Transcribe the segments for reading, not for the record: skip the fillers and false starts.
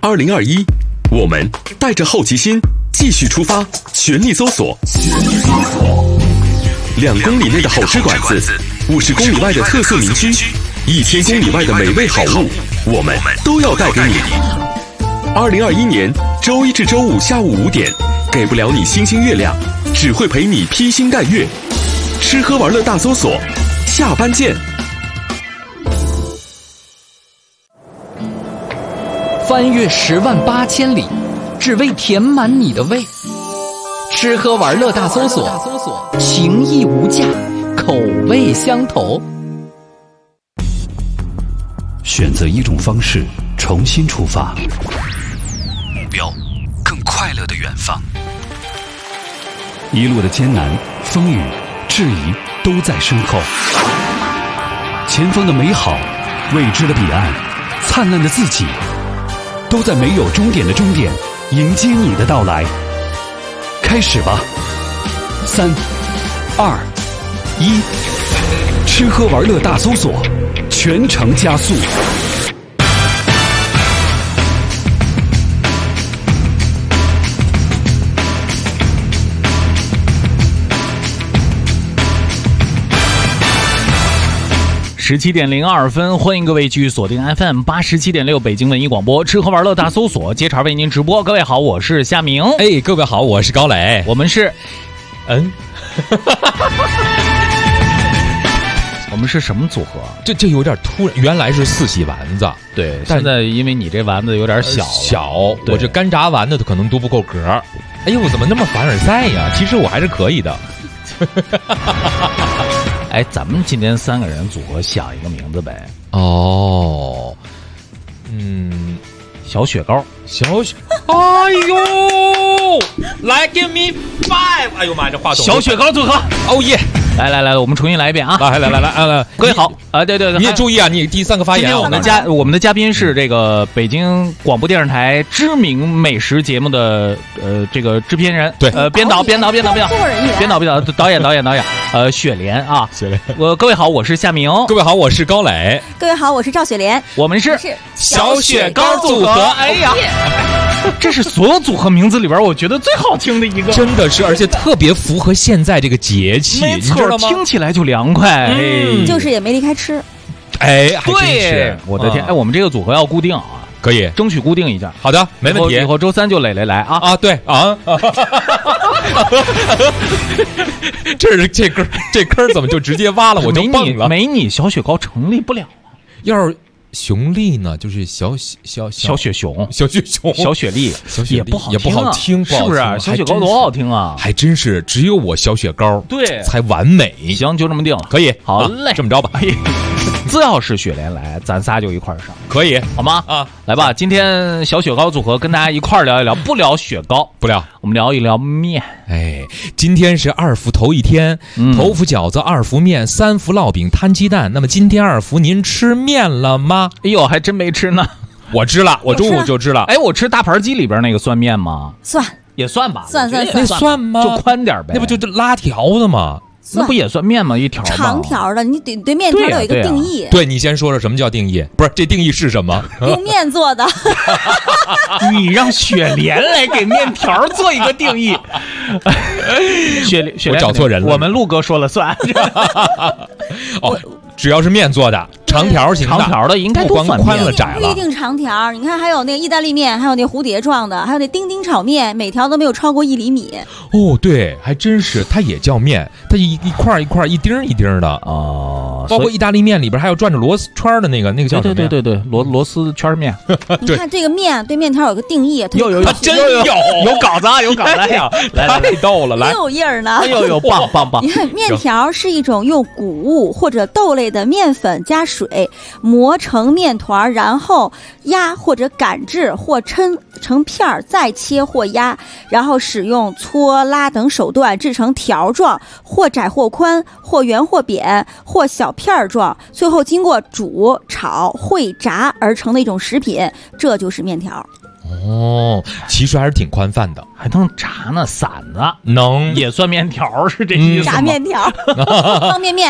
2021，我们带着好奇心继续出发，全力搜索。2公里内的好吃馆子，50公里外的特色名区，1000公里外的美味好物，我们都要带给你。2021年周一至周五下午5点，给不了你星星月亮，只会陪你披星戴月。吃喝玩乐大搜索，下班见。 翻越108000里，只为填满你的胃。吃喝玩乐大搜索，情义无价，口味相投。 选择一种方式，重新出发，目标更快乐的远方。一路的艰难、风雨、质疑都在身后，前方的美好、未知的彼岸、灿烂的自己，都在没有终点的终点迎接你的到来。开始吧，3、2、1，吃喝玩乐大搜索，全程加速。 17:02，欢迎各位继续锁定 FM 87.6北京文艺广播，吃喝玩乐大搜索，接茬为您直播。各位好，我是夏明。 各位好，我是高磊。 我们是，我们是什么组合？ 这有点突然，原来是4喜丸子， 对，现在因为你这丸子有点小， 我这干炸丸子可能都不够格。哎呦，怎么那么凡尔赛呀？其实我还是可以的。 咱们今天3个人组合想一个名字呗。小雪糕， 哎呦，来 give me 5，哎呦妈，这话筒， 小雪糕组合， 哦耶！ 来，我们重新来一遍啊！ 来， 各位好啊！对， 你也注意啊！你第3个发言， 我们的嘉宾是这个北京广播电视台知名美食节目的这个制片人， 对， 编导，导演，雪莲啊， 雪莲。 各位好，我是夏明。 各位好，我是高磊。 各位好，我是赵雪莲。 我们是小雪糕组合。 哎呀，这是所有组合名字里边我觉得最好听的一个， 真的是，而且特别符合现在这个节气， 没错，听起来就凉快， 就是也没离开吃。 还真是， 我的天！我们这个组合要固定啊， 可以争取固定一下。 好的，没问题。 以后周3就磊来啊！ 对啊，这坑怎么就直接挖了？我就蹦了。 没你小雪糕成立不了。 要是熊丽呢，就是小雪熊， 小雪丽也不好听，是不是？小雪糕多好听啊！ 还真是，只有我小雪糕对才完美。 行，就这么定了， 可以。 好嘞， 这么着吧。 只要是雪莲来，咱仨就一块上， 可以好吗？啊，来吧，今天小雪糕组合跟大家一块聊一聊，不聊雪糕， 不聊， 我们聊一聊面。 今天是2伏头一天，头伏饺子，2伏面，3伏烙饼，摊鸡蛋。那么今天2伏，您吃面了吗？ 哎呦，还真没吃呢。 我吃了，我中午就吃了。 我吃大盘鸡里边那个酸面吗？也算吧， 那算吗？ 就宽点呗， 那不就拉条的吗？ 那不也算面吗？一条吗？ 长条的，你对面条有一个定义。 对，你先说说什么叫定义？不是，这定义是什么？ 用面做的。 你让雪莲来给面条做一个定义。雪莲， 我找错人了。 我们陆哥说了算。 只要是面做的，长条型的， 长条的应该都算宽了窄了， 不一定长条。你看，还有那个意大利面，还有那蝴蝶状的，还有那丁丁炒面，每条都没有超过1厘米。 对，还真是，它也叫面，它一块一块、一丁一丁的啊。包括意大利面里边还有转着螺丝圈的那个叫什么？ 对，螺丝圈面。 你看这个面对面条有个定义， 有真有稿子啊，有稿子呀！ 太逗了，来有印儿呢。 有棒！ 你看，面条是一种用谷物或者豆类的面粉加水磨成面团，然后压或者擀制或抻成片再切或压，然后使用搓拉等手段制成条状，或窄或宽，或圆或扁，或小片状，最后经过煮、炒、烩、炸而成的一种食品，这就是面条。 其实还是挺宽泛的， 还能炸呢，散的能也算面条，是这意思吗？ 炸面条，方便面。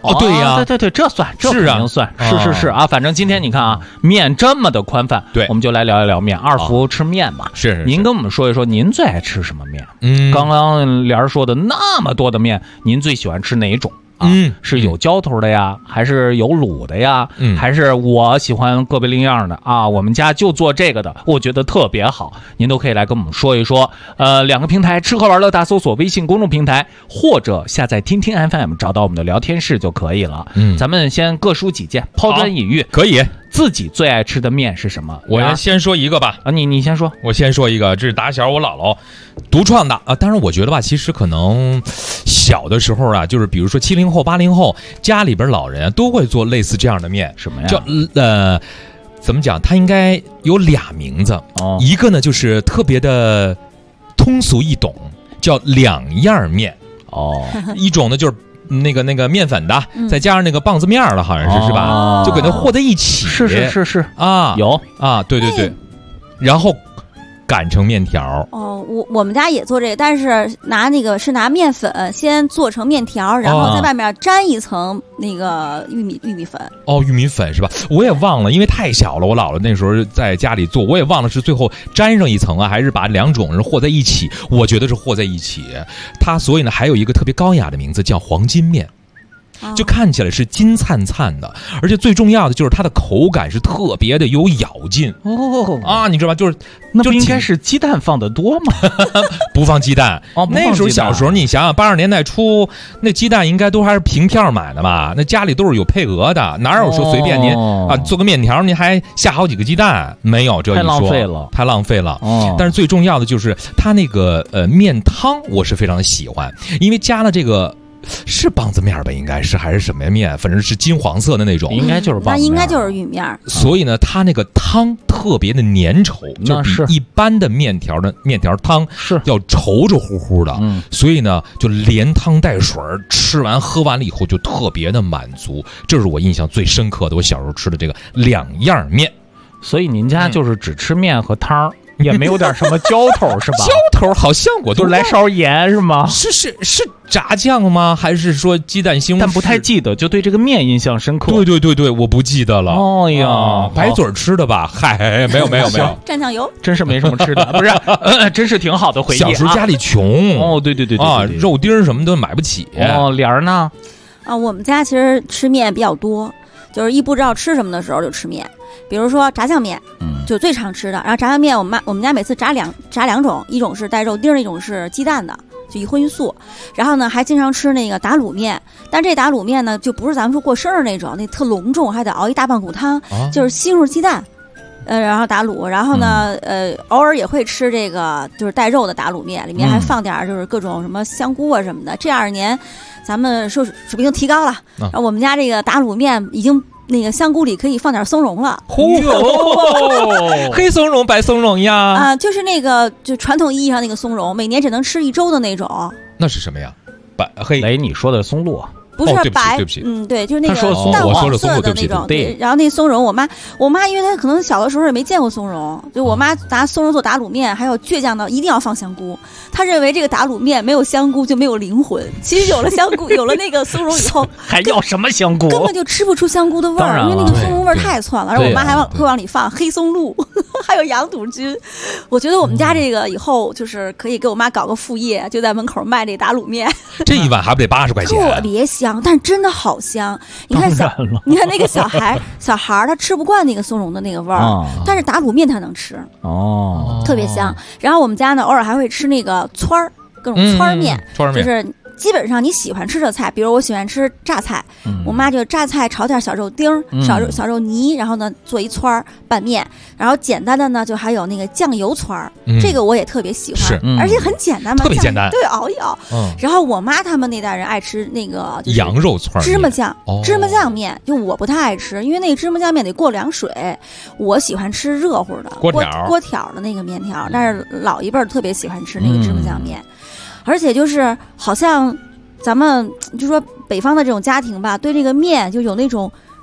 哦，对呀， 对，这算，这肯定算，是啊。反正今天你看啊，面这么的宽泛， 对， 我们就来聊一聊面。二福吃面嘛， 是。 您跟我们说一说，您最爱吃什么面？刚刚莲儿说的那么多的面，您最喜欢吃哪种？是有浇头的呀，还是有卤的呀？还是我喜欢个别零样的啊？我们家就做这个的，我觉得特别好。您都可以来跟我们说一说。两个平台，吃喝玩乐大搜索微信公众平台，或者下载听听 FM， 找到我们的聊天室就可以了。咱们先各抒己见，抛砖引玉， 可以。 自己最爱吃的面是什么？ 我先说一个吧。 你先说。 我先说一个，这是打小我姥姥独创的啊。当然，我觉得吧，其实可能小的时候啊，就是比如说70后、80后，家里边老人都会做类似这样的面。 什么呀？ 叫怎么讲？它应该有俩名字。一个呢就是特别的通俗易懂，叫两样面。一种呢就是那个面粉的，再加上那个棒子面的，好像是吧？就给它和在一起。 是啊， 有啊， 对，然后擀成面条。 我们家也做这个，但是拿面粉先做成面条，然后在外面沾一层那个玉米粉。 玉米粉是吧？我也忘了，因为太小了。我姥姥那时候在家里做，我也忘了是最后沾上一层啊，还是把两种人和在一起。我觉得是和在一起。它所以呢，还有一个特别高雅的名字叫黄金面。就看起来是金灿灿的，而且最重要的就是它的口感是特别的有咬劲你知道吧？就是那不应该是鸡蛋放的多吗？ 不放鸡蛋那时候小时候你想想，80年代初那鸡蛋应该都还是凭票买的吧？那家里都是有配额的，哪有说随便您做个面条您还下好几个鸡蛋？没有这一说，太浪费了。但是最重要的就是它那个面汤，我是非常的喜欢，因为加了这个。是棒子面吧？应该是还是什么面？反正是金黄色的那种， 应该就是棒子面， 那应该就是玉面。 所以呢，它那个汤特别的粘稠，就比一般的面条汤是要稠乎乎的。所以呢，就连汤带水，吃完喝完了以后就特别的满足。这是我印象最深刻的，我小时候吃的这个两样面。 所以您家就是只吃面和汤。也没有点什么浇头是吧？ 浇头好像我都来勺盐是吗？ 是炸酱吗？还是说鸡蛋西红柿？ 但不太记得，就对这个面印象深刻。 对，我不记得了。白嘴吃的吧？嗨，没有。 蘸酱油， 真是没什么吃的，不是，真是挺好的回忆。 小时候家里穷对肉丁什么都买不起。 莲儿呢？ 我们家其实吃面比较多，就是一不知道吃什么的时候就吃面。比如说炸酱面，就最常吃的。然后炸酱面，我们家每次炸两种，一种是带肉丁，一种是鸡蛋的，就一荤一素。然后呢，还经常吃那个打卤面，但这打卤面呢，就不是咱们说过生日那种，那特隆重，还得熬一大棒骨汤，就是西红柿鸡蛋，然后打卤。然后呢，偶尔也会吃这个就是带肉的打卤面，里面还放点就是各种什么香菇啊什么的。这2年，咱们水平提高了，然后我们家这个打卤面已经。那个香菇里可以放点松茸了， 黑松茸、白松茸呀， 就是那个就传统意义上那个松茸，每年只能吃1周的那种。 那是什么呀？白黑？ 你说的松露。 不是白， 对不起， 对，就是那个淡黄色的那种。对，然后那松茸，我妈因为她可能小的时候也没见过松茸，就我妈拿松茸做打卤面，还有倔强到一定要放香菇。她认为这个打卤面没有香菇就没有灵魂。其实有了香菇，有了那个松茸以后， 还要什么香菇？ 根本就吃不出香菇的味儿，因为那个松茸味儿太窜了。而我妈还会往里放黑松露，还有羊肚菌。我觉得我们家这个以后就是可以给我妈搞个副业，就在门口卖这打卤面。 这一碗还不得80块钱？ 特别香。但是真的好香，你看那个小孩他吃不惯那个松茸的那个味儿，但是打卤面他能吃，特别香。然后我们家呢偶尔还会吃那个汆儿，各种汆儿面，就是基本上你喜欢吃的菜，比如我喜欢吃榨菜，我妈就榨菜炒点小肉丁、小肉泥，然后呢做一汆儿拌面，然后简单的呢就还有那个酱油汆儿，这个我也特别喜欢，而且很简单嘛， 特别简单， 对，熬一熬。然后我妈他们那代人爱吃那个羊肉汆儿、 芝麻酱面，就我不太爱吃，因为那个芝麻酱面得过凉水，我喜欢吃热乎的锅条的那个面条，但是老一辈儿特别喜欢吃那个芝麻酱面。而且就是好像咱们就说北方的这种家庭吧，对这个面就有那种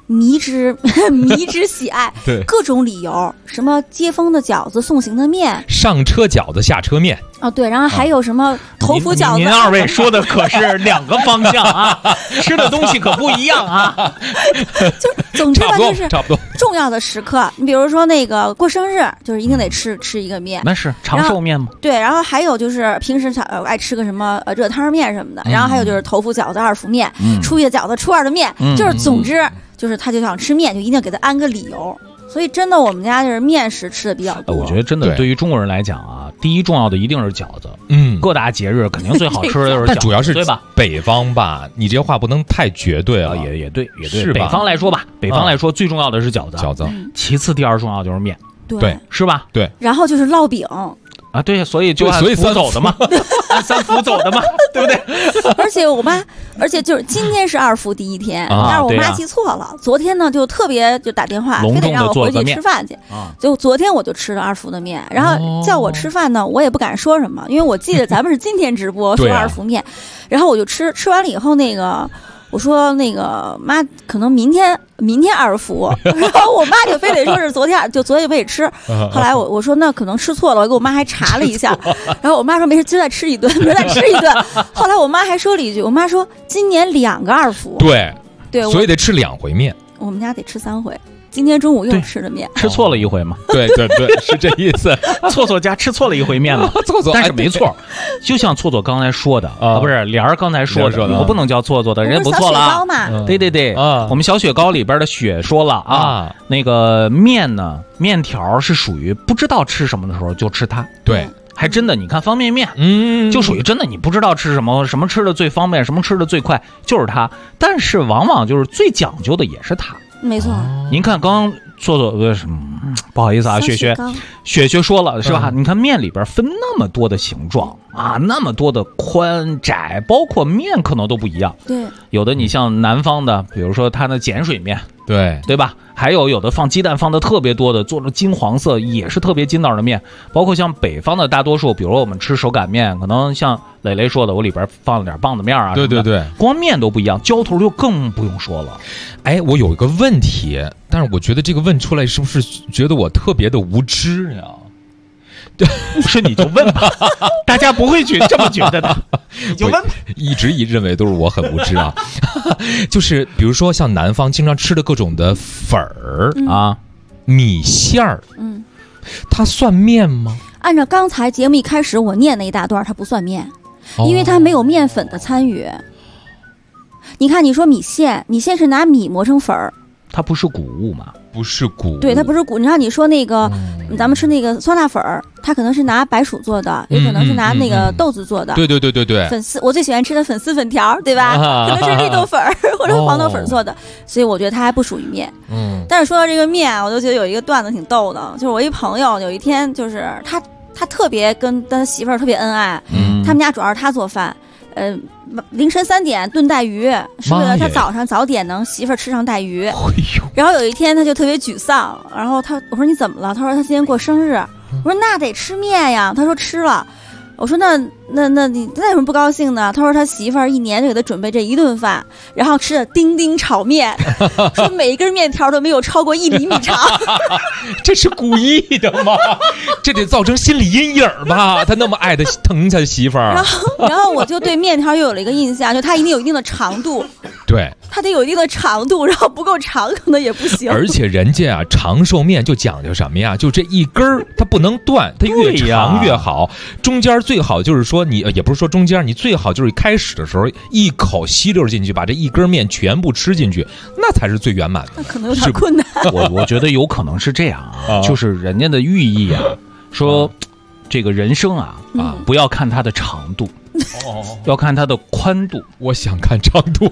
迷之喜爱， 对， 各种理由，什么接风的饺子、送行的面， 上车饺子下车面。 哦，对，然后还有什么头伏饺子？ 您二位说的可是2个方向啊，吃的东西可不一样啊。 就总之吧，就是差不多重要的时刻，你比如说那个过生日，就是一定得吃一个面， 那是长寿面吗？ 对，然后还有就是平时爱吃个什么热汤面什么的，然后还有就是头伏饺子、2伏面，初一的饺子、初2的面，就是总之就是他就想吃面，就一定给他安个理由。所以真的，我们家就是面食吃的比较多。 我觉得真的对于中国人来讲啊，第一重要的一定是饺子。各大节日肯定最好吃的就是饺子， 但主要是对吧？ 北方吧，你这话不能太绝对了。 也对， 是吧？ 北方来说吧，北方来说最重要的是饺子，其次第2重要就是面， 对， 是吧？ 对， 然后就是烙饼。 啊，对，所以就按福走的嘛，按3伏走的嘛，对不对？ 而且就是今天是2伏第1天，但是我妈记错了，昨天呢就特别就打电话，非得让我回去吃饭去，就昨天我就吃了2伏的面，然后叫我吃饭呢，我也不敢说什么，因为我记得咱们是今天直播说2伏面，然后我就吃完了以后那个。我说那个妈，可能明天2伏，然后我妈就非得说是昨天就非得吃。后来我说那可能吃错了，我给我妈还查了一下，然后我妈说没事，今儿再吃一顿，明儿再吃一顿。后来我妈还说了一句，我妈说今年2个2伏，对， 所以得吃2回面， 我们家得吃3回。今天中午又吃的面， 吃错了1回嘛？ 对，是这意思。 错家吃错了1回面了，但是没错，就像错刚才说的不是莲儿刚才说的，我不能叫错的，人不错了啊。对，我们小雪糕里边的雪说了啊，那个面呢，面条是属于不知道吃什么的时候就吃它， 对。 还真的，你看方便面，就属于真的，你不知道吃什么吃的最方便，什么吃的最快，就是它。但是往往就是最讲究的也是它。 没错， 您看刚刚做不好意思啊，雪说了是吧？你看面里边分那么多的形状啊，那么多的宽窄，包括面可能都不一样。 对， 有的你像南方的，比如说它的碱水面，对吧？还有的放鸡蛋放的特别多的，做成金黄色也是特别筋道的面。包括像北方的大多数，比如我们吃手擀面，可能像磊磊说的，我里边放了点棒子面啊， 对， 光面都不一样，浇头就更不用说了。 哎，我有一个问题，但是我觉得这个问出来是不是觉得我特别的无知呀？ 不是你就问吧，大家不会这么觉得的，你就问。 一直认为都是我很无知啊，就是比如说像南方经常吃的各种的粉儿啊、米线儿，它算面吗？ 按照刚才节目一开始我念那一大段，它不算面，因为它没有面粉的参与。你看，你说米线是拿米磨成粉儿， 它不是谷物嘛？ 不是谷物， 对，它不是谷。你看，你说那个，咱们吃那个酸辣粉儿，它可能是拿白薯做的，有可能是拿那个豆子做的。 对。 粉丝，我最喜欢吃的粉丝粉条，对吧？可能是绿豆粉儿或者黄豆粉做的，所以我觉得它还不属于面。但是说到这个面，我就觉得有一个段子挺逗的，就是我一朋友有一天，就是他特别跟他媳妇儿特别恩爱，他们家主要是他做饭。凌晨3点炖带鱼，是为了他早上早点能媳妇儿吃上带鱼。然后有一天他就特别沮丧，然后我说你怎么了？他说他今天过生日。我说那得吃面呀。他说吃了。我说那你那有什么不高兴呢？他说他媳妇儿1年就给他准备这一顿饭，然后吃的丁丁炒面，说每一根面条都没有超过1厘米长。 这是故意的吗？这得造成心理阴影吧？他那么爱的疼他的媳妇儿。 然后我就对面条又有了一个印象，就它一定有一定的长度。 对， 它得有一定的长度，然后不够长可能也不行。 而且人家啊，长寿面就讲究什么呀？就这一根儿它不能断，它越长越好。中间最好就是说你也不是说中间，你最好就是开始的时候一口吸溜进去，把这一根面全部吃进去，那才是最圆满的。 那可能有点困难。 我觉得有可能是这样啊，就是人家的寓意啊，说这个人生啊不要看它的长度。要看它的宽度。 我想看长度。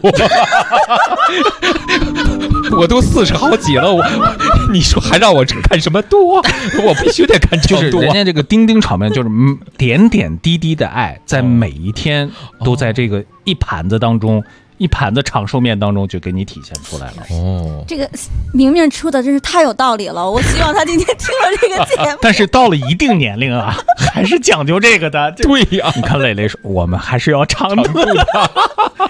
我都40好几了，你说还让我看什么多？我必须得看长度。 就是人家这个丁丁炒面，就是点点滴滴的爱，在每一天都在这个一盘子当中。一盘子长寿面当中就给你体现出来了。 这个明明出的真是太有道理了，我希望他今天听了这个节目。 但是到了一定年龄啊，还是讲究这个的。 对呀， 你看磊磊说，我们还是要长度的。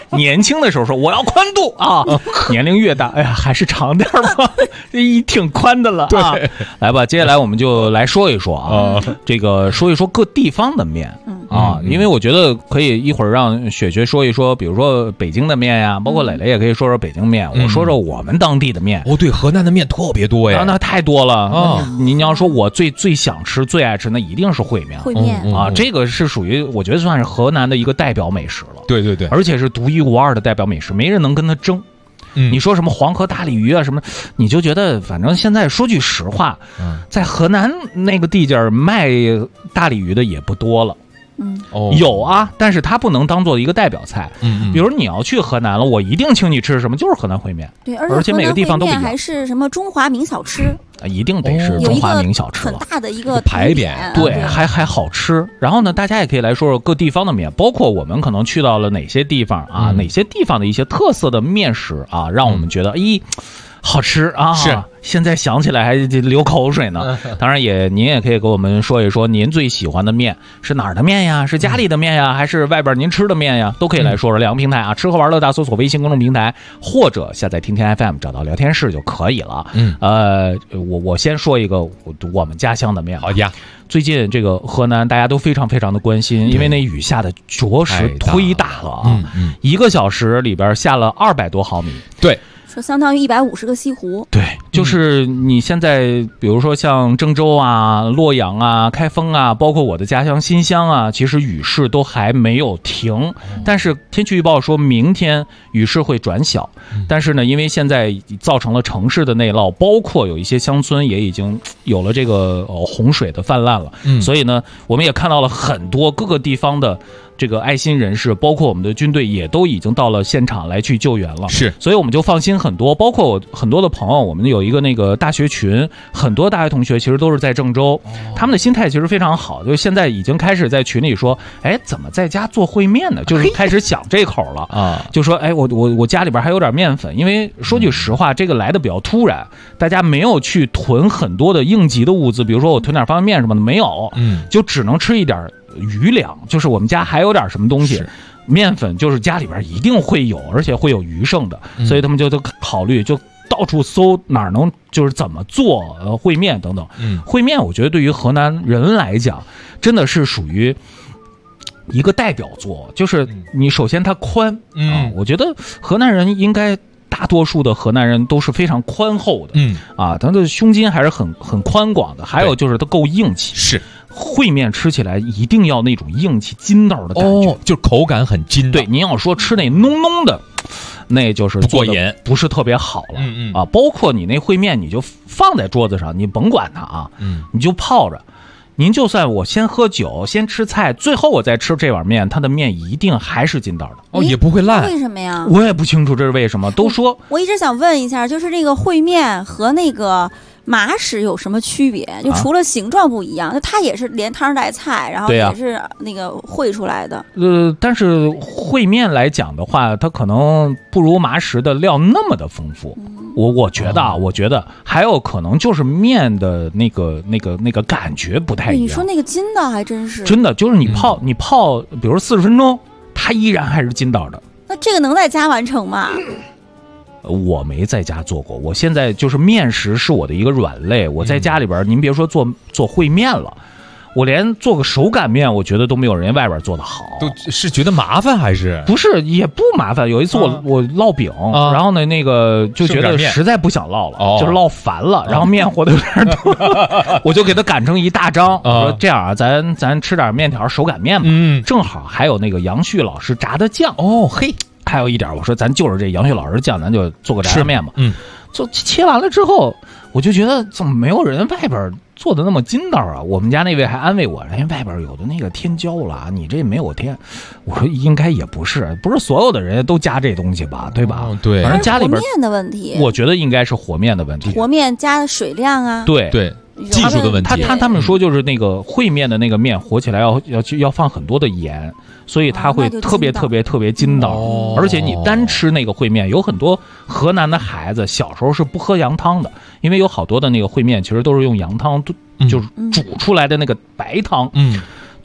年轻的时候说我要宽度啊，年龄越大，哎呀，还是长点吧，挺宽的了啊。来吧，接下来我们就来说一说啊，这个说一说各地方的面啊，因为我觉得可以一会儿让雪雪说一说，比如说北京的面呀，包括磊磊也可以说说北京面，我说说我们当地的面。 哦，对，河南的面特别多呀， 那太多了啊！您要说我最想吃、最爱吃，那一定是烩面。 烩面啊，这个是属于我觉得算是河南的一个代表美食了。 对对对， 而且是独一无二的代表美食，没人能跟它争。你说什么黄河大鲤鱼啊什么，你就觉得反正现在说句实话，在河南那个地界卖大鲤鱼的也不多了。有啊，但是它不能当做一个代表菜。比如你要去河南了，我一定请你吃什么，就是河南烩面。 对， 而且每个地方都不一样。 还是什么中华名小吃？ 一定得是中华名小吃了， 很大的一个牌匾。 对，还好吃。然后呢，大家也可以来说说各地方的面，包括我们可能去到了哪些地方啊，哪些地方的一些特色的面食啊，让我们觉得好吃啊！ 是， 现在想起来还流口水呢。当然您也可以给我们说一说您最喜欢的面是哪儿的面呀？是家里的面呀，还是外边您吃的面呀？都可以来说说。两个平台啊，吃喝玩乐大搜索微信公众平台，或者下载听听 FM 找到聊天室就可以了。我先说一个我们家乡的面。 好呀， 最近这个河南大家都非常非常的关心，因为那雨下的着实忒大了啊！1个小时里边下了200多毫米。 对。 就相当于150个西湖。 对，就是你现在比如说像郑州啊、洛阳啊、开封啊，包括我的家乡新乡啊，其实雨势都还没有停，但是天气预报说明天雨势会转小。但是呢，因为现在造成了城市的内涝，包括有一些乡村也已经有了这个洪水的泛滥了，所以呢，我们也看到了很多各个地方的这个爱心人士，包括我们的军队也都已经到了现场来去救援了。 是， 所以我们就放心很多。包括我很多的朋友，我们有一个那个大学群，很多大学同学其实都是在郑州，他们的心态其实非常好，就是现在已经开始在群里说，怎么在家做烩面呢？就是开始想这口了啊，就说我家里边还有点面粉，因为说句实话，这个来的比较突然，大家没有去囤很多的应急的物资，比如说我囤点方便面什么的没有，就只能吃一点余粮，就是我们家还有点什么东西，面粉就是家里边一定会有，而且会有余剩的，所以他们就都考虑，就到处搜哪儿能就是怎么做烩面等等。烩面我觉得对于河南人来讲，真的是属于一个代表作，就是你首先它宽我觉得河南人应该大多数的河南人都是非常宽厚的，他的胸襟还是很宽广的，还有就是它够硬气。是。烩面吃起来一定要那种硬气筋道的感觉， 就是口感很筋道。 对，您要说吃那浓浓的，那就是不过瘾， 不是特别好了。包括你那烩面，你就放在桌子上，你甭管它啊，你就泡着。您就算我先喝酒，先吃菜，最后我再吃这碗面，它的面一定还是筋道的也不会烂。 为什么呀？ 我也不清楚这是为什么。都说我一直想问一下，就是这个烩面和那个麻食有什么区别？就除了形状不一样，它也是连汤带菜，然后也是那个烩出来的。 但是烩面来讲的话，它可能不如麻食的料那么的丰富。我觉得还有可能就是面的那个感觉不太一样。 你说那个筋道还真是真的，就是你泡，比如40分钟，它依然还是筋道的。 那这个能在家完成吗？ 我没在家做过，我现在就是面食是我的一个软肋。我在家里边，您别说做烩面了，我连做个手擀面，我觉得都没有人外边做的好。 都是觉得麻烦还是？ 不是，也不麻烦。有一次我烙饼，然后呢，那个就觉得实在不想烙了，就是烙烦了，然后面和的有点多，我就给它擀成一大张。我说这样啊，咱吃点面条手擀面吧。正好还有那个杨旭老师炸的酱。还有一点，我说咱就是这杨旭老师酱，咱就做个炸酱面吧。做切完了之后，我就觉得怎么没有人外边做的那么筋道啊？我们家那位还安慰我，人家外边有的那个添椒了，你这没有添。我说应该也不是所有的人都加这东西吧，对吧？ 对， 反正家里边和面的问题， 我觉得应该是和面的问题。 和面加的水量啊， 对。 技术的问题。 他们说就是那个烩面的那个面和起来要放很多的盐，所以它会特别筋道。而且你单吃那个烩面，有很多河南的孩子小时候是不喝羊汤的，因为有好多的那个烩面其实都是用羊汤就是煮出来的那个白汤。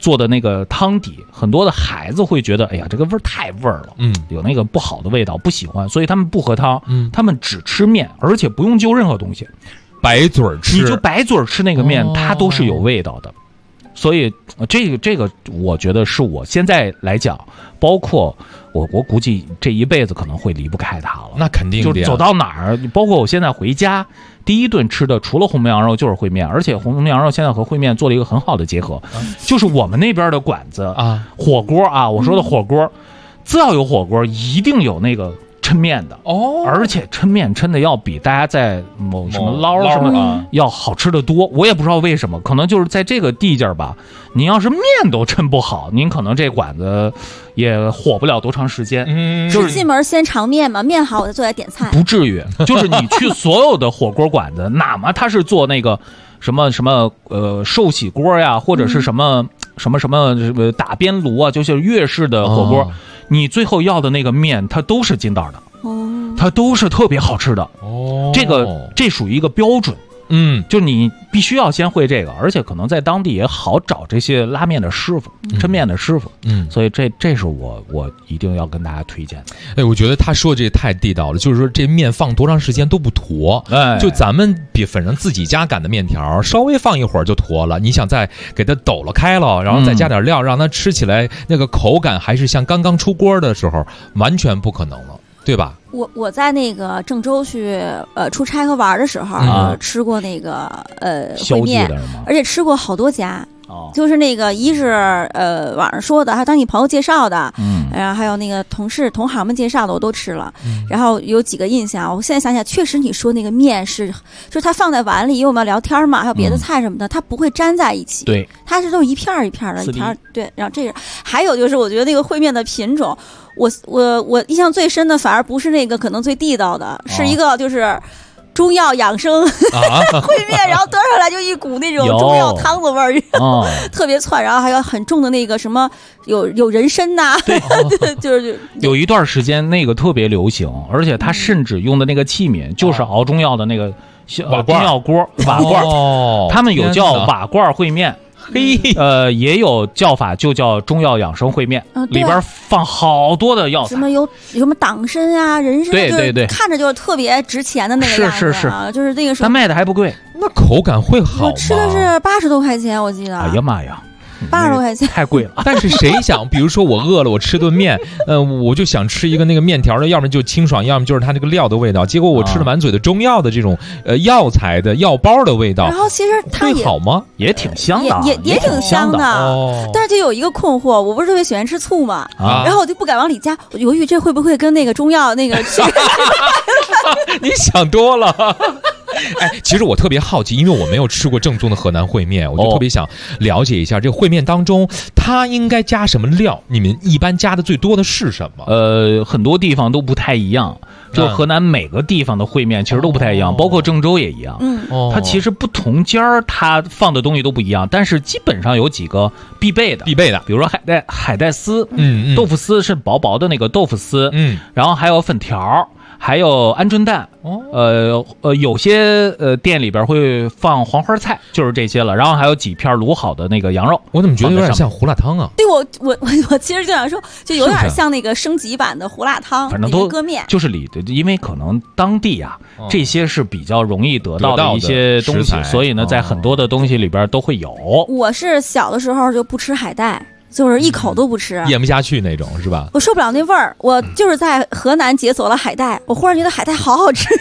做的那个汤底，很多的孩子会觉得，哎呀，这个味儿太味儿了，有那个不好的味道，不喜欢，所以他们不喝汤，他们只吃面，而且不用就任何东西， 白嘴吃， 你就白嘴吃那个面，它都是有味道的。所以这个，我觉得是我现在来讲，包括我估计这一辈子可能会离不开它了。 那肯定就走到哪儿，包括我现在回家，第一顿吃的除了红焖羊肉就是烩面，而且红焖羊肉现在和烩面做了一个很好的结合，就是我们那边的馆子啊，火锅啊，我说的火锅，只要有火锅，一定有那个抻面的哦，而且抻面抻的要比大家在某什么捞什么要好吃的多。我也不知道为什么，可能就是在这个地界儿吧。您要是面都抻不好，您可能这馆子也火不了多长时间。 就是进门先尝面嘛，面好我再做来点菜。 不至于，就是你去所有的火锅馆子，哪怕他是做那个什么寿喜锅呀，或者是什么打边炉啊，就是粤式的火锅。你最后要的那个面，它都是筋道的，它都是特别好吃的。这属于一个标准。就你必须要先会这个，而且可能在当地也好找这些拉面的师傅、抻面的师傅。所以这是我一定要跟大家推荐的。 哎，我觉得他说这太地道了，就是说这面放多长时间都不坨。就咱们反正自己家擀的面条，稍微放一会儿就坨了。你想再给它抖了开了，然后再加点料，让它吃起来那个口感还是像刚刚出锅的时候，完全不可能了。对吧？ 我在那个郑州去出差和玩的时候，吃过那个烩面，而且吃过好多家。就是那个一是网上说的，还有当你朋友介绍的，然后还有那个同行们介绍的，我都吃了。然后有几个印象，我现在想想，确实你说那个面就是它放在碗里，因为我们要聊天嘛，还有别的菜什么的，它不会粘在一起。 对， 它是都是一片一片的，一片。对，然后这个还有就是，我觉得那个烩面的品种，我印象最深的反而不是那个可能最地道的，是一个就是中药养生烩面，然后端上来就一股那种中药汤子味儿，特别窜，然后还有很重的那个什么有人参呐，就是有一段时间那个特别流行，而且他甚至用的那个器皿就是熬中药的那个中药锅瓦罐，他们有叫瓦罐烩面。也有叫法，就叫中药养生烩面，里边放好多的药材， 什么有什么党参啊、人参，对，看着就是特别值钱的那个样子，是，就是那个时候， 但卖的还不贵， 那口感会好吗？ 我吃的是80多块钱，我记得。 哎呀妈呀 ！80多块钱太贵了。 但是谁想，比如说我饿了，我吃顿面，我就想吃一个那个面条的，要么就清爽，要么就是它那个料的味道。结果我吃了满嘴的中药的这种药材的药包的味道。 然后其实它会好吗？ 也挺香的， 也挺香的。但是就有一个困惑，我不是特别喜欢吃醋嘛，然后我就不敢往里加，我犹豫这会不会跟那个中药那个你想多了。哎，其实我特别好奇，因为我没有吃过正宗的河南烩面，我就特别想了解一下这个烩面当中它应该加什么料，你们一般加的最多的是什么？ 很多地方都不太一样，就河南每个地方的烩面其实都不太一样，包括郑州也一样。它其实不同家它放的东西都不一样，但是基本上有几个必备的，比如说海带丝，豆腐丝是薄薄的那个豆腐丝，然后还有粉条。还有鹌鹑蛋，有些店里边会放黄花菜，就是这些了。然后还有几片卤好的那个羊肉。 我怎么觉得有点像胡辣汤啊？ 对，我其实就想说，就有点像那个升级版的胡辣汤， 反正都搁面。 就是因为可能当地啊，这些是比较容易得到的一些东西，所以呢，在很多的东西里边都会有。 我是小的时候就不吃海带。就是一口都不吃， 咽不下去那种，是吧？ 我受不了那味儿。我就是在河南解锁了海带，我忽然觉得海带好好吃。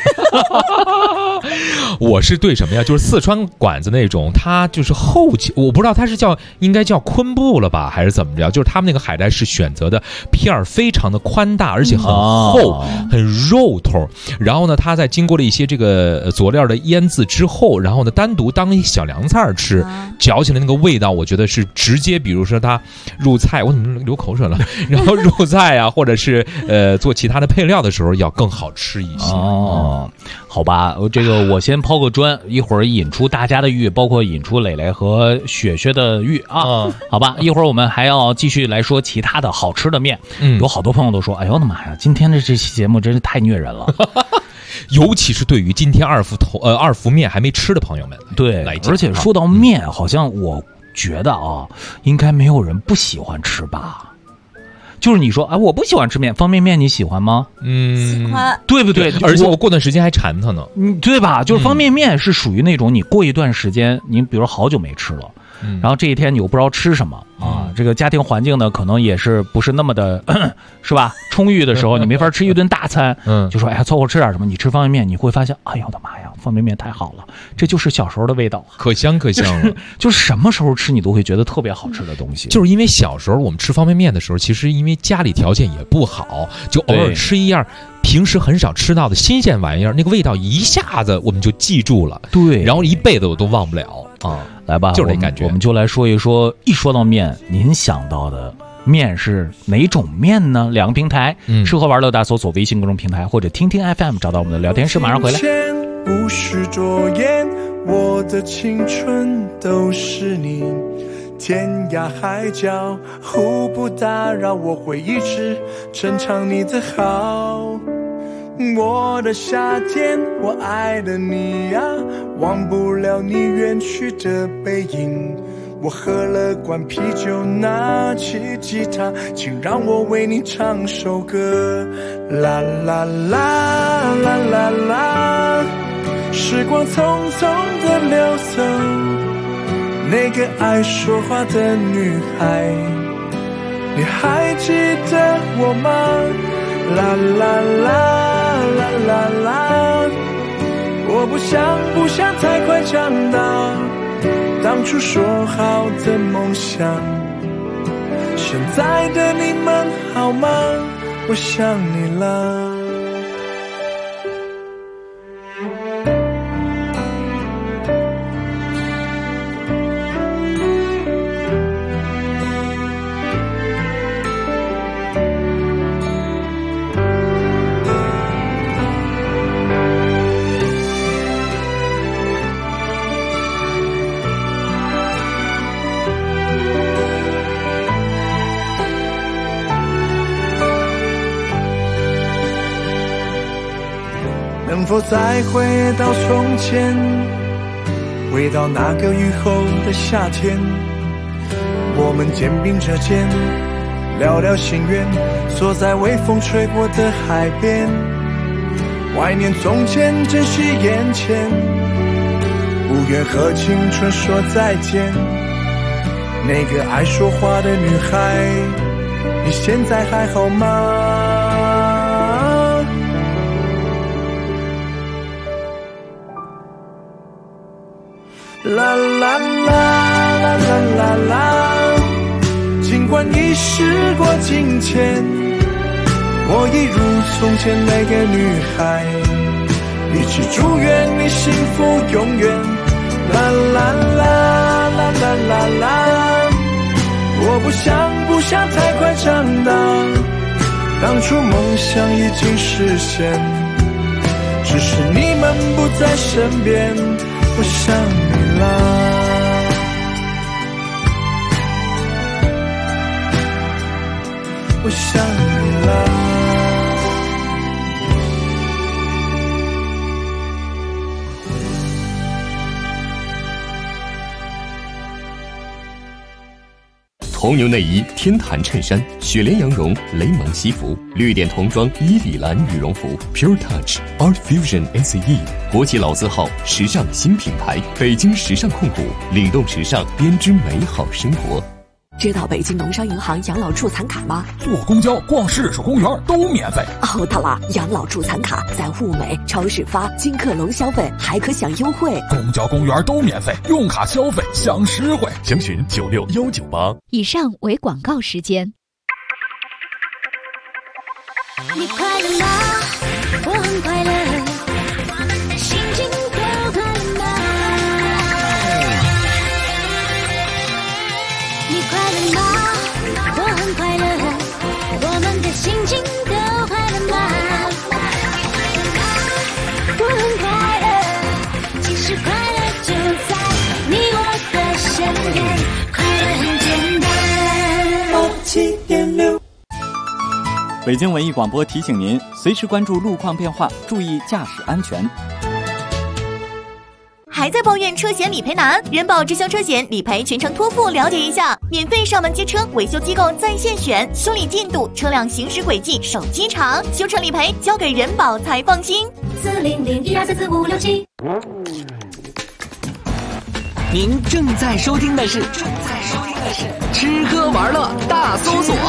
我是对什么呀？就是四川馆子那种，它就是后期，我不知道它是应该叫昆布了吧，还是怎么着？就是他们那个海带是选择的片儿非常的宽大，而且很厚，很肉头。然后呢，它在经过了一些这个佐料的腌制之后，然后呢，单独当一小凉菜吃，嚼起来那个味道，我觉得是直接，比如说它。入菜，我怎么流口水了？然后入菜啊，或者是做其他的配料的时候，要更好吃一些。 好吧，这个我先抛个砖，一会儿引出大家的欲，包括引出磊磊和雪雪的欲啊。好吧，一会儿我们还要继续来说其他的好吃的面。有好多朋友都说，哎呦我的妈呀，今天的这期节目真是太虐人了。 尤其是对于今天二伏面还没吃的朋友们， 对，而且说到面，好像觉得啊，应该没有人不喜欢吃吧。就是你说，哎，我不喜欢吃面，方便面你喜欢吗？ 喜欢， 对不对？ 而且我过段时间还馋它呢， 对吧？就是方便面是属于那种你过一段时间，你比如好久没吃了，然后这一天你又不知道吃什么啊，这个家庭环境呢，可能也是不是那么的，是吧？充裕的时候，你没法吃一顿大餐，就说哎呀，凑合吃点什么。你吃方便面，你会发现，哎呦我的妈呀，方便面太好了，这就是小时候的味道， 可香可香了。 就是什么时候吃你都会觉得特别好吃的东西。 就是因为小时候我们吃方便面的时候，其实因为家里条件也不好，就偶尔吃一样平时很少吃到的新鲜玩意儿，那个味道一下子我们就记住了， 对， 然后一辈子我都忘不了啊。 来吧， 就是这感觉。 我们就来说一说，一说到面，您想到的面是哪种面呢？两个平台，吃喝玩乐大搜索微信公众平台或者听听 FM 找到我们的聊天室，马上回来。 不是着眼，我的青春都是你，天涯海角互不打扰，我会一直珍藏你的好。我的夏天，我爱的你啊，忘不了你远去的背影。我喝了罐啤酒，拿起吉他，请让我为你唱首歌。啦啦啦啦啦啦，时光匆匆的流走，那个爱说话的女孩，你还记得我吗？啦啦啦啦啦啦，我不想太快长大，当初说好的梦想，现在的你们好吗？我想你了。能否再回到从前，回到那个雨后的夏天，我们肩并着肩，聊聊心愿，坐在微风吹过的海边，怀念从前，珍惜眼前，不愿和青春说再见。那个爱说话的女孩，你现在还好吗？啦啦啦啦啦啦啦，尽管已时过境迁，我一如从前那个女孩，一起祝愿你幸福永远。啦啦啦啦啦啦啦，我不想太快长大，当初梦想已经实现，只是你们不在身边，我想你啦，我想你啦。 红牛内衣、天坛衬衫、雪莲羊绒、雷蒙西服、绿点童装、伊里兰羽绒服、Pure Touch、Art Fusion ACE， 国际老字号，时尚新品牌，北京时尚控股，领动时尚，编织美好生活。 知道北京农商银行养老助残卡吗？ 坐公交、逛市属公园都免费。 哦，对了，养老助残卡在物美、超市发金客隆消费还可享优惠， 公交、公园都免费，用卡消费享实惠。 详询96198。 以上为广告时间。 你快乐吗？我很快乐，我们的心情都快乐吗？你快乐吗？我很快乐，我们的心情都快乐吗？我很快乐，其实快乐就在你我的身边，快乐很简单。 北京文艺广播提醒您，随时关注路况变化，注意驾驶安全。 还在抱怨车险理赔难？人保直销车险理赔全程托付，了解一下，免费上门接车，维修机构在线选，修理进度、车辆行驶轨迹、手机查，修车理赔交给人保才放心。40012344567。 您正在收听的是吃喝玩乐大搜索。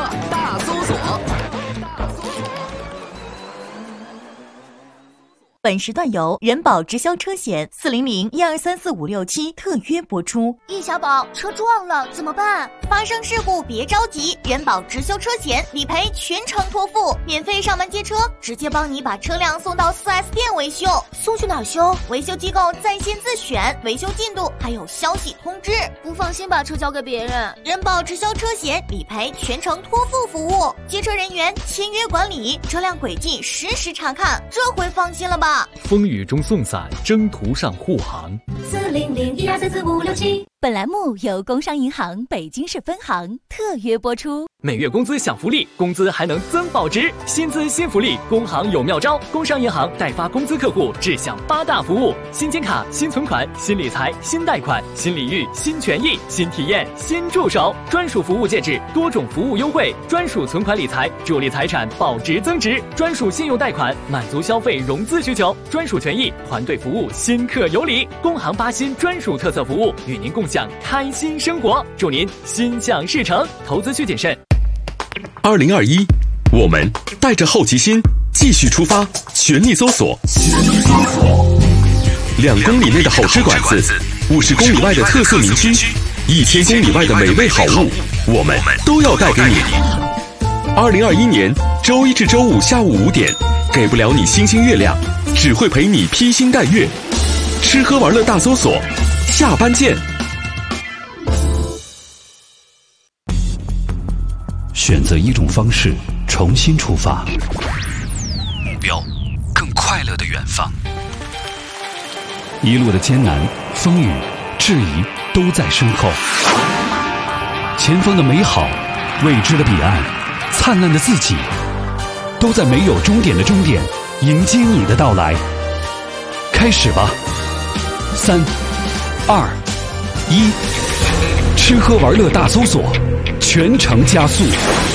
本时段由人保直销车险40012344567特约播出。 易小宝，车撞了怎么办？ 发生事故别着急，人保直销车险理赔全程托付，免费上门接车，直接帮你把车辆送到 4S 店维修。 送去哪儿修？ 维修机构在线自选，维修进度还有消息通知。 不放心把车交给别人。 人保直销车险理赔全程托付服务，接车人员签约管理，车辆轨迹实时查看，这回放心了吧？ 风雨中送伞，征途上护航。 40012344567。 本栏目由工商银行北京市分行特约播出。 每月工资享福利，工资还能增保值，薪资新福利，工行有妙招。工商银行代发工资客户只享8大服务：新金卡、新存款、新理财、新贷款、新礼遇、新权益、新体验、新助手，专属服务介质，多种服务优惠，专属存款理财，助力财产保值增值，专属信用贷款，满足消费融资需求，专属权益，团队服务，新客有礼。工行8新专属特色服务，与您共享开心生活，祝您心想事成。投资需谨慎。2021，我们带着好奇心继续出发，全力搜索。2公里内的好吃馆子，50公里外的特色名区，1000公里外的美味好物，我们都要带给你。2021年周一至周五下午5点，给不了你星星月亮，只会陪你披星戴月。吃喝玩乐大搜索，下班见。 选择一种方式，重新出发，目标更快乐的远方。一路的艰难、风雨、质疑都在身后，前方的美好、未知的彼岸、灿烂的自己，都在没有终点的终点迎接你的到来。开始吧，3、2、1，吃喝玩乐大搜索，全程加速。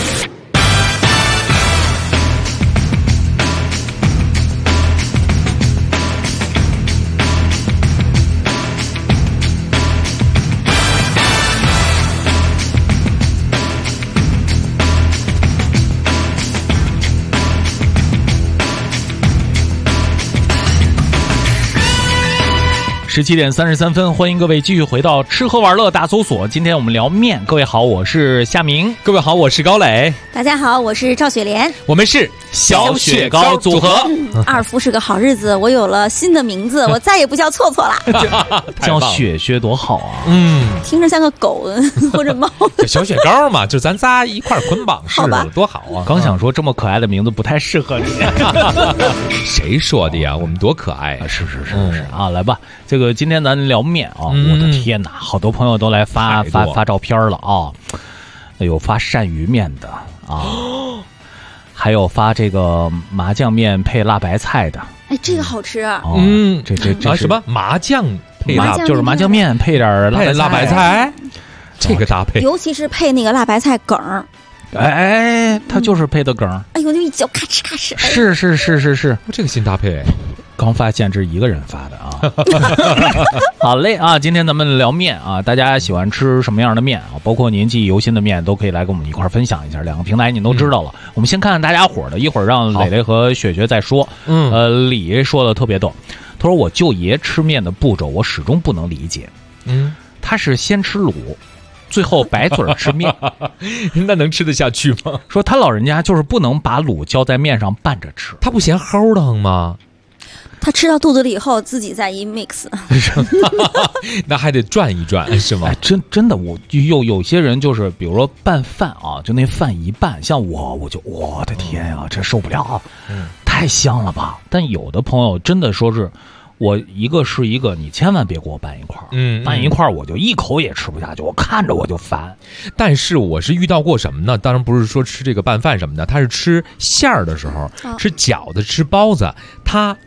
17点33分，欢迎各位继续回到吃喝玩乐大搜索。今天我们聊面，各位好，我是夏明， 各位好，我是高磊， 大家好，我是赵雪莲， 我们是小雪糕组合。 二福是个好日子，我有了新的名字，我再也不叫错错了， 叫雪雪多好啊！ 听着像个狗或者猫。 小雪糕嘛，就咱仨一块捆绑式的，多好啊！ 刚想说这么可爱的名字不太适合你， 谁说的呀？我们多可爱啊！ 是啊，来吧，这个今天咱聊面啊，我的天哪，好多朋友都来发照片了啊，有发鳝鱼面的啊，还有发这个麻酱面配辣白菜的， 哎，这个好吃啊！ 这什么麻酱配就是麻酱面配点辣白菜，这个搭配， 尤其是配那个辣白菜梗儿。 哎，它就是配的梗儿。 哎呦，就一嚼咔哧咔哧。 是， 这个新搭配。 刚发现这是一个人发的啊。好嘞啊，今天咱们聊面啊，大家喜欢吃什么样的面啊？包括您记忆犹新的面，都可以来跟我们一块分享一下。2个平台您都知道了，我们先看看大家伙的，一会儿让磊磊和雪雪再说。李说的特别逗，他说我舅爷吃面的步骤我始终不能理解。他是先吃卤，最后白嘴吃面， 那能吃得下去吗？ 说他老人家就是不能把卤浇在面上拌着吃， 他不嫌齁疼吗？ 他吃到肚子里以后自己再一 mix， 那还得转一转是吗？ 哎，真的，我有些人就是比如说拌饭啊，就那饭一拌，像我就我的天啊，这受不了，太香了吧？但有的朋友真的说是。我一个是一个，你千万别给我拌一块儿，拌一块儿我就一口也吃不下去，我看着我就烦。 但是我是遇到过什么呢？当然不是说吃这个拌饭什么的，他是吃馅儿的时候，吃饺子、吃包子，他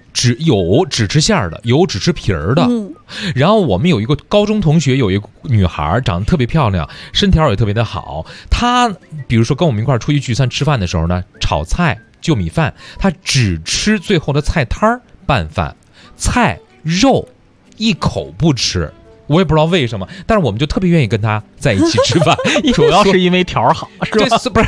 有只吃馅儿的，有只吃皮儿的。然后我们有一个高中同学，有一个女孩长得特别漂亮，身条也特别的好。她比如说跟我们一块儿出去聚餐吃饭的时候呢，炒菜就米饭，她只吃最后的菜摊儿拌饭，菜肉一口不吃。我也不知道为什么，但是我们就特别愿意跟他在一起吃饭， 主要是因为条好，是吧？ 不是，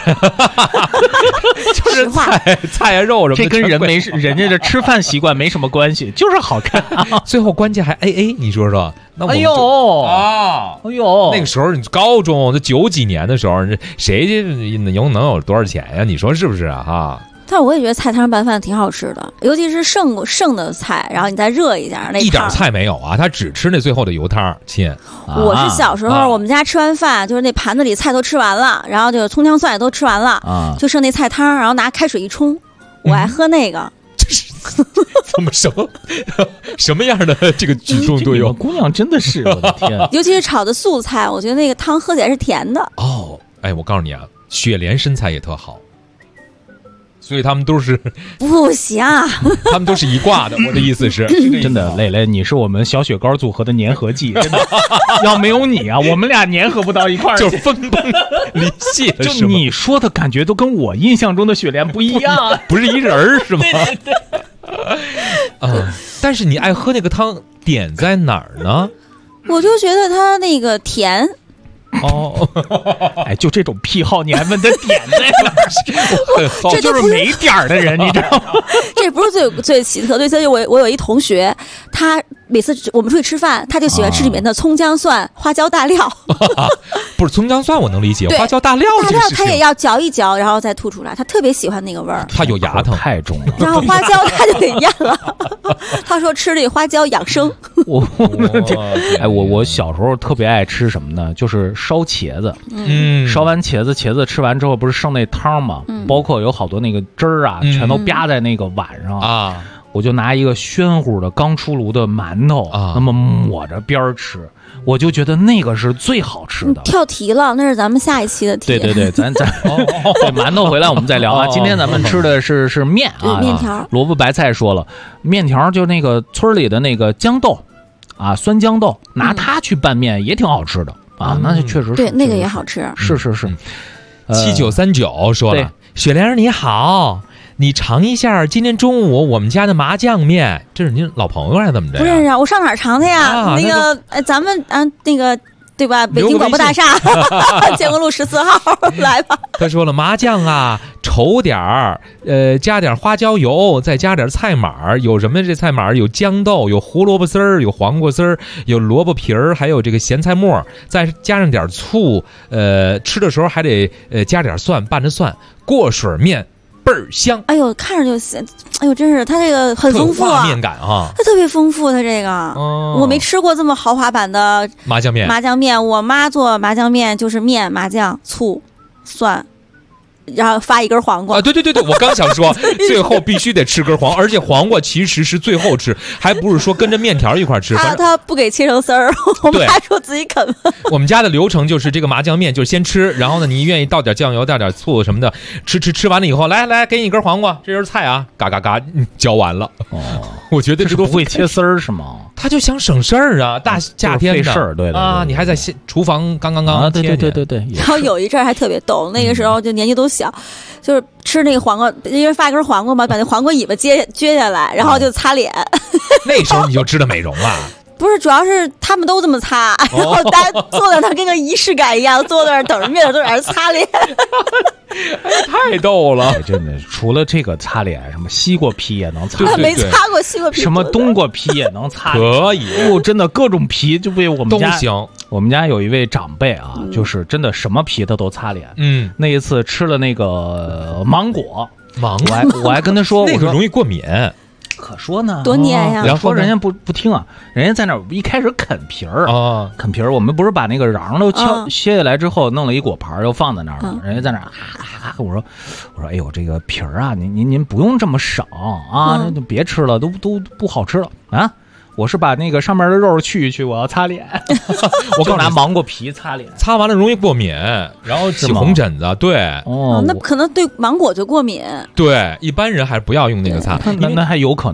就是菜啊肉什么的， 这跟人家的吃饭习惯没什么关系，就是好看。 最后关键还 AA， 你说说？那我们那个时候你高中，那90几年的时候，谁能有多少钱呀？你说是不是啊？哈。 但我也觉得菜汤拌饭挺好吃的，尤其是剩的菜，然后你再热一下，那一点菜没有啊，他只吃那最后的油汤。亲， 我是小时候我们家吃完饭，就是那盘子里菜都吃完了，然后就葱姜蒜也都吃完了，就剩那菜汤，然后拿开水一冲，我爱喝那个。 这是怎么什么样的这个举动都有？ 姑娘真的是，我的天！ 尤其是炒的素菜，我觉得那个汤喝起来是甜的。 哦，哎，我告诉你啊，雪莲身材也特好。所以他们都是不行， 他们都是一挂的。我的意思是， 真的，蕾蕾，你是我们小雪糕组合的粘合剂，真的。要没有你啊，我们俩粘合不到一块儿， 就分崩离析了。 就你说的感觉都跟我印象中的雪莲不一样， 不是一人儿是吗？ 对。 但是你爱喝那个汤，点在哪儿呢？ 我就觉得它那个甜。 哦，哎，就这种癖好，你还问他点在哪儿？这就是没点儿的人，你知道吗？ 这不是最奇特，所以我有一同学，他每次我们出去吃饭，他就喜欢吃里面的葱姜蒜、花椒大料。 不是葱姜蒜我能理解，花椒大料他也要嚼一嚼，然后再吐出来，他特别喜欢那个味儿。 他有牙疼， 太重了。 然后花椒他就给咽了。他说吃这花椒养生。 我小时候特别爱吃什么呢？就是烧茄子。烧完茄子吃完之后不是剩那汤吗？包括有好多那个汁儿啊，全都吧在那个碗上啊。我就拿一个暄乎的刚出炉的馒头那么抹着边儿吃，我就觉得那个是最好吃的。 跳题了，那是咱们下一期的题。 对，咱对馒头回来我们再聊啊。今天咱们吃的是面啊， 面条。 萝卜白菜说了，面条就那个村里的那个豇豆啊，酸豇豆，拿它去拌面也挺好吃的啊。那就确实是对，那个也好吃。 是。 7939说了，雪莲你好。你尝一下今天中午我们家的麻酱面，这是您老朋友还是怎么着？ 不认识啊，我上哪儿尝的呀？那个咱们那个对吧？北京广播大厦建国路14号来吧。 他说了，麻酱啊，稠点儿，加点花椒油，再加点菜码，有什么？这菜码有豇豆，有胡萝卜丝儿，有黄瓜丝儿，有萝卜皮儿，还有这个咸菜末，再加上点醋，吃的时候还得加点蒜，拌着蒜，过水面。倍儿香， 哎呦，看着就香，哎呦，真是它这个很丰富啊， 画面感啊， 它特别丰富。它这个，我没吃过这么豪华版的麻酱面。我妈做麻酱面就是面、麻酱、醋、蒜，然后发一根黄瓜啊！对，我刚想说，最后必须得吃根黄，而且黄瓜其实是最后吃，还不是说跟着面条一块吃。 他不给切成丝儿，我妈说自己啃。 我们家的流程就是这个麻酱面就是先吃，然后呢，你愿意倒点酱油、倒点醋什么的，吃完了以后，来给你一根黄瓜，这是菜啊，嘎嚼完了。哦，我觉得这都不会切丝儿是吗？ 他就想省事儿啊，大夏天的费事儿，对啊，你还在厨房刚对。 然后有一阵还特别逗，那个时候就年纪都小，就是吃那个黄瓜，因为发一根黄瓜嘛，把那黄瓜尾巴撅下来，然后就擦脸。 那时候你就知道美容了。 不是，主要是他们都这么擦，然后大家坐在那儿跟个仪式感一样，坐在那儿等着面都在那儿擦脸。 太逗了， 真的。除了这个擦脸，什么西瓜皮也能擦， 没擦过西瓜皮。 什么冬瓜皮也能擦， 可以。 真的各种皮就被我们家都行。 我们家有一位长辈啊，就是真的什么皮他都擦脸。那一次吃了那个芒果，我还跟他说， 那个容易过敏。 可说呢， 多黏呀！ 然后说人家不听啊，人家在那一开始啃皮儿啊，啃皮儿。我们不是把那个瓤都切下来之后，弄了一果盘又放在那儿了。人家在那儿，我说，哎呦，这个皮儿啊，您不用这么少啊，就别吃了，都不好吃了啊。我是把那个上面的肉去一去，我要擦脸。我就拿芒果皮擦脸， 擦完了容易过敏，然后起红疹子。对， 那可能对芒果就过敏。 对，一般人还是不要用那个擦， 那还有可能。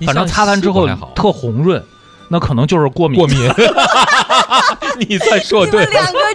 反正擦完之后特红润，那可能就是过敏。 你再说对了， 你们两个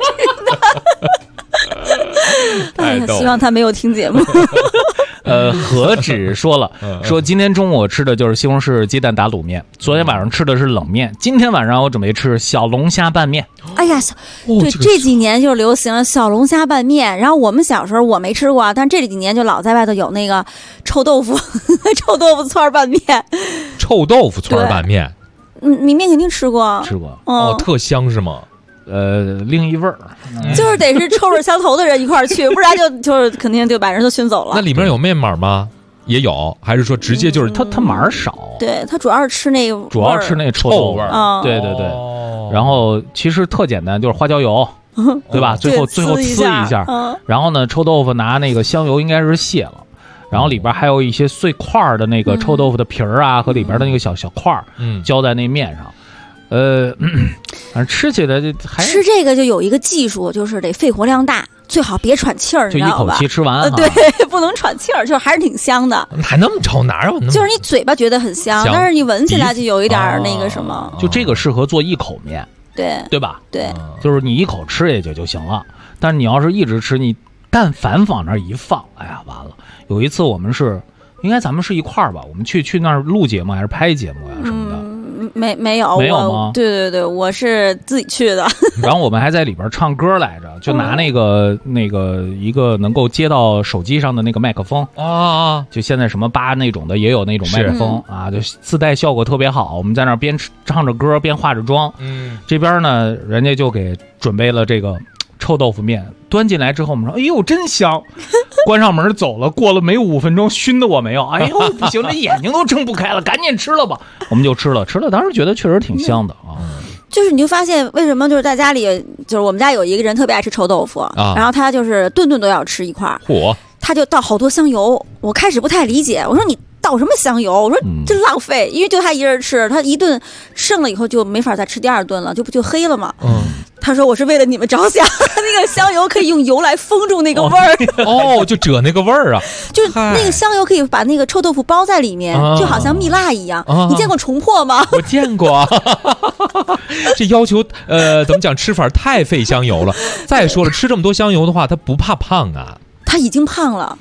真的。哎呀，希望他没有听节目。 何止说了，说今天中午我吃的就是西红柿鸡蛋打卤面，昨天晚上吃的是冷面，今天晚上我准备吃小龙虾拌面。 哎呀，对，这几年就流行小龙虾拌面。然后我们小时候我没吃过，但这几年就老在外头有那个臭豆腐串拌面。 臭豆腐串拌面， 米面肯定吃过， 哦，特香是吗？ 另一味儿， 就是得是臭味相投的人一块儿去，不然就是肯定就把人都熏走了。 那里面有面码吗？也有，还是说直接就是它码少？ 对，它主要是吃那个， 主要吃那臭豆味儿。对对对，然后其实特简单，就是花椒油，对吧？最后呲一下，然后呢，臭豆腐拿那个香油应该是卸了。然后里边还有一些碎块的那个臭豆腐的皮儿啊，和里边的那个小块儿，浇在那面上。反正吃起来就还吃这个就有一个技术，就是得肺活量大，最好别喘气儿， 就一口气吃完。 对，不能喘气儿，就还是挺香的。 还那么臭，哪有那么？ 就是你嘴巴觉得很香，但是你闻起来就有一点那个什么。 就这个适合做一口面，对吧？ 对， 就是你一口吃下去就行了。但是你要是一直吃，你但凡往那一放，哎呀，完了。有一次我们应该咱们是一块儿吧？我们去那儿录节目还是拍节目呀什么的？ 没有吗？对，我是自己去的。 然后我们还在里边唱歌来着，就拿那个一个能够接到手机上的那个麦克风啊， 就现在什么8那种的也有那种麦克风啊，就自带效果特别好。我们在那儿边唱着歌边化着妆，这边呢人家就给准备了这个臭豆腐面，端进来之后我们说哎呦真香，关上门走了，过了没5分钟熏的我没有，哎呦不行，这眼睛都睁不开了，赶紧吃了吧。我们就吃了当时觉得确实挺香的啊。 就是你就发现为什么就是在家里，就是我们家有一个人特别爱吃臭豆腐然后他就是顿顿都要吃一块，他就倒好多香油。我开始不太理解，我说你倒什么香油？我说真浪费，因为就他一人吃，他一顿剩了以后就没法再吃第2顿了，就黑了嘛。他说我是为了你们着想，那个香油可以用油来封住那个味儿。 就遮那个味儿啊， 就那个香油可以把那个臭豆腐包在里面，就好像蜜蜡一样。你见过重破吗？ 我见过。这要求怎么讲？吃法太费香油了。再说了，吃这么多香油的话，他不怕胖啊？ 他已经胖了。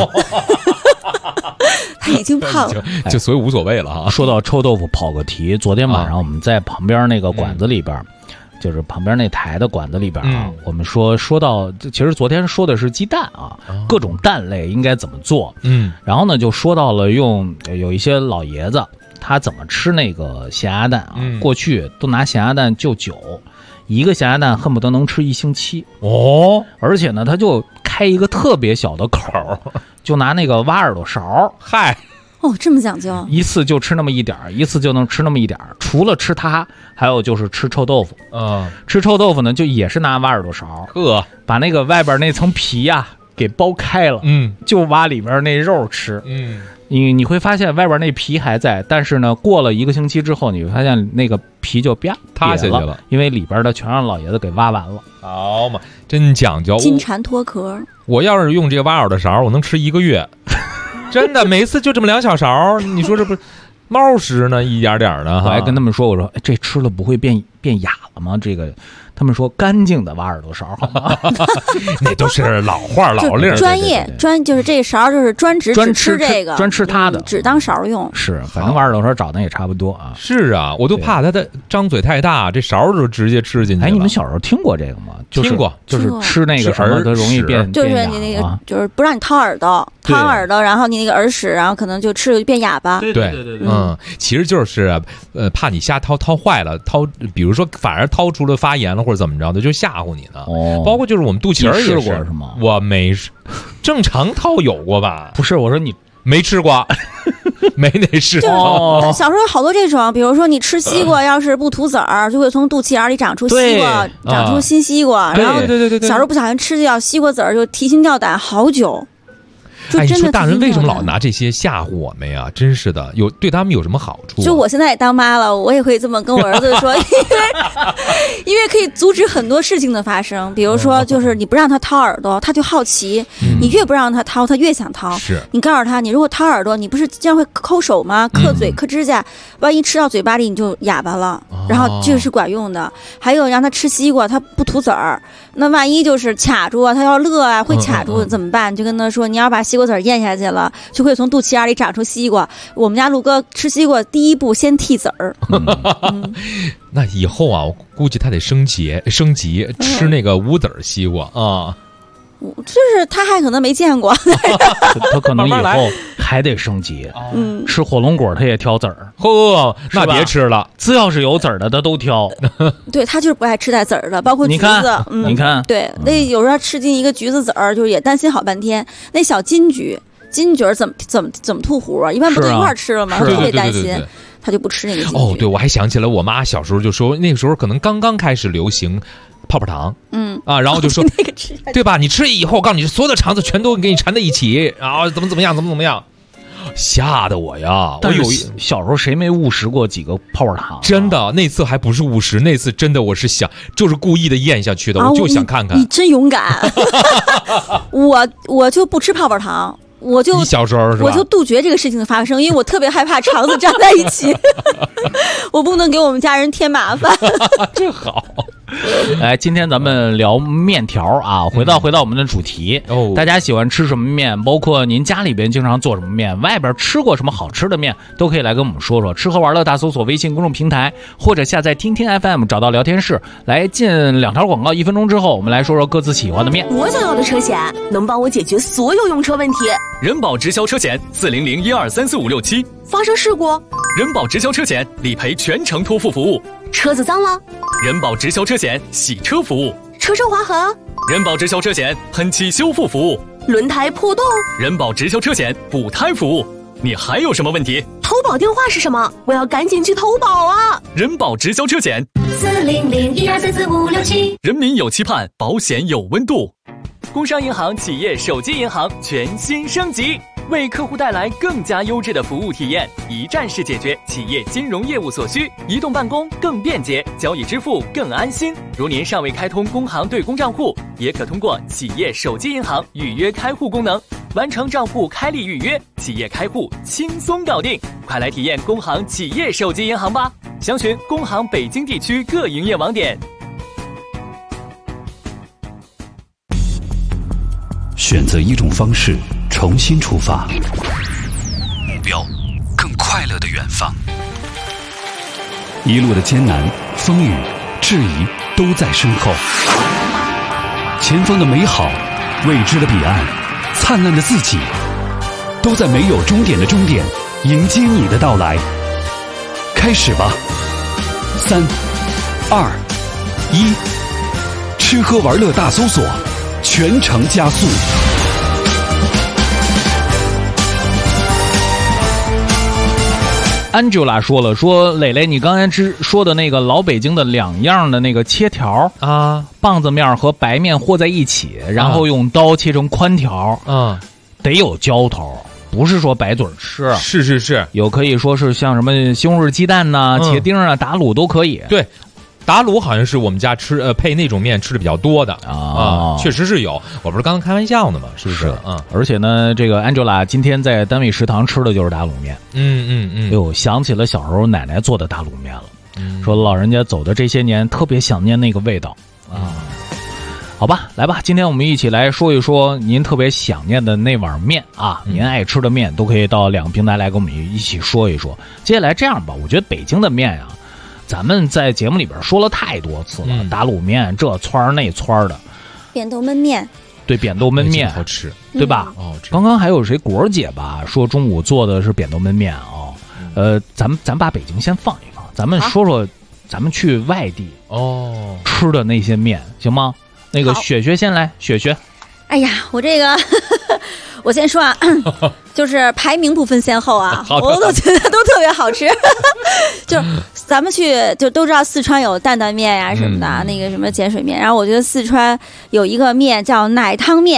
他已经胖了， 就所以无所谓了啊。 说到臭豆腐，跑个题。昨天晚上我们在旁边那个馆子里边。就是旁边那台的馆子里边啊，我们说到，其实昨天说的是鸡蛋啊，各种蛋类应该怎么做，然后呢就说到了有一些老爷子他怎么吃那个咸鸭蛋啊，过去都拿咸鸭蛋就酒，一个咸鸭蛋恨不得能吃1星期而且呢他就开一个特别小的口，就拿那个挖耳朵勺， 这么讲究， 一次就吃那么一点儿，一次就能吃那么一点儿。除了吃它，还有就是吃臭豆腐。吃臭豆腐呢，就也是拿挖耳朵勺，把那个外边那层皮呀给剥开了，就挖里边那肉吃。你会发现外边那皮还在，但是呢，过了1个星期之后，你会发现那个皮就塌下去了， 因为里边的全让老爷子给挖完了。 好嘛，真讲究， 金蝉脱壳。 我要是用这个挖耳朵勺，我能吃1个月。真的，每次就这么2小勺，你说这不猫食呢？一点点的。 我还跟他们说，我说这吃了不会变哑了吗？这个他们说干净的挖耳朵勺好吗？ 那都是老话老令， 专业就是这勺就是专吃这个， 专吃它的， 只当勺用。 是，反正挖耳朵勺长得也差不多啊。 是啊，我都怕它的张嘴太大，这勺就直接吃进去了。 你们小时候听过这个吗？ 听过， 就是吃那个什么，它容易变就是你那个就是不让你掏耳朵，然后你那个耳屎，然后可能就吃了就变哑巴。 对， 其实就是怕你瞎掏坏了，比如说反而掏出了发炎了或者怎么着的，就吓唬你呢。包括就是我们肚脐儿也是是吗？ 我没正常掏有过吧？ 不是，我说你没吃过。没那事。 小时候有好多这种，比如说你吃西瓜，要是不吐籽儿，就会从肚脐眼里长出西瓜，长出新西瓜。然后小时候不小心吃掉西瓜籽儿，就提心吊胆好久。 哎，你说大人为什么老拿这些吓唬我们呀？真是的，对他们有什么好处？ 就我现在也当妈了，我也会这么跟我儿子说，因为可以阻止很多事情的发生。比如说，就是你不让他掏耳朵，他就好奇；你越不让他掏，他越想掏。 是你告诉他，你如果掏耳朵，你不是这样会抠手吗？磕嘴、磕指甲，万一吃到嘴巴里你就哑巴了。然后这个是管用的。还有让他吃西瓜，他不吐籽儿，那万一就是卡住啊，他要乐啊，会卡住怎么办？就跟他说，你要把西瓜籽咽下去了，就会从肚脐眼里长出西瓜。我们家陆哥吃西瓜第一步先剔籽儿。 那以后啊，我估计他得升级吃那个无籽儿西瓜啊。 就是他还可能没见过， 他可能以后还得升级。吃火龙果他也挑籽儿， 那别吃了。 只要是有籽儿的他都挑。 对，他就是不爱吃带籽儿的，包括橘子。 你看， 对，那有时候吃进一个橘子籽儿，就是也担心好半天。那小金桔怎么吐核？一般不都一块吃了吗？他特别担心。他就不吃那个金桔。 对，我还想起来，我妈小时候就说，那个时候可能刚刚开始流行泡泡糖，然后就说那个吃， 对吧？你吃以后，我告诉你，所有的肠子全都给你缠在一起，然后怎么样，吓得我呀！ 但是小时候谁没误食过几个泡泡糖？ 真的，那次还不是误食，那次真的我是就是故意的咽下去的，我就想看看。 你真勇敢！我就不吃泡泡糖。 你小时候是吧？ 我就杜绝这个事情的发生，因为我特别害怕肠子粘在一起，我不能给我们家人添麻烦。 这好。 哎，今天咱们聊面条啊，回到我们的主题。大家喜欢吃什么面？包括您家里边经常做什么面，外边吃过什么好吃的面，都可以来跟我们说说。吃喝玩乐大搜索微信公众平台，或者下载听听 FM， 找到聊天室，来进2条广告，1分钟之后，我们来说说各自喜欢的面。 我想要的车险能帮我解决所有用车问题。 人保直销车险40012345667， 发生事故， 人保直销车险理赔全程托付服务。 车子脏了， 人保直销车险洗车服务。 车身划痕， 人保直销车险喷漆修复服务。 轮胎破洞， 人保直销车险补胎服务。你还有什么问题？ 投保电话是什么？我要赶紧去投保啊！ 人保直销车险 40012345667， 人民有期盼，保险有温度。工商银行企业手机银行全新升级，为客户带来更加优质的服务体验，一站式解决企业金融业务所需，移动办公更便捷，交易支付更安心。如您尚未开通工行对公账户，也可通过企业手机银行预约开户功能，完成账户开立预约，企业开户轻松搞定。快来体验工行企业手机银行吧！详询工行北京地区各营业网点。 选择一种方式，重新出发，目标更快乐的远方。一路的艰难、风雨、质疑都在身后，前方的美好、未知的彼岸、灿烂的自己，都在没有终点的终点迎接你的到来。开始吧！3、2、1，吃喝玩乐大搜索，全程加速。 Angela 说磊磊，你刚才说的那个老北京的2样的那个切条啊，棒子面和白面和在一起，然后用刀切成宽条，得有浇头，不是说白嘴吃。 是， 有可以说是像什么西红柿鸡蛋呐、茄丁啊、打卤都可以。 对。打卤好像是我们家吃配那种面吃的比较多的啊，确实是有。我不是刚刚开玩笑呢吗？是不是？ 而且呢，这个 Angela 今天在单位食堂吃的就是打卤面。哎呦，想起了小时候奶奶做的打卤面了。说老人家走的这些年，特别想念那个味道啊。好吧，来吧，今天我们一起来说一说您特别想念的那碗面啊，您爱吃的面都可以到2个平台来跟我们一起说一说。接下来这样吧，我觉得北京的面啊。咱们在节目里边说了太多次了，打卤面这窜那窜的， 扁豆焖面， 对，扁豆焖面好吃， 对吧？刚刚还有谁果儿姐吧说中午做的是扁豆焖面啊？咱把北京先放一放，咱们说说咱们去外地吃的那些面行吗？那个雪雪先来，雪雪。 哎呀，我这个我先说啊，就是排名不分先后啊，我都觉得都特别好吃。就是咱们去就都知道四川有担担面呀什么的，那个什么碱水面，然后我觉得四川有一个面叫奶汤面，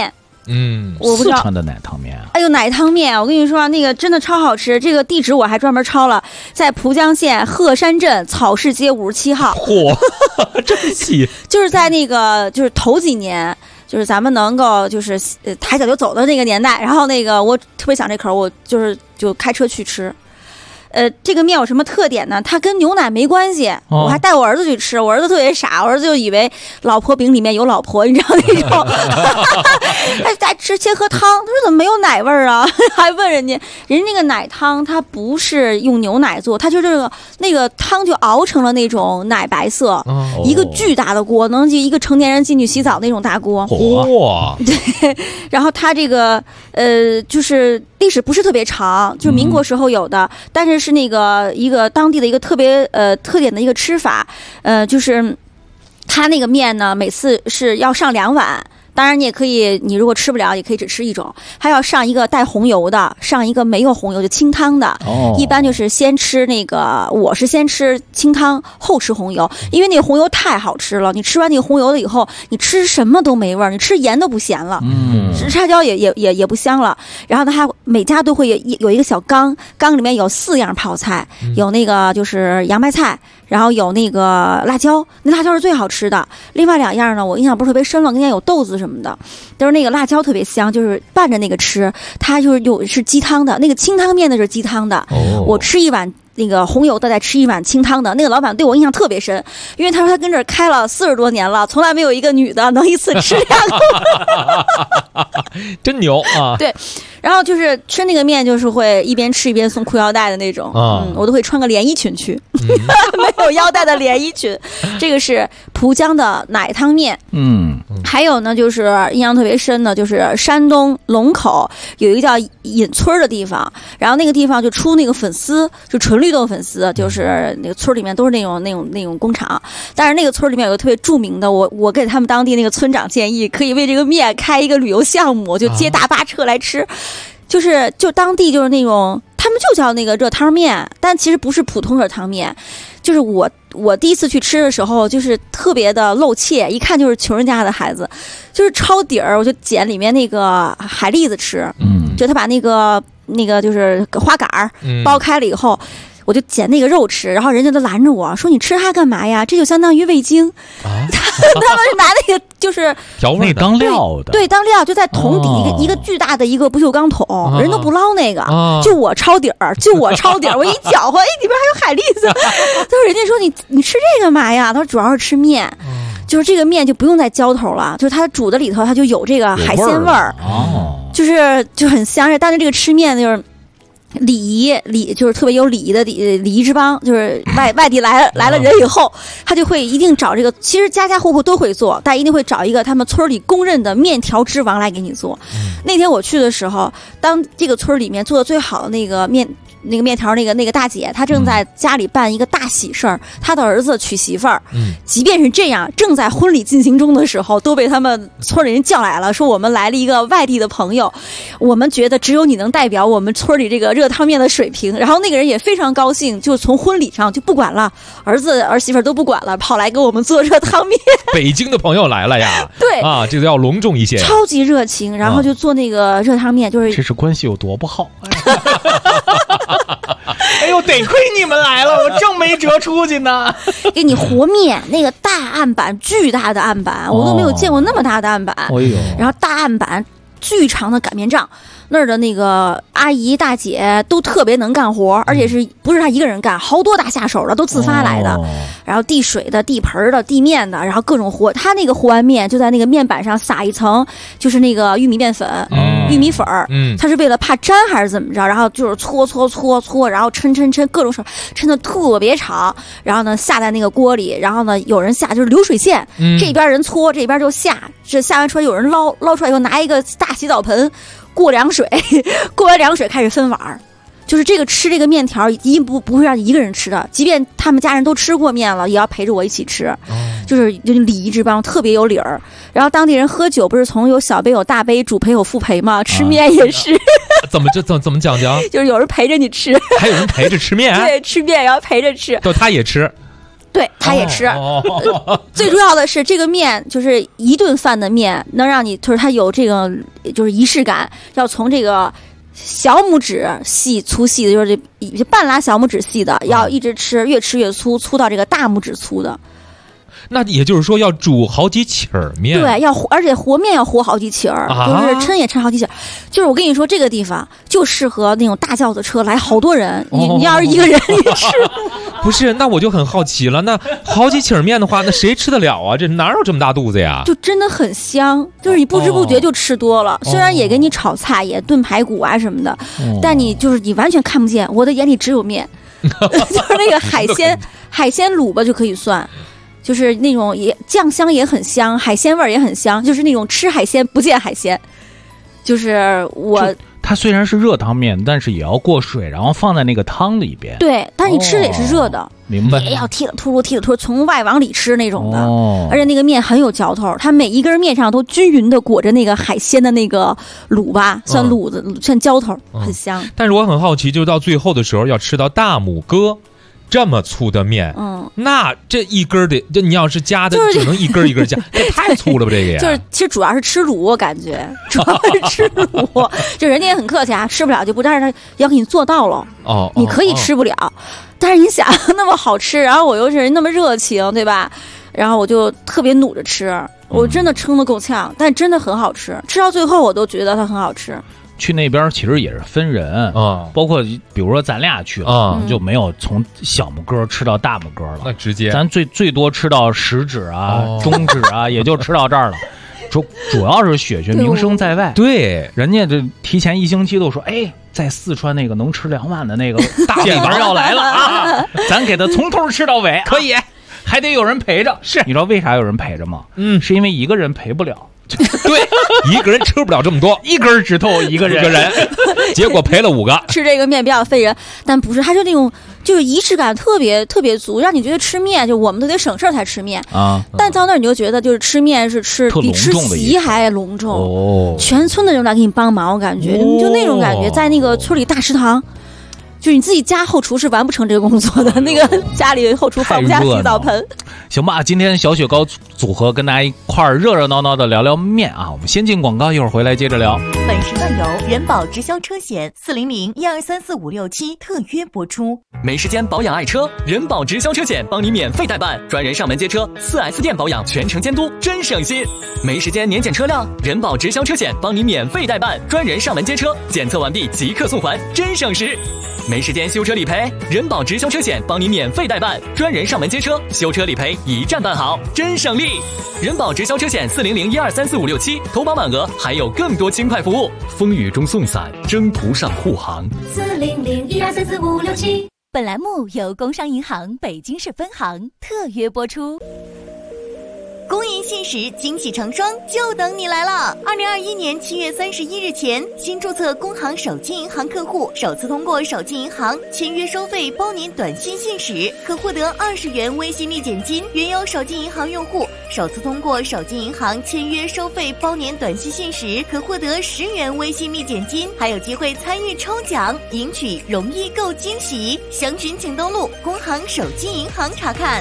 我不知道四川的奶汤面啊。 哎呦，奶汤面，我跟你说，那个真的超好吃。这个地址我还专门抄了，在蒲江县鹤山镇草市街57号。 嚯，这么细！ 就是在那个，就是头几年，就是咱们能够就是抬脚就走的那个年代。然后那个我特别想这口，我就开车去吃。这个面有什么特点呢？它跟牛奶没关系，我还带我儿子去吃，我儿子特别傻，我儿子就以为老婆饼里面有老婆，你知道那种，他先喝汤，他说怎么没有奶味儿啊？还问人家那个奶汤，它不是用牛奶做，它就那个汤就熬成了那种奶白色，一个巨大的锅，能一个成年人进去洗澡那种大锅。 哇！ 对，然后它这个就是历史不是特别长，就是民国时候有的，但是那个一个当地的一个特别特点的一个吃法，就是它那个面呢，每次是要上2碗。当然，你也可以，你如果吃不了，也可以只吃一种。还要上一个带红油的，上一个没有红油就清汤的。一般就是先吃那个，我是先吃清汤，后吃红油，因为那个红油太好吃了。你吃完那个红油了以后，你吃什么都没味儿，你吃盐都不咸了，吃叉椒也不香了。然后呢，它每家都会有一个小缸，缸里面有4样泡菜，有那个就是洋白菜。然后有那个辣椒，那辣椒是最好吃的。另外2样呢，我印象不是特别深了，跟前有豆子什么的，就是那个辣椒特别香，就是拌着那个吃，它是鸡汤的，那个清汤面的是鸡汤的。我吃一碗那个红油的，再吃一碗清汤的。那个老板对我印象特别深，因为他说他跟这儿开了40多年了，从来没有一个女的能一次吃2个， 真牛啊！ 对。然后就是吃那个面，就是会一边吃一边送裤腰带的那种，我都会穿个连衣裙去，没有腰带的连衣裙。这个是蒲江的奶汤面，还有呢，就是印象特别深的，就是山东龙口有一个叫引村的地方，然后那个地方就出那个粉丝，就纯绿豆粉丝，就是那个村里面都是那种工厂，但是那个村里面有个特别著名的，我给他们当地那个村长建议，可以为这个面开一个旅游项目，就接大巴车来吃。就当地就是那种，他们就叫那个热汤面，但其实不是普通热汤面。就是我第一次去吃的时候，就是特别的露怯，一看就是穷人家的孩子，就是抄底儿，我就捡里面那个海蛎子吃，就他把那个就是花杆儿剥开了以后。我就捡那个肉吃，然后人家都拦着我说：“你吃它干嘛呀？这就相当于味精。”他们是拿那个就是调味的当料的， 对，当料就在桶底一个巨大的一个不锈钢桶，人都不捞那个，就我抄底儿，我一搅和，哎，里边还有海蛎子。他说：“人家说你吃这干嘛呀？”他说：“主要是吃面，就是这个面就不用再浇头了，就是它煮的里头它就有这个海鲜味儿，就很香。但是这个吃面就是。礼仪就是特别有礼仪的礼仪之邦，就是外地来了人以后，他就会一定找这个，其实家家户户都会做，但一定会找一个他们村里公认的面条之王来给你做。那天我去的时候，当这个村里面做的最好的那个面条那个大姐，她正在家里办一个大喜事儿，她的儿子娶媳妇儿。即便是这样，正在婚礼进行中的时候，都被他们村里人叫来了，说我们来了一个外地的朋友，我们觉得只有你能代表我们村里这个热汤面的水平。然后那个人也非常高兴，就从婚礼上就不管了，儿子儿媳妇都不管了，跑来给我们做热汤面。 北京的朋友来了呀！ 对啊，这个要隆重一些， 超级热情，然后就做那个热汤面，就是这是关系有多不好。哎呦，得亏你们来了，我正没辙出去呢。 给你和面，那个大案板，巨大的案板，我都没有见过那么大的案板。然后大案板，巨长的擀面杖。那儿的那个阿姨大姐都特别能干活，而且不是她一个人干，好多大下手的都自发来的，然后递水的、递盆的、递面的，然后各种和。她那个和完面就在那个面板上撒一层，就是那个玉米面粉、玉米粉儿，她是为了怕粘还是怎么着？然后就是搓，然后抻各种手，抻的特别长，然后呢下在那个锅里，然后呢有人下就是流水线，这边人搓，这边就下，这下完出来有人捞出来以后拿一个大洗澡盆。过凉水，过完凉水开始分碗儿，就是这个吃这个面条一定不会让你一个人吃的，即便他们家人都吃过面了，也要陪着我一起吃，就是礼仪之邦，特别有理儿。然后当地人喝酒不是从有小杯有大杯，主陪有副陪吗？吃面也是。 怎么讲究？ 就是有人陪着你吃， 还有人陪着吃面， 对，吃面也要陪着吃， 他也吃。 对，他也吃。最主要的是这个面，就是一顿饭的面，能让你就是它有这个就是仪式感，要从这个小拇指细粗细的，就是这半拉小拇指细的，要一直吃，越吃越粗，粗到这个大拇指粗的。 那也就是说要煮好几起儿面， 对，而且和面要和好几起儿，就是抻也抻好几起儿。就是我跟你说，这个地方就适合那种大轿子车来好多人，你要是一个人你吃不是？那我就很好奇了，那好几起儿面的话，那谁吃得了啊？这哪有这么大肚子呀？ 就真的很香，就是你不知不觉就吃多了。虽然也给你炒菜，也炖排骨啊什么的，但你完全看不见，我的眼里只有面，就是那个海鲜卤吧就可以算。就是那种酱香也很香，海鲜味儿也很香，就是那种吃海鲜不见海鲜。就是它虽然是热汤面，但是也要过水，然后放在那个汤里边。 对，但是你吃的也是热的， 明白？ 也要剔了突从外往里吃那种的。而且那个面很有嚼头，它每一根面上都均匀的裹着那个海鲜的那个卤吧，算卤子，算浇头，很香。 但是我很好奇，就到最后的时候要吃到大拇哥。这么粗的面，那这一根的，这你要是夹的，只能一根一根夹，这太粗了吧？这个呀， 就是其实主要是吃卤，我感觉主要是吃卤，就人家也很客气啊，吃不了就不，但是他要给你做到了，你可以吃不了，但是你想那么好吃，然后我又是那么热情，对吧？然后我就特别努着吃，我真的撑得够呛，但真的很好吃，吃到最后我都觉得它很好吃。 去那边其实也是分人包括比如说咱俩去就没有从小拇哥吃到大拇哥了， 那直接咱最多吃到食指啊、中指啊，也就吃到这儿了。主要是雪雪名声在外， 对， 人家这提前1星期都说，哎，在四川那个能吃2万的那个大尾巴要来了啊，咱给他从头吃到尾， 可以， 还得有人陪着。 是， 你知道为啥有人陪着吗？是因为一个人陪不了。 对，一个人吃不了这么多， 一根指头一个人， 结果赔了5个。 吃这个面比较费人，但不是，它就那种就是仪式感特别足，让你觉得吃面就我们都得省事才吃面啊。但到那儿你就觉得就是吃面是比吃席还隆重，全村的人来给你帮忙，我感觉就那种感觉，在那个村里大食堂。就是你自己家后厨是完不成这个工作的，那个家里后厨放不下洗澡盆。 行吧，今天小雪糕组合跟大家一块儿热闹闹的聊聊面啊。我们先进广告，一会儿回来接着聊。 本时段由人保直销车险400-1234567特约播出。 没时间保养爱车，人保直销车险帮你免费代办，专人上门接车，4S 店保养全程监督，真省心。没时间年检车辆，人保直销车险帮你免费代办，专人上门接车，检测完毕即刻送还，真省时。没时间修车理赔，人保直销车险帮你免费代办，专人上门接车，修车理赔一站办好，真省力。人保直销车险400-1234567，投保满额还有更多轻快服务，风雨中送伞，征途上护航。 400-1234567。本栏目由工商银行北京市分行特约播出。公银信实，惊喜成双，就等你来了！2021年7月31日前，新注册工行手机银行客户首次通过手机银行签约收费包年短信信使，可获得20元微信立减金；原有手机银行用户首次通过手机银行签约收费包年短信信使，可获得10元微信立减金，还有机会参与抽奖，赢取容易购惊喜。详询请登录工行手机银行查看。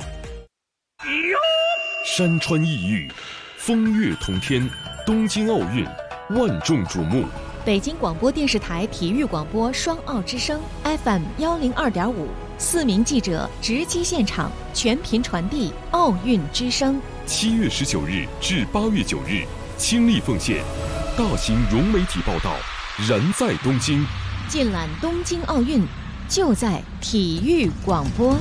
山川异域，风月同天，东京奥运万众瞩目。 北京广播电视台体育广播双奥之声 FM 102.5，4名记者直击现场，全频传递奥运之声。 7月19日至8月9日，倾力奉献，大型融媒体报道，燃在东京。 尽览东京奥运，就在体育广播。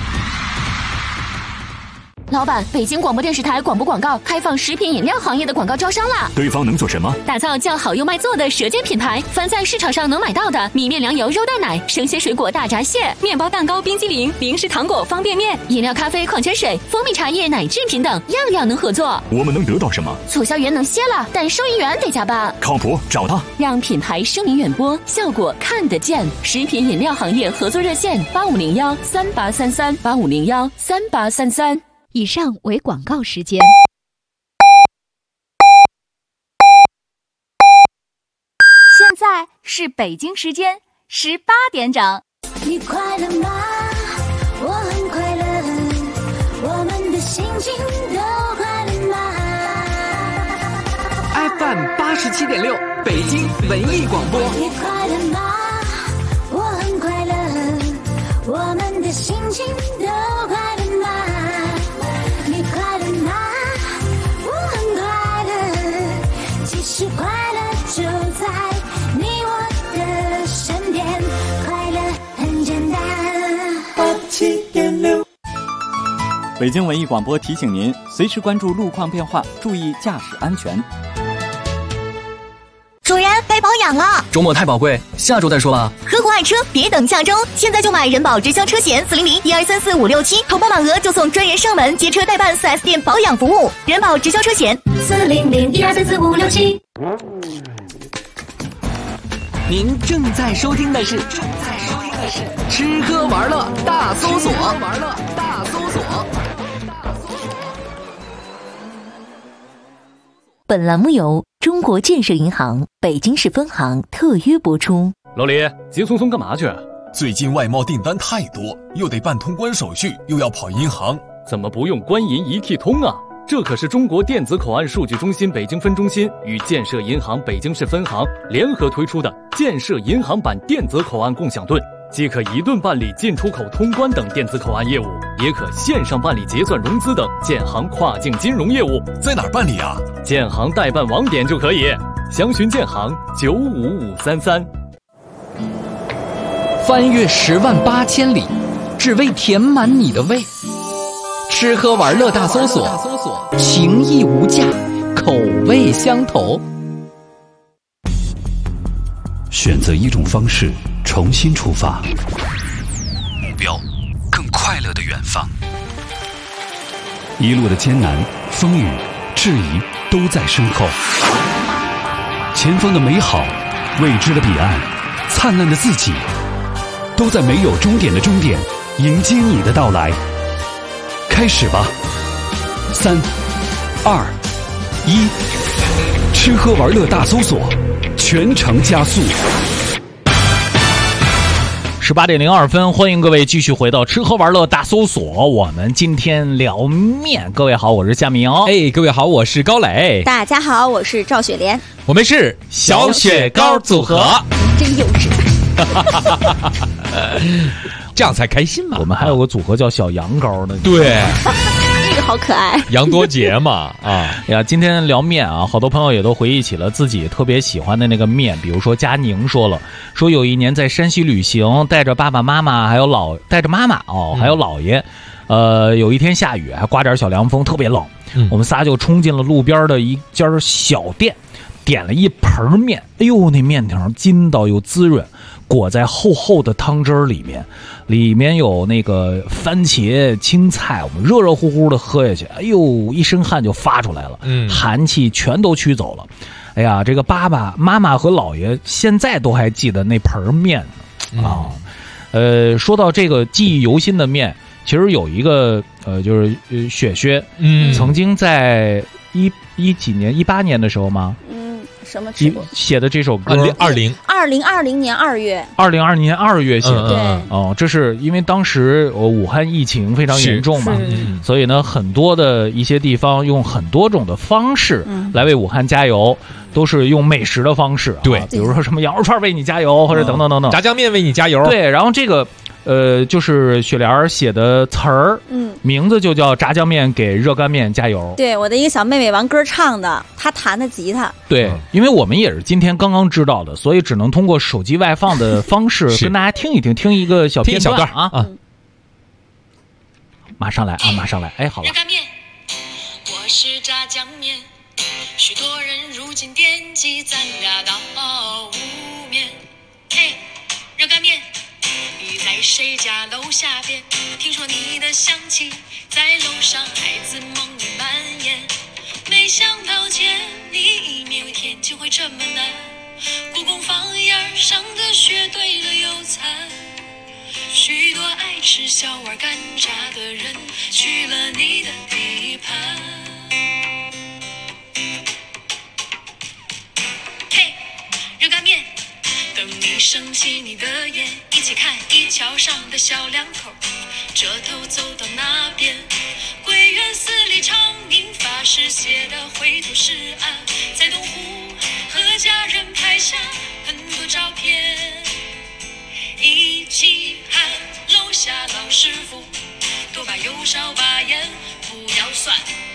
老板，北京广播电视台广播广告开放食品饮料行业的广告招商啦！ 对方能做什么？ 打造叫好又卖座的舌尖品牌，凡在市场上能买到的米面粮油肉蛋奶、生鲜水果大闸蟹、面包蛋糕冰激凌、零食糖果方便面、饮料咖啡矿泉水、蜂蜜茶叶奶制品等，样样能合作。 我们能得到什么？ 促销员能歇了，但收银员得加班。 靠谱，找他， 让品牌声名远播，效果看得见。食品饮料行业合作热线8501-3833，8501-3833。 以上为广告时间。 现在是北京时间18点整。 你快乐吗？我很快乐。 心情都快乐吗 FM 87.6，北京文艺广播。 你快乐吗？我很快乐，我们的心情都快乐吗？你快乐吗？我很快乐，其实快乐就在你我的身边，快乐很简单。 87.6，北京文艺广播提醒您，随时关注路况变化，注意驾驶安全。 主人，该保养了。 周末太宝贵，下周再说吧。 合伙爱车，别等下周，现在就买人保直销车险400-1234-567，投保满额就送专人上门接车代办 4S 店保养服务。人保直销车险400-1234-567。 您正在收听的是吃喝玩乐大搜索。 本栏目由中国建设银行北京市分行特约播出。 老李，急匆匆干嘛去？ 最近外贸订单太多，又得办通关手续，又要跑银行， 怎么不用官银一体通啊？这可是中国电子口岸数据中心北京分中心与建设银行北京市分行联合推出的建设银行版电子口岸共享盾，既可一盾办理进出口通关等电子口岸业务，也可线上办理结算融资等建行跨境金融业务。 在哪儿办理啊？ 建行代办网点就可以，详询建行95533。 翻越108000里，只为填满你的胃。吃喝玩乐大搜索，情义无价，口味相投。 选择一种方式，重新出发，目标更快乐的远方。一路的艰难、风雨、质疑都在身后，前方的美好、未知的彼岸、灿烂的自己，都在没有终点的终点迎接你的到来。开始吧，3、2、1，吃喝玩乐大搜索，全程加速。 18:02，欢迎各位继续回到吃喝玩乐大搜索。我们今天聊面。各位好，我是夏明。 各位好，我是高磊。 大家好，我是赵雪莲。 我们是小雪糕组合。 真幼稚。 这样才开心嘛。 我们还有个组合叫小羊羔的。 对。 这个好可爱， 杨多杰嘛啊呀！今天聊面啊，好多朋友也都回忆起了自己特别喜欢的那个面。比如说佳宁说有一年在山西旅行，带着爸爸妈妈还有带着妈妈还有姥爷，有一天下雨，还刮点小凉风，特别冷。我们仨就冲进了路边的一家小店，点了一盆面。哎呦，那面条筋道又滋润，裹在厚厚的汤汁里面，里面有那个番茄、青菜，我们热热乎乎的喝下去，哎呦，一身汗就发出来了，寒气全都驱走了。哎呀，这个爸爸妈妈和姥爷现在都还记得那盆面呢说到这个记忆犹新的面，其实有一个就是雪雪曾经在几年18年的时候吗？ 什么直播写的这首歌 ？2020年2月 ，2020年2月写的。 对， 这是因为当时武汉疫情非常严重嘛，所以呢，很多的一些地方用很多种的方式来为武汉加油，都是用美食的方式。 对， 比如说什么羊肉串为你加油，或者等等等等， 炸酱面为你加油。 对，然后这个就是雪莲写的词儿，名字就叫炸酱面给热干面加油。 对，我的一个小妹妹玩歌唱的，她弹的吉他。 对，因为我们也是今天刚刚知道的，所以只能通过手机外放的方式跟大家听一听，听一个小片段啊。马上来啊，马上来！哎，好了。 热干面，我是炸酱面，许多人如今惦记咱俩到无眠。嘿，热干面。你在谁家楼下边？听说你的香气在楼上，孩子梦里蔓延。没想到见你一面，有天气会这么难。故宫房檐上的雪堆了又残，许多爱吃小碗干炸的人去了你的地盘。嘿，热干面。等你升起你的眼，一起看一桥上的小两口，这头走到那边，归北苑寺里长明法师写的绘图诗案，在东湖和家人拍下很多照片，一起喊楼下老师傅，多把油少把盐，不要蒜。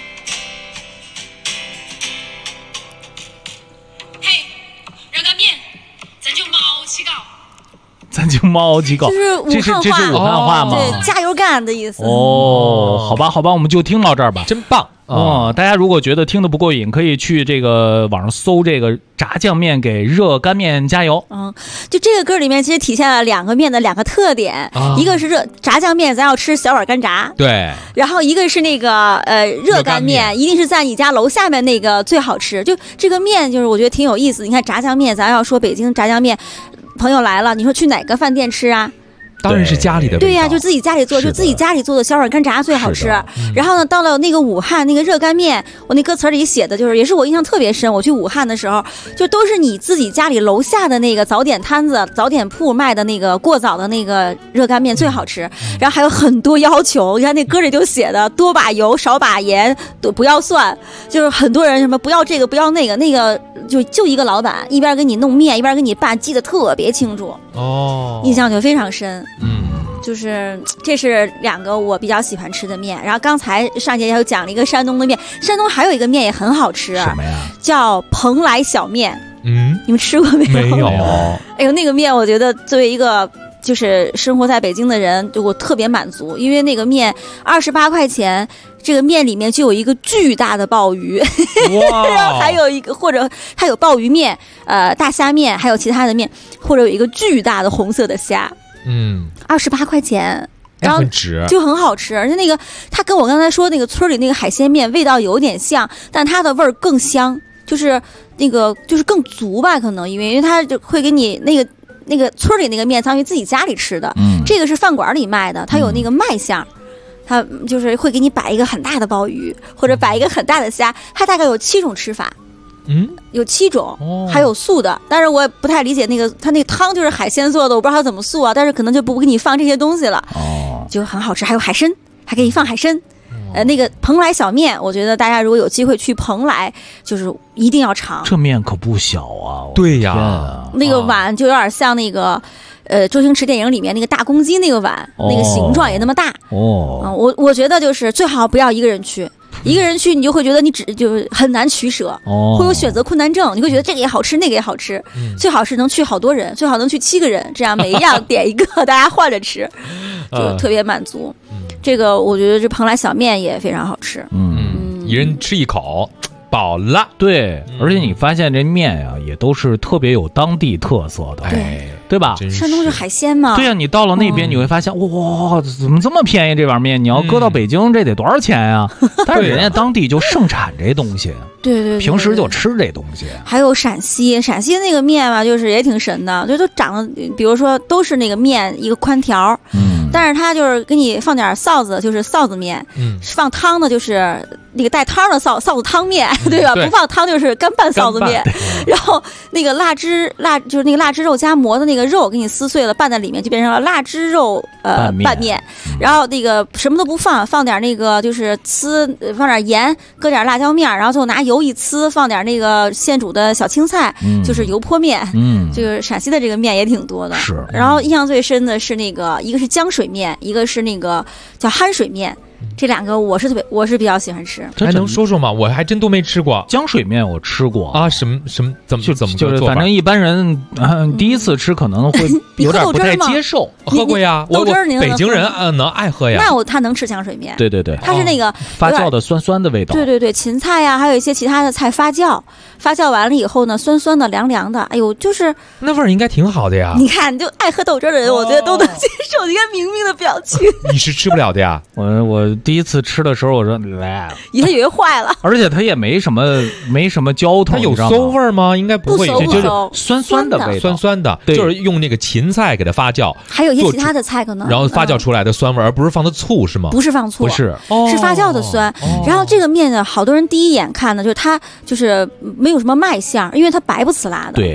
嘿，热干面，咱就毛起搞。 咱就毛几搞， 这是武汉话吗？ 对，加油干的意思。 哦，好吧，我们就听到这儿吧。 真棒哦！大家如果觉得听得不过瘾，可以去这个网上搜这个炸酱面给热干面加油。 就这个歌里面其实体现了两个面的两个特点，一个是炸酱面，咱要吃小碗干炸。 对。 然后一个是那个热干面，一定是在你家楼下面那个最好吃。就这个面，就是我觉得挺有意思。你看炸酱面，咱要说北京炸酱面。朋友来了，你说去哪个饭店吃啊？ 当然是家里的。 对呀，就自己家里做，就自己家里做的小碗干炸最好吃。然后呢，到了那个武汉那个热干面，我那歌词里写的就是，也是我印象特别深。我去武汉的时候，就都是你自己家里楼下的那个早点摊子、早点铺卖的那个过早的那个热干面最好吃。然后还有很多要求，你看那歌里就写的，多把油，少把盐，不要蒜。就是很多人什么不要这个，不要那个，那个就一个老板一边给你弄面，一边给你拌，记得特别清楚。印象就非常深。就是这是两个我比较喜欢吃的面。然后刚才上节又讲了一个山东的面，山东还有一个面也很好吃， 什么呀？ 叫蓬莱小面。你们吃过没有？ 没有。 哎呦，那个面我觉得作为一个就是生活在北京的人，我特别满足，因为那个面28块钱，这个面里面就有一个巨大的鲍鱼，然后还有一个或者它有鲍鱼面、大虾面，还有其他的面，或者有一个巨大的红色的虾。28块钱，然后就很好吃，而且那个它跟我刚才说那个村里那个海鲜面味道有点像，但它的味儿更香，就是那个就是更足吧，可能因为它就会给你那个村里那个面，相当于自己家里吃的，这个是饭馆里卖的，它有那个卖相。它就是会给你摆一个很大的鲍鱼，或者摆一个很大的虾，它大概有7种吃法。有7种，还有素的，但是我也不太理解那个，它那个汤就是海鲜做的，我不知道它怎么素啊，但是可能就不给你放这些东西了，就很好吃。还有海参，还可以放海参。那个蓬莱小面，我觉得大家如果有机会去蓬莱，就是一定要尝。 这面可不小啊！ 对呀， 那个碗就有点像那个。周星驰电影里面那个大公鸡那个碗，那个形状也那么大。我觉得就是最好不要一个人去。一个人去，你就会觉得你就很难取舍，会有选择困难症。你会觉得这个也好吃，那个也好吃。最好是能去好多人，最好能去7个人，这样每一样点一个，大家换着吃，就特别满足。这个我觉得这蓬莱小面也非常好吃。 一人吃一口。饱了， 对，而且你发现这面呀，也都是特别有当地特色的，对吧？ 山东是海鲜嘛？ 对呀，你到了那边你会发现，哇，怎么这么便宜这碗面？你要搁到北京，这得多少钱呀？但是人家当地就盛产这东西， 对， 平时就吃这东西。 还有陕西那个面吧，就是也挺神的，就都长得，比如说都是那个面一个宽条，但是它就是给你放点臊子，就是臊子面，放汤的就是那个带汤的臊子汤面，对吧？不放汤就是干拌臊子面，然后那个就是那个腊汁肉夹馍的那个肉给你撕碎了拌在里面，就变成了腊汁肉拌面。然后那个什么都不放点那个就是放点盐，搁点辣椒面，然后最后拿油一呲，放点那个现煮的小青菜，就是油泼面。就是陕西的这个面也挺多的。 是。 然后印象最深的是那个一个是浆水面，一个是那个叫憨水面。这两个我是比较喜欢吃。 还能说说吗？我还真都没吃过浆水面，我吃过啊。什么怎么就是反正一般人第一次吃可能会有点不太接受。 喝过呀， 豆汁儿北京人能爱喝呀。 那他能吃浆水面。 对， 它是那个发酵的酸酸的味道。 对，芹菜呀，还有一些其他的菜发酵完了以后呢，酸酸的凉凉的，哎呦，就是那味儿应该挺好的呀。 你看，就爱喝豆汁儿的人，我觉得都能接受。你看明明的表情， 你是吃不了的呀。 我第一次吃的时候，我说他以为坏了， 而且它也没什么浇头， 它有馊味儿吗？应该不会， 就是酸酸的味道， 酸的，就是用那个芹菜给它发酵， 还有一些其他的菜可能， 然后发酵出来的酸味，而不是放的醋是吗？ 不是放醋， 不是， 是发酵的酸。然后这个面呢，好多人第一眼看呢，就是它就是没有什么卖相，因为它白不呲啦的。 对。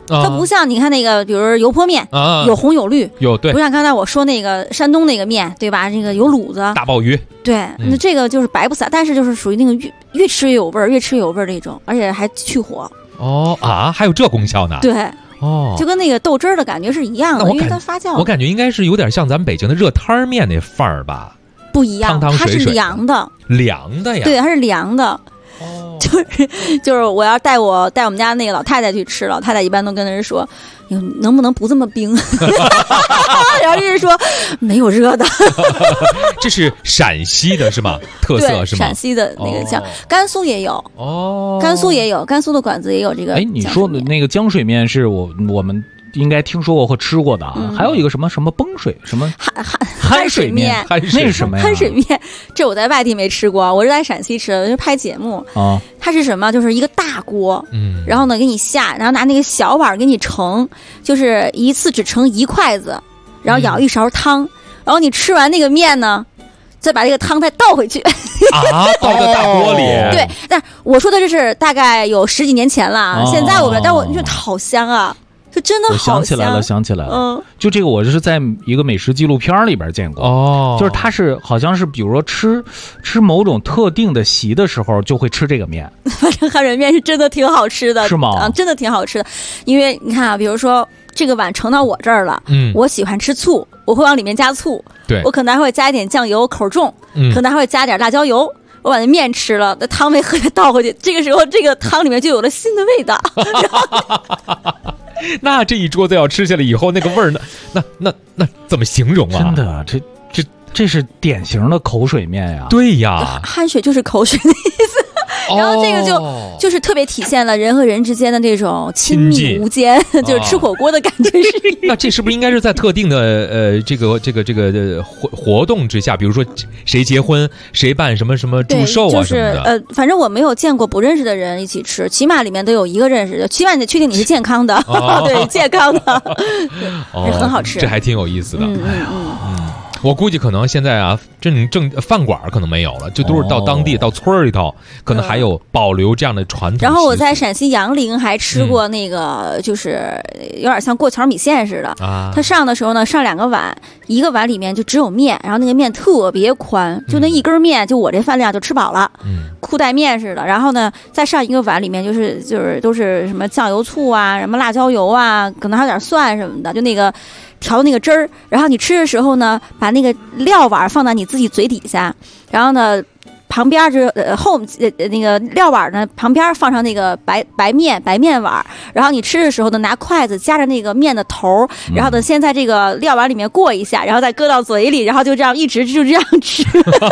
它不像你看那个，比如油泼面，有红有绿， 对， 不像刚才我说那个山东那个面，对吧？这个有卤子、 大鲍鱼， 对，那这个就是白不撒，但是就是属于那个越吃越有味儿，越吃越有味儿那种，而且还去火。 还有这功效呢？ 对。就跟那个豆汁儿的感觉是一样的，因为它发酵。 我感觉应该是有点像咱们北京的热摊面那范儿吧？ 不一样， 汤汤水水， 它是凉的， 凉的呀。 对，它是凉的。就是我要带我们家那个老太太去吃，老太太一般都跟人说，能不能不这么冰？然后就是说没有热的。 这是陕西的是吗？特色是吗？ 陕西的那个像甘肃也有甘肃也有，甘肃的馆子也有这个。 你说的那个浆水面是我们应该听说过或吃过的啊，还有一个什么崩水，什么憨水面， 那是什么呀？ 憨水面，这我在外地没吃过，我是在陕西吃的，就拍节目啊。它是什么？就是一个大锅，然后呢给你下，然后拿那个小碗给你盛，就是一次只盛一筷子，然后舀一勺汤，然后你吃完那个面呢，再把这个汤再倒回去倒到大锅里。 对，但我说的这是大概有10几年前了，现在但我觉得好香啊。就真的好香， 想起来了，就这个我是在一个美食纪录片里边见过，就是它是好像是比如说吃某种特定的席的时候就会吃这个面， 反正憨水面是真的挺好吃的， 是吗？ 真的挺好吃的，因为你看啊，比如说这个碗盛到我这儿了，我喜欢吃醋，我会往里面加醋， 对， 我可能还会加一点酱油，口重，可能还会加点辣椒油。我把那面吃了，那汤没喝就倒回去，这个时候这个汤里面就有了新的味道。 那这一桌子要吃下来以后，那个味儿呢？那怎么形容啊？ 真的，这是典型的口水面呀。 对呀， 憨水就是口水的意思。然后这个就是特别体现了人和人之间的这种亲密无间，就是吃火锅的感觉是一样。 那这是不是应该是在特定的这个活动之下，比如说谁结婚，谁办什么祝寿啊什么的？ 反正我没有见过不认识的人一起吃，起码里面都有一个认识的，起码你得确定你是健康的，对，健康的，很好吃， 这还挺有意思的。我估计可能现在啊，正饭馆可能没有了，就都是到当地到村里头，可能还有保留这样的传统。 然后我在陕西杨凌还吃过那个，就是有点像过桥米线似的。它上的时候呢，上2个碗，一个碗里面就只有面，然后那个面特别宽，就那一根面，就我这饭量就吃饱了，裤带面似的。然后呢，再上一个碗里面就是都是什么酱油醋啊，什么辣椒油啊，可能还有点蒜什么的，就那个。调那个汁儿，然后你吃的时候呢，把那个料碗放到你自己嘴底下，然后呢，旁边那个料碗呢旁边放上那个白面碗，然后你吃的时候呢，拿筷子夹着那个面的头，然后呢，先在这个料碗里面过一下，然后再搁到嘴里，然后就这样一直就这样吃。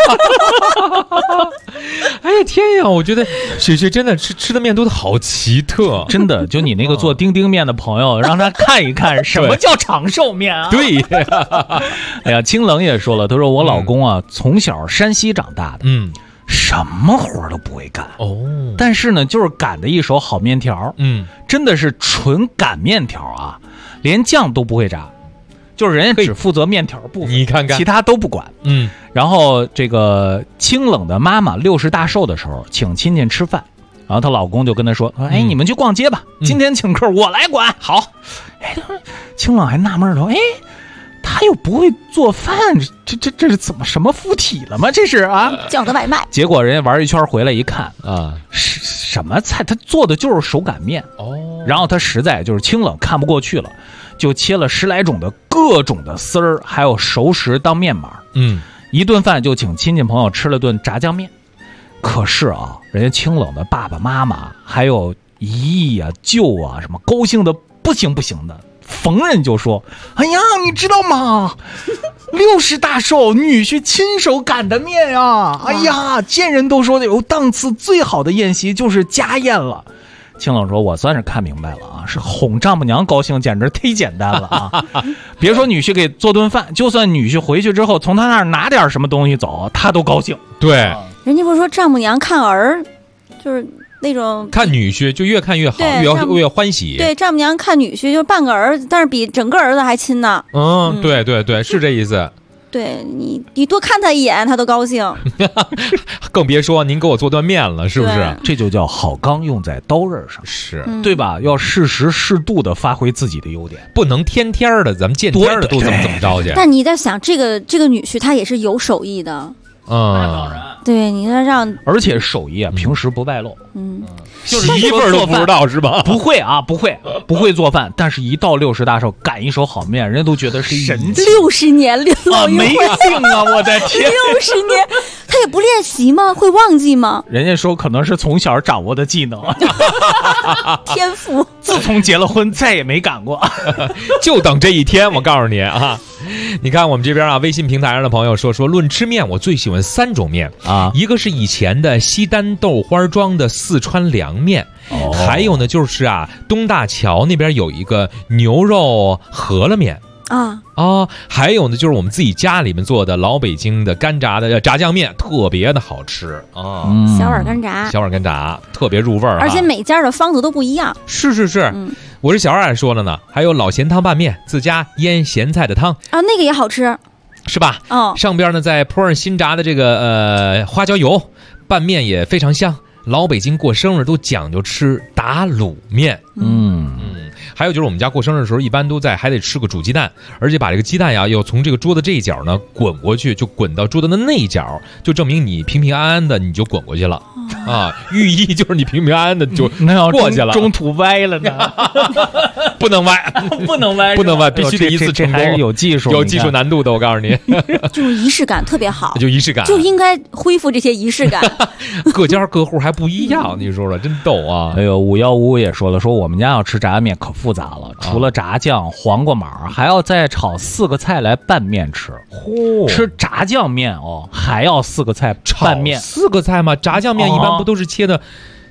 哎呀天呀！我觉得雪雪真的吃的面都好奇特， 真的。就你那个做丁丁面的朋友，让他看一看什么叫长寿面啊！ 对， 哎呀，清冷也说了，他说我老公啊，从小山西长大的，什么活都不会干但是呢，就是擀的一手好面条，真的是纯擀面条啊，连酱都不会炸。就是人家只负责面条部分， 你看看， 其他都不管。然后这个清冷的妈妈60大寿的时候，请亲戚吃饭，然后她老公就跟她说：“哎，你们去逛街吧，今天请客我来管。”好，哎，清冷还纳闷了，哎，他又不会做饭，这是怎么什么附体了吗？这是啊， 叫的外卖。 结果人家玩一圈回来一看啊，什么菜？他做的就是手擀面然后他实在就是清冷看不过去了。就切了10来种的各种的丝儿，还有熟食当面码。一顿饭就请亲戚朋友吃了顿炸酱面。可是啊，人家清冷的爸爸妈妈还有姨呀、舅啊，什么高兴的不行的，逢人就说：“哎呀，你知道吗？60大寿，女婿亲手擀的面呀！哎呀，见人都说有档次最好的宴席就是家宴了。”清冷说：“我算是看明白了啊，是哄丈母娘高兴，简直忒简单了啊！别说女婿给做顿饭，就算女婿回去之后从他那儿拿点什么东西走，他都高兴。 对， 人家不是说丈母娘看儿，就是那种看女婿就越看越好，越欢喜。 对，丈母娘看女婿就半个儿子，但是比整个儿子还亲呢。 对，是这意思。 对你多看他一眼，他都高兴。 更别说您给我做顿面了，是不是？ 这就叫好钢用在刀刃上， 是对吧？要适时适度的发挥自己的优点， 不能天天的咱们见天的都怎么着去。 但你在想，这个女婿他也是有手艺的。对，你要让， 而且手艺啊，平时不外露。 就是媳妇儿都不知道是吧？ 不会啊，不会做饭，但是一到60大寿，赶一手好面，人家都觉得是神奇。 60年老一回， 没病啊！我的天 ，60年，他也不练习吗？会忘记吗？ 人家说可能是从小掌握的技能， 天赋。 自从结了婚，再也没赶过， 就等这一天。我告诉你啊，你看我们这边啊，微信平台上的朋友说论吃面，我最喜欢3种面啊，一个是以前的西单豆花庄的四川凉面，还有呢就是啊东大桥那边有一个牛肉饸饹面。还有呢，就是我们自己家里面做的老北京的干炸的炸酱面，特别的好吃啊！ 小碗干炸， 特别入味儿， 而且每家的方子都不一样。 是，我是小二说了呢。还有老咸汤拌面，自家腌咸菜的汤啊，那个也好吃， 是吧？上边呢再泼上新炸的这个花椒油，拌面也非常香。老北京过生日都讲究吃打卤面，还有就是我们家过生日的时候，一般都还得吃个煮鸡蛋，而且把这个鸡蛋呀，要从这个桌子这一角呢滚过去，就滚到桌子的那一角，就证明你平平安安的你就滚过去了啊，寓意就是你平平安安的就过去了。 中途歪了呢， 不能歪， 不能歪， 必须得一次成功， 还是有技术难度的。我告诉你， 就是仪式感特别好， 就仪式感， 就应该恢复这些仪式感。 各家各户还不一样，你说说，真逗啊！ 哎呦，515也说了，说我们家要吃炸酱面可复杂了，除了炸酱、黄瓜码，还要再炒4个菜来拌面吃。吃炸酱面还要4个菜拌面 ，4个菜吗？炸酱面一般不都是切的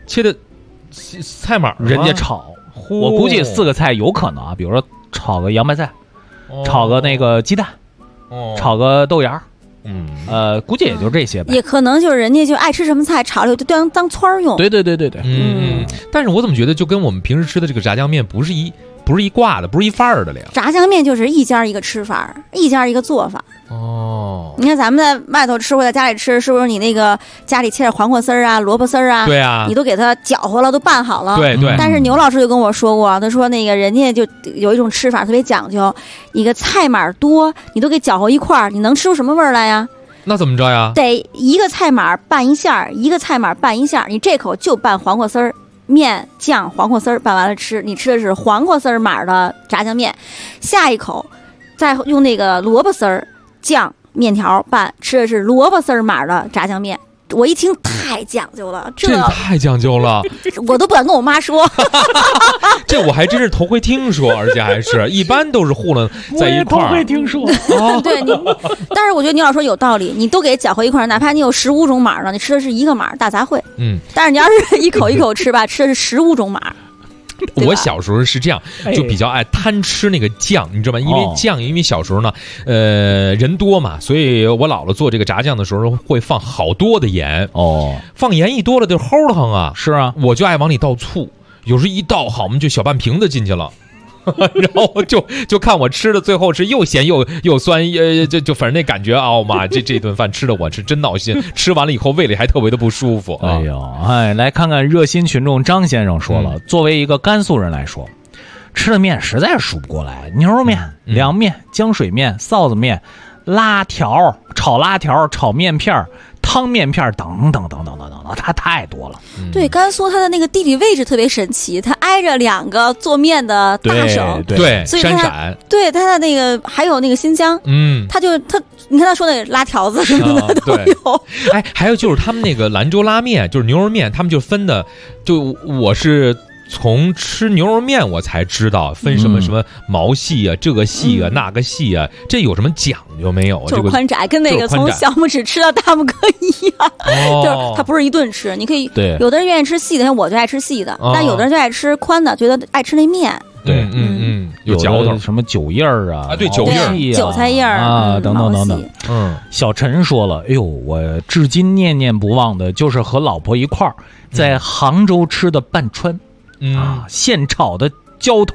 菜码， 人家炒。我估计4个菜有可能啊，比如说炒个洋白菜，炒个那个鸡蛋，炒个豆芽。估计也就这些吧。 也可能就是人家就爱吃什么菜，炒了就当串儿用。 对。 但是我怎么觉得就跟我们平时吃的这个炸酱面不是一挂的，不是一范儿的了呀？ 炸酱面就是一家一个吃法，一家一个做法。你看咱们在外头吃或在家里吃，是不是你那个家里切点黄瓜丝儿啊、萝卜丝儿啊？ 对啊， 你都给它搅和了，都拌好了。 对。 但是牛老师就跟我说过，他说那个人家就有一种吃法特别讲究，你个菜码多，你都给搅和一块儿，你能吃出什么味儿来呀？ 那怎么着呀？ 得一个菜码拌一下，一个菜码拌一下，你这口就拌黄瓜丝儿。面酱黄瓜丝儿拌完了吃，你吃的是黄瓜丝儿码的炸酱面，下一口再用那个萝卜丝儿酱面条拌，吃的是萝卜丝儿码的炸酱面。我一听太讲究了， 这太讲究了， 我都不敢跟我妈说。 这我还真是头回听说，而且还是一般都是糊弄在一块儿。 头回听说， 对你，但是我觉得你老说有道理，你都给搅和一块儿，哪怕你有15种码呢，你吃的是一个码大杂烩。但是你要是一口一口吃吧，吃的是15种码。 我小时候是这样，就比较爱贪吃那个酱，你知道吗？因为小时候呢，人多嘛，所以我姥姥做这个炸酱的时候会放好多的盐。放盐一多了就齁得慌啊。 是啊， 我就爱往里倒醋，有时候一倒好，我们就小半瓶子进去了。然后就看我吃的最后是又咸又酸，就反正那感觉啊妈，这顿饭吃的我是真闹心，吃完了以后胃里还特别的不舒服。 哎呦，来看看热心群众张先生说了，作为一个甘肃人来说，吃的面实在是数不过来，牛肉面、凉面、浆水面、臊子面、拉条、炒拉条、炒面片、汤面片等等，它太多了。 对，甘肃它的那个地理位置特别神奇，它挨着2个做面的大省， 对， 所以山陕， 对它的那个还有那个新疆，他你看他说那个拉条子什么的都有。 还有就是他们那个兰州拉面，就是牛肉面，他们就分的，就我是从吃牛肉面我才知道分什么毛细啊，这个细啊，那个细啊，这有什么讲究没有？ 就是宽窄，跟那个从小拇指吃到大拇哥一样，就是它不是一顿吃，你可以，有的人愿意吃细的，像我就爱吃细的，但有的人就爱吃宽的，觉得爱吃那面。 对， 有嚼头， 什么酒叶儿啊， 对，酒叶儿、 韭菜叶儿啊，等等。小陈说了，哎呦，我至今念念不忘的就是和老婆一块儿在杭州吃的半川。现炒的浇头，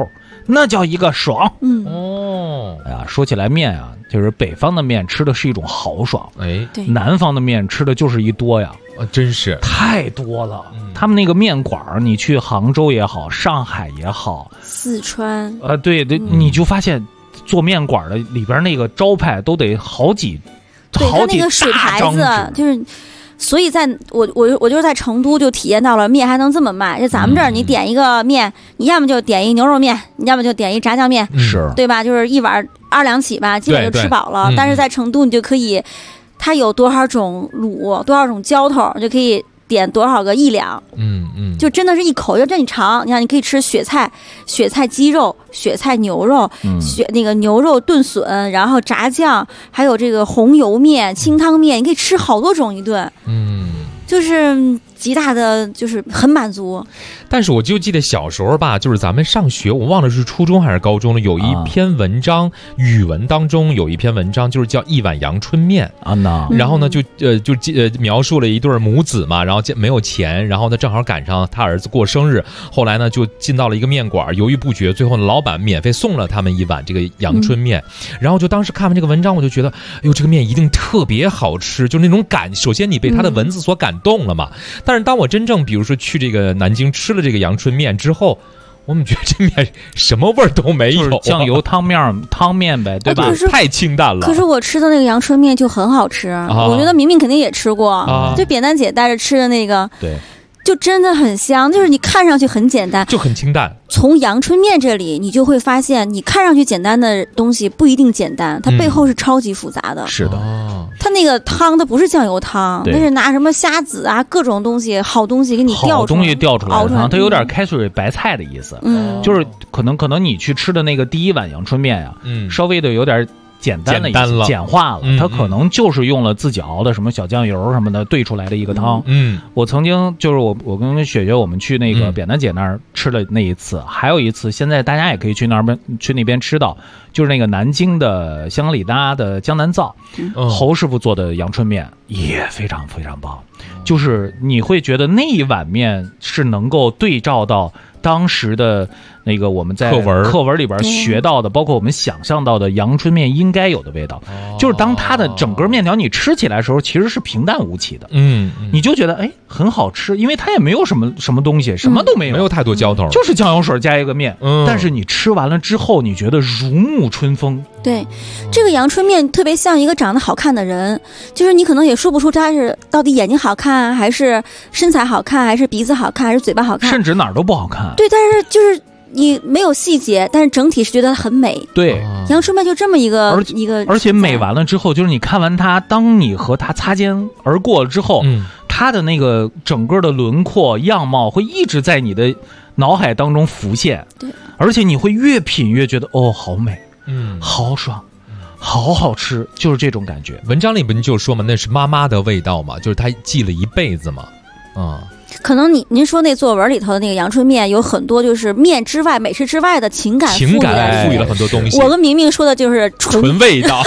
那叫一个爽。 哦， 哎呀，说起来面啊，就是北方的面吃的是一种豪爽， 哎， 对， 南方的面吃的就是一多呀， 真是太多了。他们那个面馆儿，你去杭州也好，上海也好， 四川， 对，你就发现做面馆的里边那个招牌都得好几对，它那个水牌子就是。所以我就是在成都就体验到了面还能这么卖。就咱们这儿，你点一个面，你要么就点一牛肉面，你要么就点一炸酱面， 是对吧？就是一碗2两起吧，基本就吃饱了。但是在成都，你就可以，它有多少种卤，多少种浇头，就可以点多少个1两。就真的是一口就任你尝。你看，你可以吃雪菜鸡肉、雪菜牛肉、那个牛肉炖笋，然后炸酱，还有这个红油面、清汤面，你可以吃好多种一顿。就是极大的，就是很满足。 但是我就记得小时候吧，就是咱们上学，我忘了是初中还是高中了，有一篇文章，语文当中有一篇文章，就是叫一碗阳春面啊。 然后呢，就描述了一对母子嘛，然后没有钱，然后呢正好赶上他儿子过生日，后来呢就进到了一个面馆，犹豫不决，最后呢老板免费送了他们一碗这个阳春面。然后就当时看完这个文章，我就觉得，哎呦，这个面一定特别好吃，就那种首先你被他的文字所感动了嘛。但是当我真正比如说去这个南京吃了这个阳春面之后，我们觉得这面什么味儿都没有， 酱油汤面呗，对吧？ 太清淡了。 可是我吃的那个阳春面就很好吃，我觉得明明肯定也吃过，就扁担姐带着吃的那个， 对， 就真的很香。就是你看上去很简单， 就很清淡。 从阳春面这里，你就会发现，你看上去简单的东西不一定简单，它背后是超级复杂的。 是的， 它那个汤，它不是酱油汤，那是拿什么虾子啊，各种东西，好东西给你好东西调出来的汤，它有点开水白菜的意思。就是可能你去吃的那个第一碗阳春面呀，稍微的有点简单的意思，简化了，它可能就是用了自己熬的什么小酱油什么的兑出来的一个汤。我曾经就是我跟雪雪我们去那个扁担姐那儿吃了那一次，还有一次现在大家也可以去那边吃到，就是那个南京的香格里拉的江南造，侯师傅做的阳春面也非常非常棒，就是你会觉得那一碗面是能够对照到当时的那个我们在课文里边学到的，包括我们想象到的阳春面应该有的味道，就是当它的整个面条你吃起来的时候，其实是平淡无奇的，你就觉得哎很好吃，因为它也没有什么东西，什么都没有， 没有太多浇头， 就是酱油水加一个面，但是你吃完了之后，你觉得如沐春风。 对，这个阳春面特别像一个长得好看的人，就是你可能也说不出他是到底眼睛好看，还是身材好看，还是鼻子好看，还是嘴巴好看， 甚至哪儿都不好看。 对，但是就是你没有细节，但是整体是觉得很美。 对， 阳春面就这么一个， 而且美完了之后，就是你看完它，当你和它擦肩而过了之后，它的那个整个的轮廓样貌会一直在你的脑海当中浮现。 对， 而且你会越品越觉得哦，好美，好爽。好好吃，就是这种感觉。 文章里边就说嘛，那是妈妈的味道嘛，就是她记了一辈子嘛。 可能您说那作文里头的那个阳春面有很多就是面之外、美食之外的情感赋予了很多东西。 我跟明明说的就是纯味道。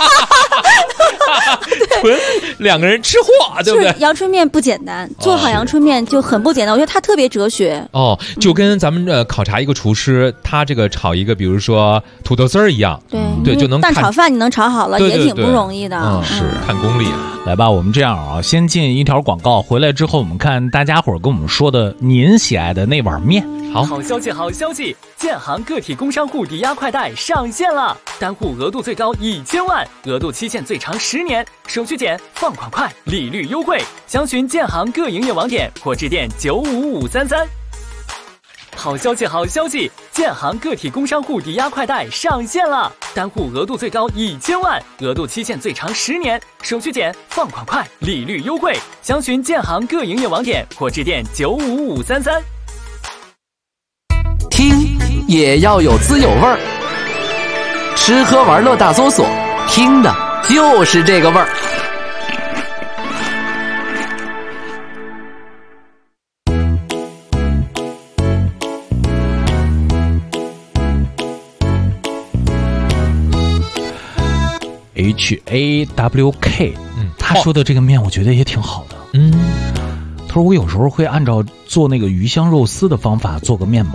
纯两个人吃货，对不对？ 阳春面不简单，做好阳春面就很不简单。我觉得它特别哲学。 就跟咱们考察一个厨师，他这个炒一个，比如说土豆丝儿一样，对，就能蛋炒饭你能炒好了，也挺不容易的。 是看功力。 来吧，我们这样啊，先进一条广告，回来之后我们看大家伙跟我们说的您喜爱的那碗面。 好消息，好消息！建行个体工商户抵押快贷上线了，单户额度最高1000万，额度期限最长10年，手续简，放款快，利率优惠。详询建行各营业网点或致电95533。好消息，好消息！建行个体工商户抵押快贷上线了，单户额度最高1000万，额度期限最长10年，手续简，放款快，利率优惠。详询建行各营业网点或致电95533。 听也要有滋有味儿，吃喝玩乐大搜索，听的就是这个味儿。 HAWK，他说的这个面我觉得也挺好的。他说我有时候会按照做那个鱼香肉丝的方法做个面码，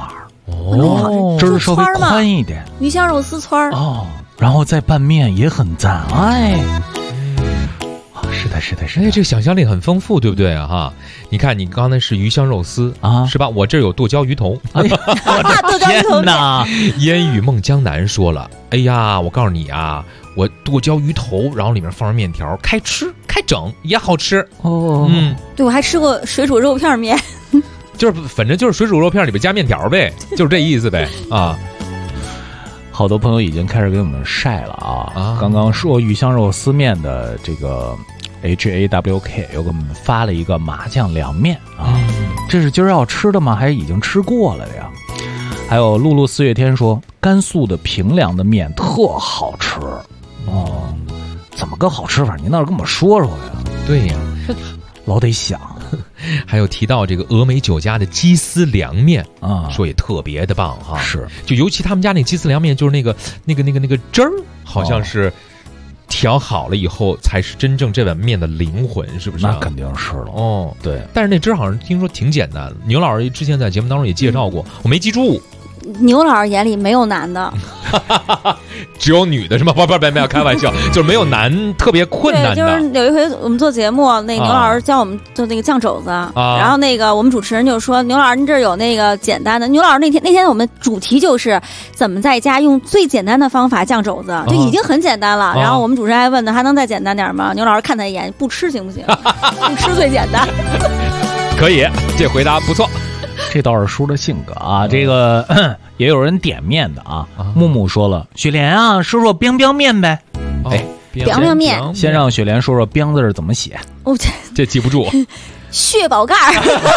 汁儿稍微宽一点， 鱼香肉丝汆哦，然后再拌面也很赞，哎。是的，是的，是的， 这个想象力很丰富，对不对啊？哈，你看，你刚才是鱼香肉丝啊，是吧？我这有剁椒鱼头， 剁椒鱼头呐！烟雨梦江南说了，哎呀，我告诉你啊，我剁椒鱼头，然后里面放上面条，开整也好吃哦。对，我还吃过水煮肉片面， 反正就是水煮肉片里边加面条呗，就是这意思呗啊。 好多朋友已经开始给我们晒了啊！刚刚说鱼香肉丝面的这个 HAWK 又给我们发了一个麻酱凉面啊，这是今儿要吃的吗？还是已经吃过了的呀？还有露露四月天说，甘肃的平凉的面特好吃哦，怎么个好吃法？您倒是跟我们说说呀？ 对呀， 老得想。 还有提到这个峨眉酒家的鸡丝凉面啊，说也特别的棒哈。 是， 就尤其他们家那鸡丝凉面，就是那个汁儿，好像是调好了以后才是真正这碗面的灵魂，是不是？ 那肯定是了哦。 对， 但是那汁儿好像听说挺简单。牛老师之前在节目当中也介绍过，我没记住。 牛老师眼里没有男的， 只有女的是吗？不，没有开玩笑，就是没有男特别困难的。 对，就是有一回我们做节目，那牛老师教我们做那个酱肘子，然后那个我们主持人就说：“牛老师，您这有那个简单的。”牛老师那天我们主题就是怎么在家用最简单的方法酱肘子，就已经很简单了。然后我们主持人还问他还能再简单点吗？牛老师看他一眼，不吃行不行？不吃最简单。 可以，这回答不错。 这倒是叔的性格啊，这个也有人点面的啊。木木说了，雪莲啊，说说biang biang面呗。 哎，biang biang面， 先让雪莲说说biang字是怎么写。 哦， 这记不住。 血宝盖。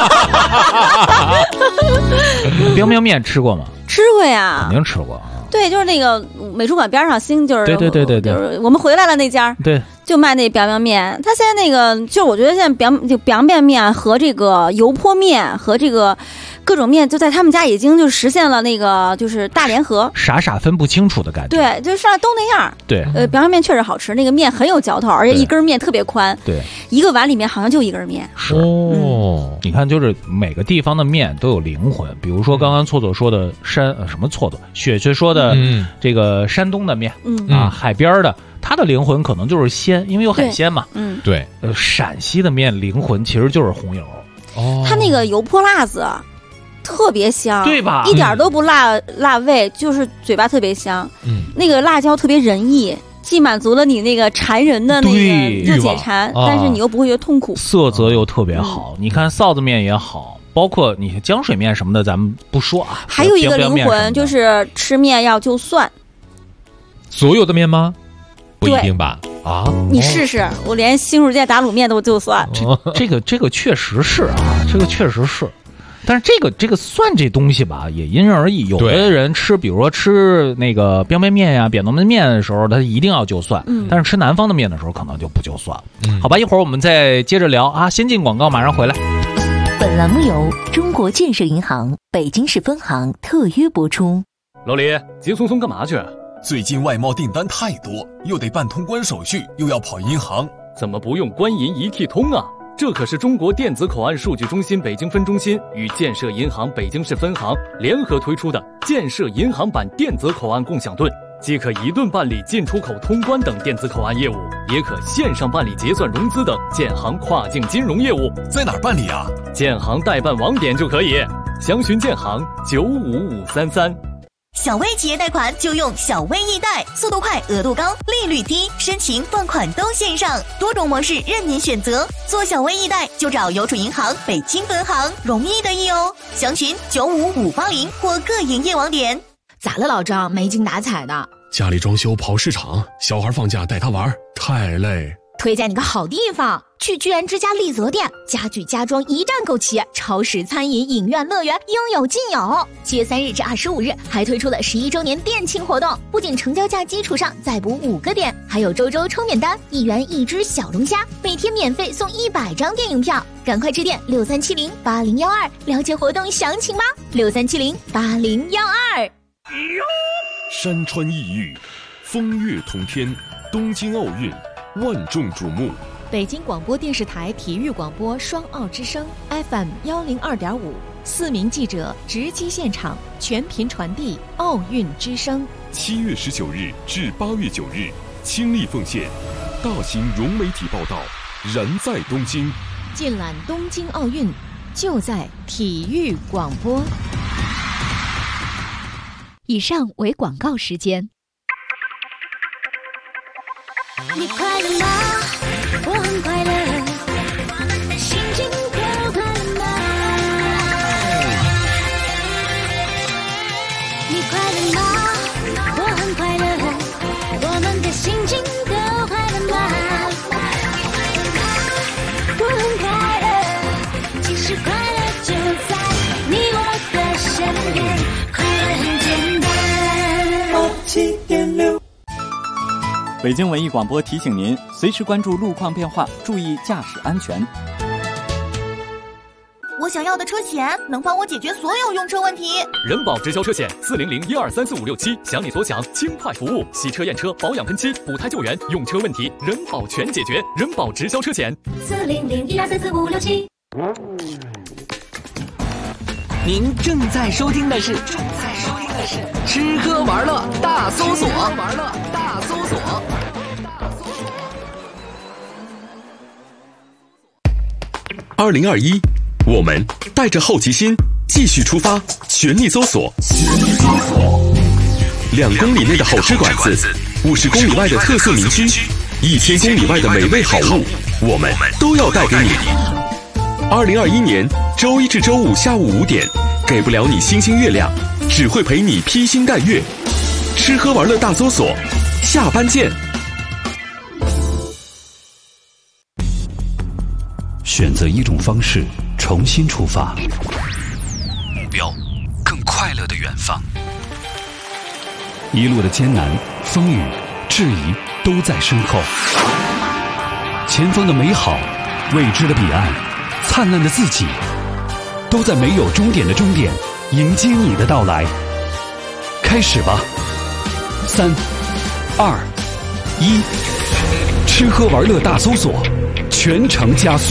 biang biang面吃过吗？ 吃过呀， 肯定吃过。 对，就是那个美术馆边上就是对， 就是我们回来了那家， 对， 就卖那biang biang面。他现在那个，就我觉得现在biang biang面和这个油泼面和这个各种面，就在他们家已经就实现了那个就是大联合， 傻分不清楚的感觉。 对，就上来都那样。 对， biang biang面确实好吃，那个面很有嚼头，而且一根面特别宽。 对， 一个碗里面好像就一根面。 是哦，你看，就是每个地方的面都有灵魂。比如说刚刚错说的什么错，雪说的这个山东的面，海边的，它的灵魂可能就是鲜，因为有海鲜嘛。 对。 陕西的面灵魂其实就是红油。 哦，它那个油泼辣子特别香， 对吧？ 一点都不辣味，就是嘴巴特别香。那个辣椒特别仁义，既满足了你那个馋人的那个就解馋，但是你又不会觉得痛苦， 色泽又特别好。你看臊子面也好，包括你浆水面什么的，咱们不说啊。 还有一个灵魂就是吃面要就蒜。 所有的面吗？不一定吧？啊， 你试试，我连新竹街打卤面都就蒜。 这个确实是啊，这个确实是。但是这个蒜这东西吧，也因人而异。有的人吃，比如说吃那个biang biang面呀、扁豆焖面的时候，他一定要就蒜。但是吃南方的面的时候，可能就不就蒜了。好吧，一会儿我们再接着聊啊。先进广告，马上回来。 本栏目由中国建设银行北京市分行特约播出。 老李，急匆匆干嘛去？ 最近外贸订单太多，又得办通关手续，又要跑银行， 怎么不用官银一体通啊？这可是中国电子口岸数据中心北京分中心与建设银行北京市分行联合推出的建设银行版电子口岸共享盾，既可一盾办理进出口通关等电子口岸业务，也可线上办理结算融资等建行跨境金融业务。 在哪儿办理啊？ 建行代办网点就可以，详询建行95533。 小微企业贷款就用小微易贷，速度快，额度高，利率低，申请放款都线上，多种模式任您选择。做小微易贷就找邮储银行北京分行，容易的易哦。详询95580或各营业网点。 咋了，老张？没精打采的。 家里装修跑市场，小孩放假带他玩，太累。 推荐你个好地方，去居然之家丽泽店，家具家装一站购齐，超市、餐饮、影院、乐园应有尽有。7月3日至25日还推出了11周年店庆活动，不仅成交价基础上再补5个点，还有周抽免单，1元1只小龙虾，每天免费送100张电影票。赶快致电63708012了解活动详情吧。63708012。 山川异域，风月同天，东京奥运万众瞩目。 北京广播电视台体育广播双奥之声 FM102.5， 4名记者直击现场，全频传递奥运之声。 7月19日至8月9日，倾力奉献，大型融媒体报道，燃在东京。 尽览东京奥运，就在体育广播。 以上为广告时间。 你快乐吗？我很快乐，心情都快乐吗？你快乐吗？我很快乐，我们的心情都快乐吗？我很快乐，其实快乐就在你我的身边，快乐很简单。 7.6北京文艺广播提醒您，随时关注路况变化，注意驾驶安全。 我想要的车险能帮我解决所有用车问题。 人保直销车险40012345667，想你所想，轻快服务，洗车验车、保养喷漆、补胎救援，用车问题人保全解决。人保直销车险 40012345667。 您正在收听的是吃喝玩乐大搜索。 2021，我们带着好奇心继续出发，全力搜索。2公里内的好吃馆子，50公里外的特色民居，1000公里外的美味好物，我们都要带给你。2021年周一至周五下午5点，给不了你星星月亮，只会陪你披星戴月。吃喝玩乐大搜索，下班见。 选择一种方式，重新出发，目标更快乐的远方。一路的艰难、风雨、质疑都在身后，前方的美好、未知的彼岸、灿烂的自己，都在没有终点的终点迎接你的到来。开始吧，3、2、1，吃喝玩乐大搜索，全程加速。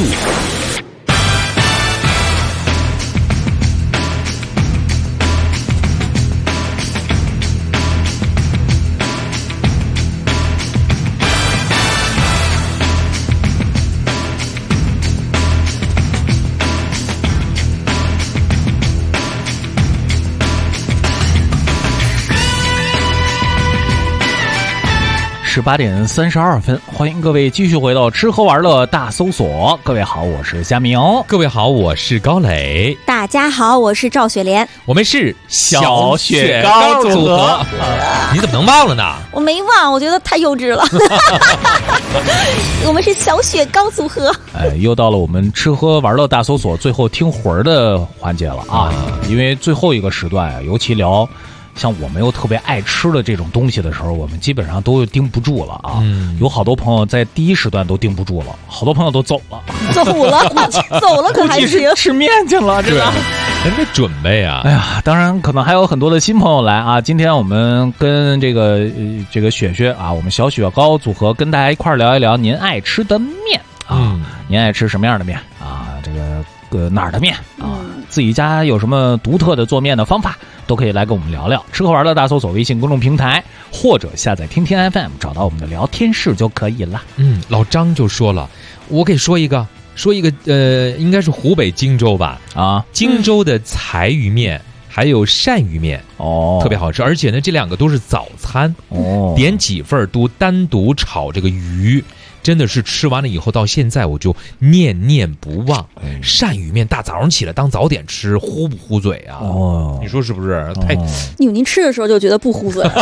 18点32分，欢迎各位继续回到吃喝玩乐大搜索。各位好，我是佳明。 各位好，我是高磊。 大家好，我是赵雪莲。 我们是小雪糕组合。你怎么能忘了呢？ 我没忘，我觉得太幼稚了。我们是小雪糕组合。 又到了我们吃喝玩乐大搜索最后听魂儿的环节了啊！因为最后一个时段，尤其聊像我们又特别爱吃的这种东西的时候，我们基本上都盯不住了啊！有好多朋友在第一时段都盯不住了，好多朋友都走了， 走了可还行， 吃面去了，这个人得准备啊！ 哎呀，当然可能还有很多的新朋友来啊！今天我们跟这个雪雪啊，我们小雪糕组合跟大家一块聊一聊您爱吃的面啊，您爱吃什么样的面啊？这个哪儿的面啊？自己家有什么独特的做面的方法，都可以来跟我们聊聊。吃喝玩乐大搜索微信公众平台，或者下载听听 FM， 找到我们的聊天室就可以了。 老张就说了，我给说一个，应该是湖北荆州吧？啊，荆州的柴鱼面还有鳝鱼面哦，特别好吃，而且呢，这2个都是早餐哦，点几份都单独炒这个鱼。真的是吃完了以后，到现在我就念念不忘。鳝鱼面大早上起来当早点吃，糊不糊嘴啊？哦，你说是不是？ 您吃的时候就觉得不糊嘴了。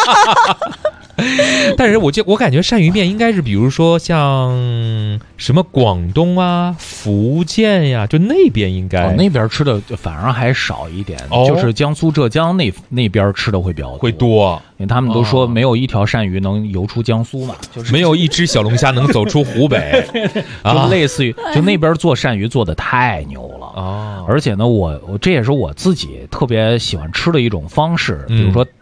但是我感觉鳝鱼面应该是，比如说像什么广东啊、福建呀，就那边应该那边吃的反而还少一点，就是江苏、浙江那边吃的会比较多， 因为他们都说没有一条鳝鱼能游出江苏嘛，就是没有一只小龙虾能走出湖北， 就类似于就那边做鳝鱼做的太牛了而且呢，我这也是我自己特别喜欢吃的一种方式，比如说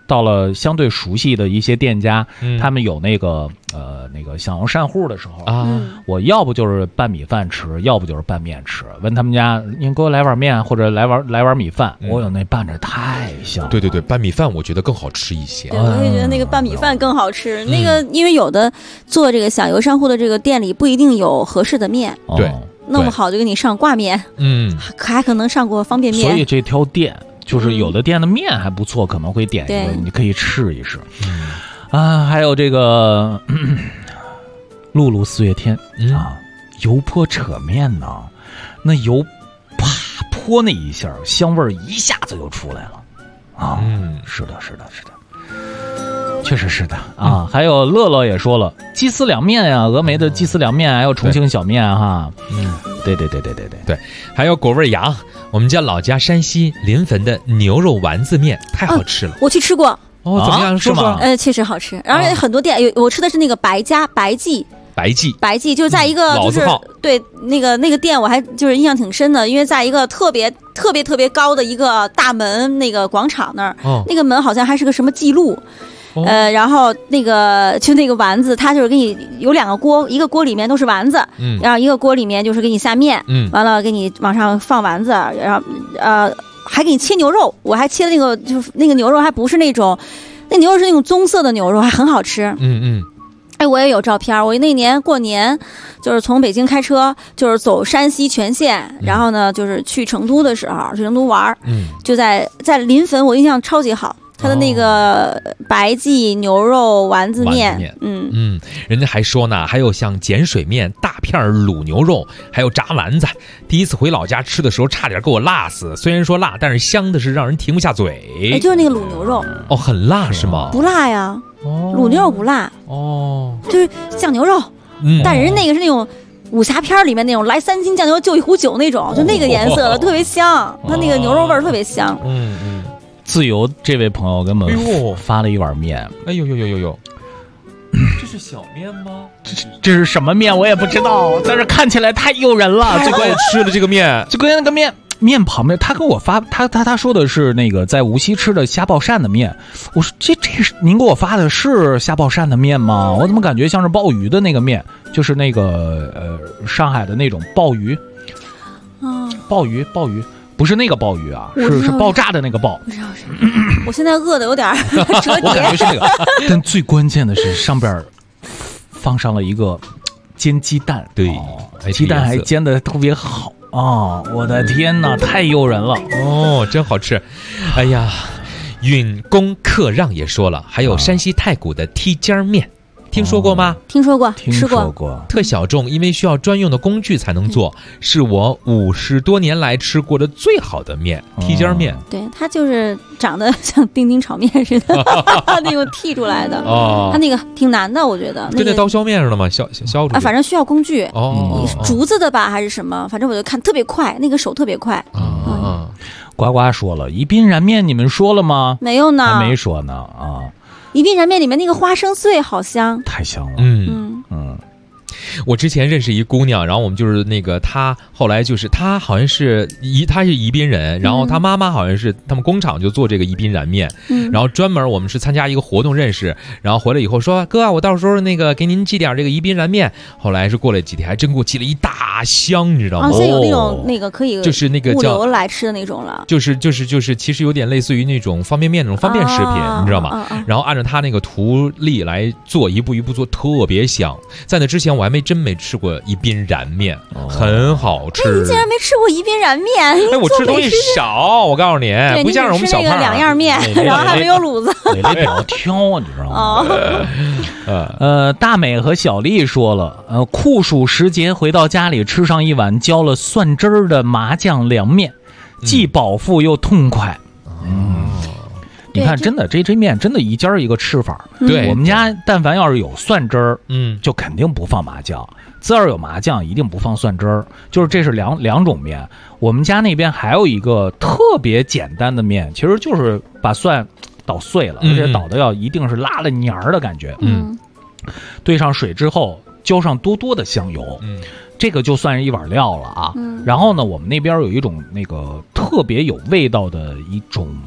到了相对熟悉的一些店家，他们有那个享用膳户的时候啊，我要不就是拌米饭吃，要不就是拌面吃。问他们家，您给我来碗面或者来碗米饭，我有那拌着太香了。 对对对，拌米饭我觉得更好吃一些。 对，我也觉得那个拌米饭更好吃。那个因为有的做这个享油膳户的这个店里不一定有合适的面， 对， 弄不好就给你上挂面，还可能上过方便面。 所以这挑店就是有的店的面还不错，可能会点一个，你可以试一试。还有这个露露四月天啊，油泼扯面呢，那油啪泼那一下，香味儿一下子就出来了啊！是的，确实是的啊。还有乐乐也说了，鸡丝凉面呀，峨眉的鸡丝凉面，还有重庆小面哈。对， 还有果味羊，我们家老家山西临汾的牛肉丸子面太好吃了， 我去吃过。 怎么样？ 是吗？ 确实好吃。然后很多店我吃的是那个白记，就是在一个就是对那个店我还就是印象挺深的，因为在一个特别高的一个大门那个广场那儿，那个门好像还是个什么记录。然后那个丸子，它就是给你有2个锅，一个锅里面都是丸子，然后一个锅里面就是给你下面，完了给你往上放丸子，然后还给你切牛肉，我还切的那个就是那个牛肉还不是那种，那牛肉是那种棕色的牛肉，还很好吃。我也有照片。我那年过年就是从北京开车，就是走山西全县，然后呢就是去成都的时候，去成都玩，就在临汾，我印象超级好。他的那个白记牛肉丸子面， 人家还说呢，还有像碱水面、大片卤牛肉，还有炸丸子。第一次回老家吃的时候，差点给我辣死。虽然说辣，但是香的是让人停不下嘴。 就是那个卤牛肉， 很辣是吗？ 不辣呀，卤牛肉不辣，就是酱牛肉，但人那个是那种武侠片里面那种来3斤酱牛肉就1壶酒那种，就那个颜色的，特别香，它那个牛肉味特别香。 自由这位朋友给我们发了一碗面， 哎呦，这是小面吗？ 这是什么面我也不知道，但是看起来太诱人了。 最关键吃了这个面， 最关键那个面旁边，他跟我发他说的是那个在无锡吃的虾爆鳝的面。我说这是您给我发的是虾爆鳝的面吗？我怎么感觉像是鲍鱼的那个面，就是那个上海的那种鲍鱼，鲍鱼。不是那个鲍鱼啊，是爆炸的那个爆。 不知道是。我现在饿的有点折叠。 我感觉是那个，但最关键的是上边放上了一个煎鸡蛋， 对， 鸡蛋还煎得特别好啊！我的天哪，太诱人了真好吃。哎呀，允公克让也说了，还有山西太谷的梯尖面。听说过吗？ 听说过， 吃过。 特小众，因为需要专用的工具才能做，是我50多年来吃过的最好的面，梯尖面。 对，它就是长得像丁丁炒面似的，那种剔出来的。它那个挺难的，我觉得。 跟那刀削面似的吗？削反正需要工具。竹子的吧，还是什么？反正我就看特别快，那个手特别快。 呱呱说了，宜宾燃面你们说了吗？ 没有呢， 还没说呢啊。 宜宾燃面里面那个花生碎好香， 太香了。 我之前认识一姑娘，然后我们就是那个她后来就是她好像是她是宜宾人，然后她妈妈好像是他们工厂就做这个宜宾燃面，然后专门我们是参加一个活动认识，然后回来以后说哥啊，我到时候那个给您寄点这个宜宾燃面。后来是过了几天，还真给我寄了一大箱，你知道吗？ 现在有那种那个可以就是那个物流来吃的那种了， 就是其实有点类似于那种方便面那种方便食品，你知道吗？然后按照他那个图例来做，一步一步做，特别香。在那之前我还真没吃过宜宾燃面，很好吃。 你竟然没吃过宜宾燃面？ 我吃东西少，我告诉你，不像是我们小胖 2样面，然后还没有卤子。 美丽比较挑，你知道吗？大美和小丽说了，酷暑时节回到家里，吃上一碗浇了蒜汁儿的麻酱凉面，既饱腹又痛快。你看，真的这面真的一家一个吃法。 对， 我们家但凡要是有蒜汁儿，就肯定不放麻酱；自要有麻酱，一定不放蒜汁儿。就是这是两种面。我们家那边还有一个特别简单的面，其实就是把蒜捣碎了，而且捣的一定是拉了黏儿的感觉。兑上水之后，浇上多的香油。这个就算是一碗料了啊。然后呢，我们那边有一种那个特别有味道的一种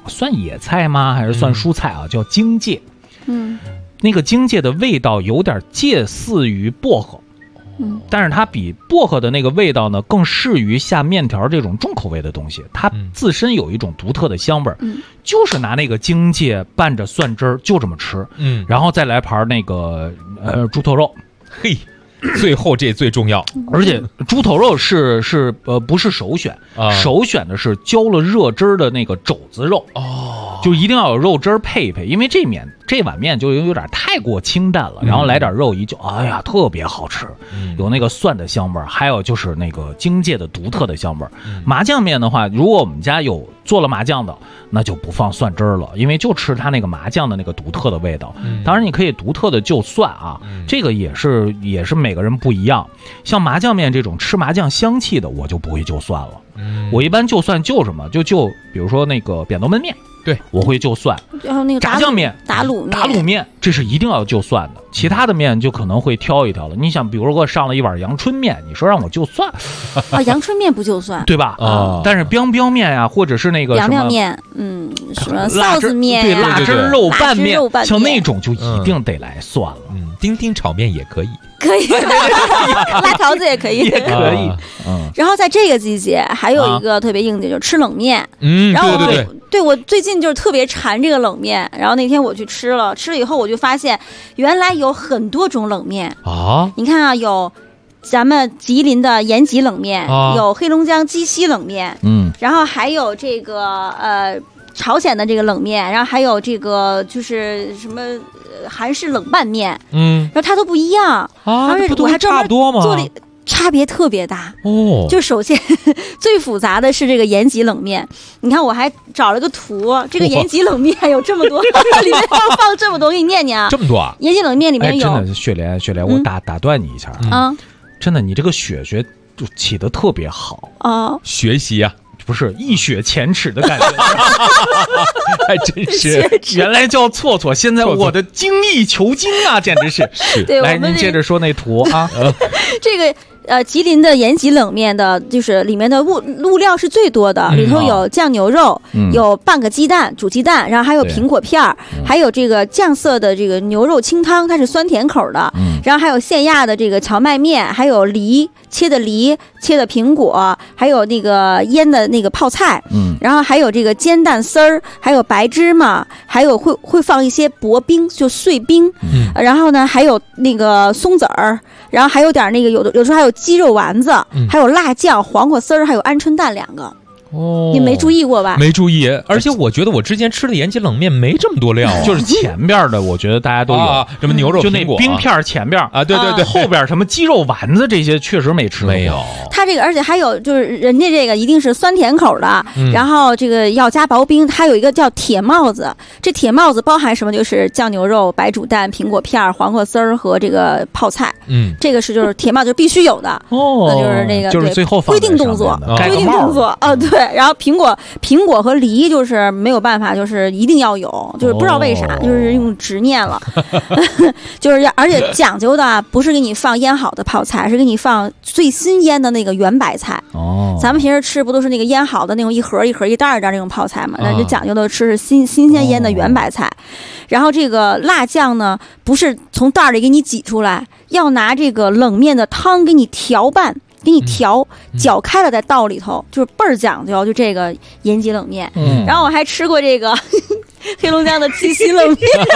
算野菜吗？还是算蔬菜啊？叫荆芥。那个荆芥的味道有点介似于薄荷。但是它比薄荷的那个味道呢，更适于下面条这种重口味的东西。它自身有一种独特的香味儿，就是拿那个荆芥拌着蒜汁儿，就这么吃。然后再来盘那个猪头肉， 嘿。最后这最重要， 而且猪头肉是不是首选，首选的是浇了热汁儿的那个肘子肉就一定要有肉汁儿配一配，因为这碗面就有点太过清淡了，然后来点肉一就哎呀特别好吃，有那个蒜的香味儿，还有就是那个荆芥的独特的香味儿。麻酱面的话，如果我们家有做了麻酱的，那就不放蒜汁儿了，因为就吃它那个麻酱的那个独特的味道。当然你可以独特的就蒜啊，这个也是每个人不一样。像麻酱面这种吃麻酱香气的，我就不会就蒜了。我一般就蒜就什么就比如说那个扁豆焖面，对，我会就蒜。 然后那个炸酱面、 打卤面， 这是一定要就蒜的。其他的面就可能会挑一挑了。你想，比如说给我上了一碗阳春面，你说让我就蒜啊，阳春面不就蒜， 对吧？但是biang面呀，或者是那个凉凉面，什么臊子面， 对，辣汁肉拌面， 面像那种就一定得来蒜了。 丁丁炒面也可以。 可以，辣条子也可以， 也可以。 然后在这个季节，还有一个特别应景，就是吃冷面。然后对我最近就是特别馋这个冷面。然后那天我去吃了以后，我就发现原来有很多种冷面啊！你看啊，有咱们吉林的延吉冷面，有黑龙江鸡西冷面，然后还有这个朝鲜的这个冷面，然后还有这个就是什么韩式冷拌面，然后它都不一样啊， 不都差不多吗？ 做了差别特别大哦。就首先最复杂的是这个延吉冷面，你看我还找了个图，这个延吉冷面有这么多，里面要放这么多，给你念念啊， 这么多啊！ 延吉冷面里面有， 真的雪莲，我打断你一下啊，真的，你这个雪就起得特别好啊， 学习啊。 不是一雪前耻的感觉， 还真是。 原来叫错，现在我的精益求精啊，简直是。 对， 来，您接着说那图啊。 这个吉林的延吉冷面的，就是里面的物料是最多的，里头有酱牛肉，有半个鸡蛋煮鸡蛋，然后还有苹果片还有这个酱色的这个牛肉清汤，它是酸甜口的，然后还有现压的这个荞麦面，还有切的苹果，还有那个腌的那个泡菜，然后还有这个煎蛋丝儿，还有白芝麻，还有会放一些薄冰，就碎冰，然后呢还有那个松子儿，然后还有点那个有时候还有鸡肉丸子，还有辣酱、黄瓜丝儿，还有鹌鹑蛋2个。你没注意过吧？ 没注意，而且我觉得我之前吃的延吉冷面没这么多料啊， 就是前边的，我觉得大家都有什么牛肉、 就那冰片前边啊，对， 后边什么鸡肉丸子这些确实没吃过。 没有。 它这个，而且还有就是人家这个一定是酸甜口的，然后这个要加薄冰。它有一个叫铁帽子，这铁帽子包含什么？就是酱牛肉、白煮蛋、苹果片、黄瓜丝儿和这个泡菜。这个就是铁帽，就是必须有的哦。那就是那个就是最后规定动作，对。然后苹果和梨就是没有办法，就是一定要有，就是不知道为啥，就是用执念了，就是而且讲究的不是给你放腌好的泡菜，是给你放最新腌的那个圆白菜。咱们平时吃不都是那个腌好的那种一盒一盒一袋一袋那种泡菜嘛？那就讲究的吃是新鲜腌的圆白菜。然后这个辣酱呢，不是从袋里给你挤出来，要拿这个冷面的汤给你调拌。给你搅开了再倒里头，就是倍儿讲究，就这个延吉冷面。然后我还吃过这个黑龙江的鸡西冷面，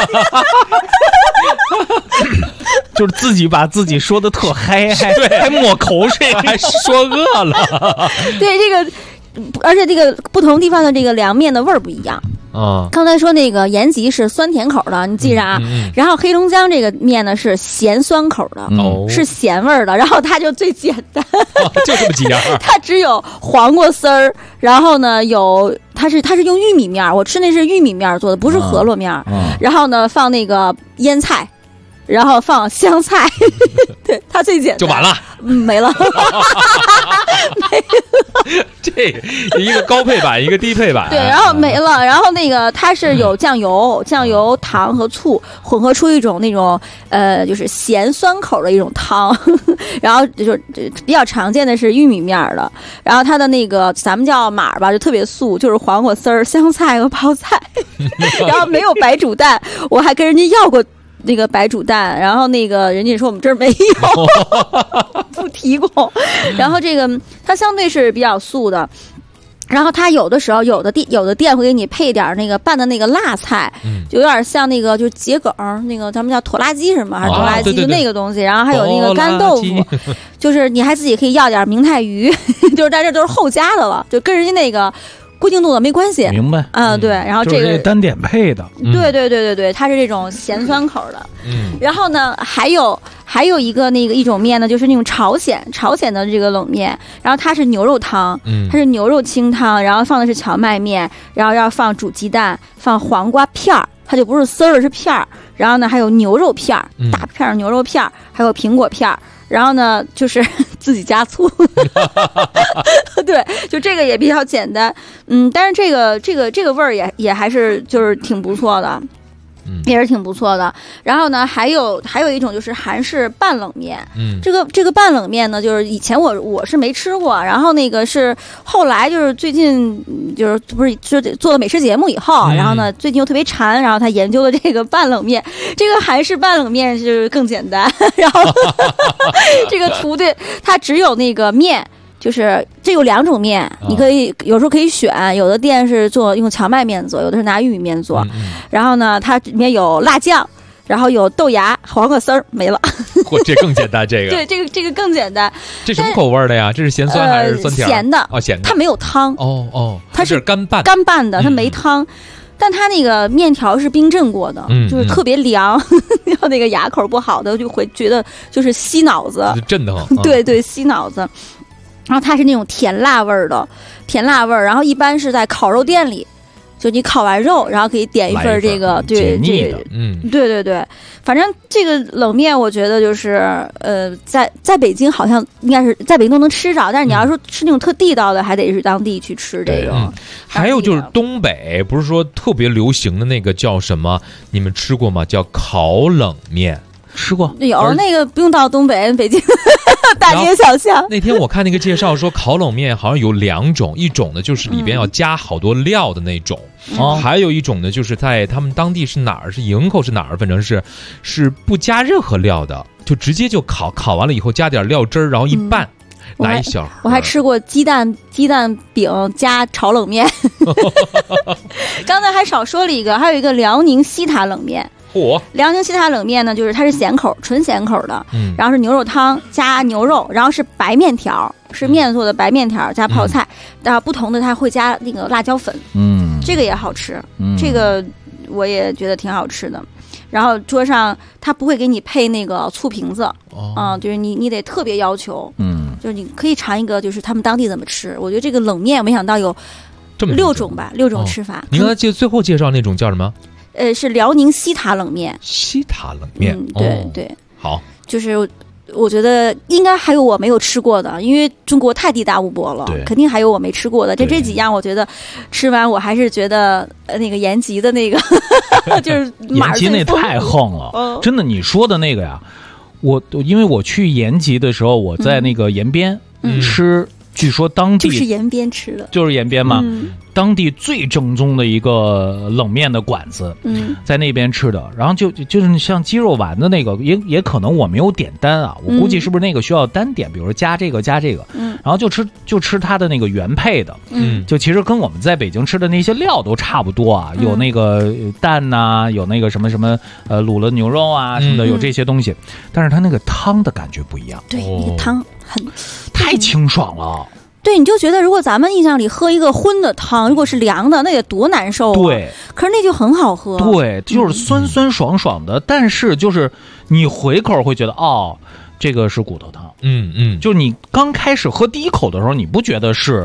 就是自己把自己说的特嗨，还抹口水， 还说饿了。 对这个，而且这个不同地方的这个凉面的味儿不一样。刚才说那个延吉是酸甜口的，你记着啊。然后黑龙江这个面呢是咸酸口的，是咸味儿的。然后它就最简单， 就这么几样。 它只有黄瓜丝儿，然后呢它是用玉米面，我吃那是玉米面做的，不是饸饹面。然后呢放那个腌菜。 然后放香菜，对，它最简单就完了， 没了，没了。 这一个高配版，一个低配版， 对，然后没了。然后那个它是有酱油、糖和醋混合出一种那种就是咸酸口的一种汤，然后就是比较常见的是玉米面的，然后它的那个咱们叫码吧，就特别素，就是黄瓜丝儿、香菜和泡菜，然后没有白煮蛋，我还跟人家要过。那个白煮蛋，然后那个人家说我们这儿没有，不提供。然后这个它相对是比较素的，然后它有的时候有的店会给你配点那个拌的那个辣菜，就有点像那个就是桔梗那个咱们叫拖拉机什么还是拖拉机，就那个东西。然后还有那个干豆腐，就是你还自己可以要点明太鱼，就是在这都是后加的了，就跟人家那个。规定度的没关系， 明白？ 对，然后这个单点配的， 对，它是这种咸酸口的。然后呢，还有一个一种面呢，就是那种朝鲜的这个冷面，然后它是牛肉汤，它是牛肉清汤，然后放的是荞麦面，然后要放煮鸡蛋，放黄瓜片儿，它就不是丝儿是片儿，然后呢还有牛肉片儿，大片牛肉片儿，还有苹果片儿。然后呢，就是自己加醋，对，就这个也比较简单，但是这个味儿也还是就是挺不错的。也是挺不错的。然后呢，还有一种就是韩式半冷面，这个半冷面呢，就是以前我是没吃过，然后那个是后来就是最近就是不是就做了美食节目以后，然后呢最近又特别馋，然后他研究了这个半冷面，这个韩式半冷面是更简单，然后这个厨对它只有那个面。就是这有两种面，你可以有时候可以选，有的店是用荞麦面做，有的是拿玉米面做。然后呢，它里面有辣酱，然后有豆芽、黄瓜丝儿，没了。 这更简单，这个对，这个更简单。 这什么口味的呀？这是咸酸还是酸甜？ 咸的哦，咸的。 它没有汤。 哦， 它是干拌的，它没汤。但它那个面条是冰镇过的，就是特别凉，然后那个牙口不好的就会觉得就是吸脑子， 震得慌。 对，吸脑子。然后它是那种甜辣味儿，然后一般是在烤肉店里，就你烤完肉，然后可以点一份这个，对，对，反正这个冷面我觉得就是在北京好像应该是在北京都能吃着，但是你要说吃那种特地道的，还得是当地去吃这个。 还有就是东北不是说特别流行的那个叫什么？你们吃过吗？叫烤冷面。吃过， 有那个不用到东北，北京大街小巷。 那天我看那个介绍说，烤冷面好像有两种，一种呢就是里边要加好多料的那种，还有一种呢就是在他们当地是哪儿，是营口是哪儿，反正是不加任何料的，就直接就烤完了以后加点料汁儿，然后一拌。拿一小， 我还吃过鸡蛋饼加炒冷面。刚才还少说了一个，还有一个辽宁西塔冷面。辽宁西塔冷面呢，就是它是纯咸口的，然后是牛肉汤加牛肉，然后是白面条，是面做的白面条加泡菜，然后不同的它会加那个辣椒粉，这个也好吃，这个我也觉得挺好吃的。然后桌上它不会给你配那个醋瓶子，就是你得特别要求，就是你可以尝一个，就是他们当地怎么吃。我觉得这个冷面没想到有6种吧，6种吃法。 你刚才最后介绍那种叫什么？ 是辽宁西塔冷面。 西塔冷面， 对， 好， 就是我觉得应该还有我没有吃过的，因为中国太地大物博了，肯定还有我没吃过的。这几样我觉得吃完我还是觉得那个延吉的那个就是延吉那太横了，真的。你说的那个呀，因为我去延吉的时候，我在那个延边吃，据说当地就是延边吃的， 就是延边嘛。当地最正宗的一个冷面的馆子，在那边吃的，然后就是像鸡肉丸的那个，也可能我没有点单啊，我估计是不是那个需要单点，比如说加这个，然后就吃它的那个原配的，就其实跟我们在北京吃的那些料都差不多啊，有那个蛋呐，有那个什么卤了牛肉啊什么的，有这些东西，但是它那个汤的感觉不一样， 对，那个汤太清爽了。 对，你就觉得如果咱们印象里喝一个荤的汤，如果是凉的，那得多难受啊！ 对， 可是那就很好喝。 对，就是酸酸爽爽的，但是就是你回口会觉得这个是骨头汤。就是你刚开始喝第一口的时候，你不觉得是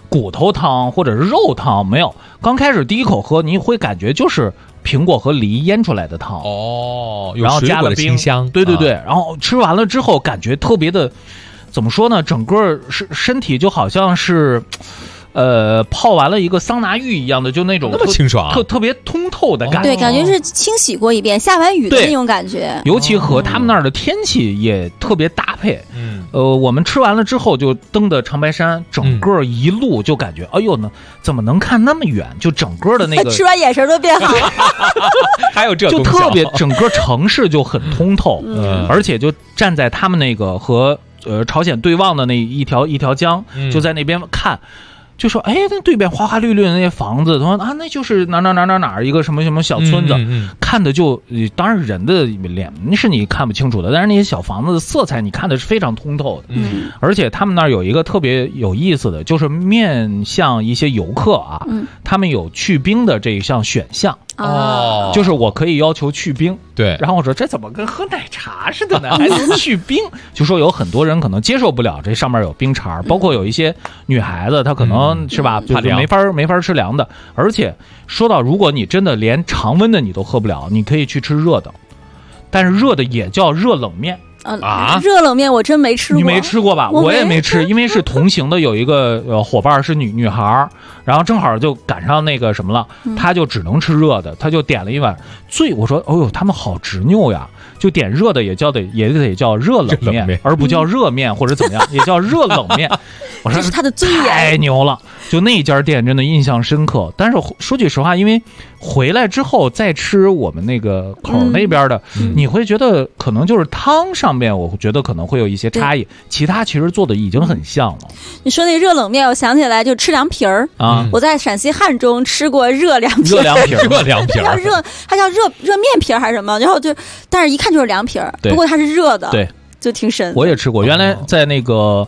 骨头汤或者是肉汤，没有。刚开始第一口喝，你会感觉就是苹果和梨腌出来的汤然后加了冰， 清香， 对，然后吃完了之后感觉特别的，怎么说呢？整个身体就好像是。泡完了一个桑拿浴一样的，就那种那么清爽， 特别通透的感觉。 对，感觉是清洗过一遍，下完雨的那种感觉。 尤其和他们那儿的天气也特别搭配。我们吃完了之后就登的长白山，整个一路就感觉，哎呦呢，怎么能看那么远？就整个的那个吃完眼神都变好了。 还有这就特别，整个城市就很通透，而且就站在他们那个和朝鲜对望的那一条江，就在那边看。就说，哎，那对面花花绿绿的那些房子，他说啊，那就是哪一个什么小村子，看的就，当然人的脸是你看不清楚的，但是那些小房子的色彩你看的是非常通透的。而且他们那儿有一个特别有意思的，就是面向一些游客啊，他们有去冰的这一项选项。就是我可以要求去冰， 对， 然后我说这怎么跟喝奶茶似的呢？还能去冰？就说有很多人可能接受不了这上面有冰碴，包括有一些女孩子，她可能是吧，就没法吃凉的。而且说到，如果你真的连常温的你都喝不了，你可以去吃热的，但是热的也叫热冷面。 热冷面我真没吃过。 你没吃过吧？我也没吃，因为是同行的有一个伙伴是女孩，然后正好就赶上那个什么了，她就只能吃热的，她就点了一碗我说哦呦，他们好执拗呀，就点热的也得叫热冷面，而不叫热面或者怎么样，也叫热冷面。我说这是他的尊严， 太牛了！就那家店真的印象深刻。但是说句实话，因为回来之后再吃我们那个口那边的，你会觉得可能就是汤上面，我觉得可能会有一些差异，其他其实做的已经很像了。 你说那热冷面，我想起来就吃凉皮儿啊，我在陕西汉中吃过热凉皮儿，它叫热面皮儿还是什么？然后但是一看就是凉皮儿，不过它是热的， 对， 就挺神。 我也吃过，原来在那个。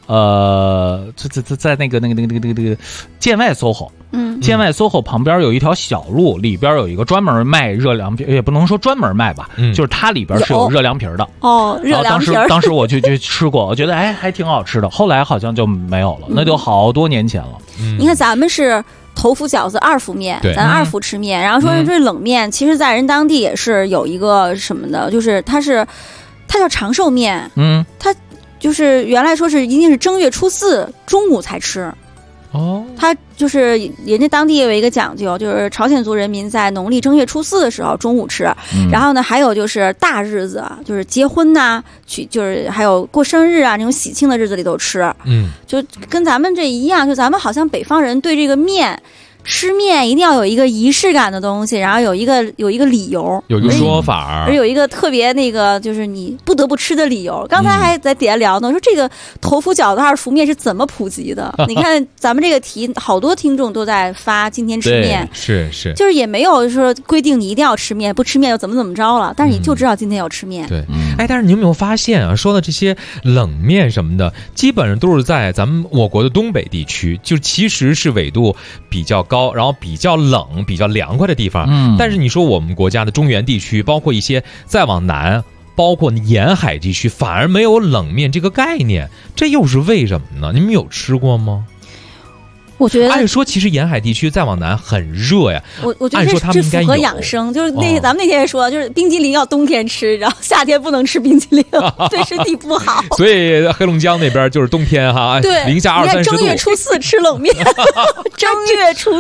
在那个建外 SOHO， 建外 SOHO 旁边有一条小路，里边有一个专门卖热凉皮，也不能说专门卖吧，就是它里边是有热凉皮的。 热凉皮。 当时我就吃过，我觉得还挺好吃的。后来好像就没有了，那就好多年前了。 你看咱们是头伏饺子二伏面，咱二伏吃面，然后说这冷面，其实在人当地也是有一个什么的，就是它叫长寿面，它。就是原来说是一定是正月初4中午才吃，它就是人家当地有一个讲究，就是朝鲜族人民在农历正月初4的时候中午吃，然后呢还有就是大日子，就是结婚呐，就是还有过生日啊那种喜庆的日子里头吃，就跟咱们这一样，就咱们好像北方人对这个面。吃面一定要有一个仪式感的东西，然后有一个理由， 有一个说法， 而有一个特别那个就是你不得不吃的理由。刚才还在底下聊呢，说这个头伏饺子二伏面是怎么普及的？你看咱们这个题，好多听众都在发今天吃面， 是， 就是也没有说规定你一定要吃面，不吃面又怎么着了，但是你就知道今天要吃面。 对，但是你有没有发现啊？说的这些冷面什么的，基本上都是在咱们我国的东北地区，就其实是纬度比较高，然后比较冷、比较凉快的地方。但是你说我们国家的中原地区，包括一些再往南，包括沿海地区，反而没有冷面这个概念，这又是为什么呢？你们有吃过吗？ 我觉得按说其实沿海地区再往南很热呀。 我觉得这符合养生，就是咱们那天也说，就是冰激凌要冬天吃，然后夏天不能吃冰激凌，对身体不好。 所以黑龙江那边就是冬天哈， 对， 零下20-30度。 正月初4吃冷面，正月初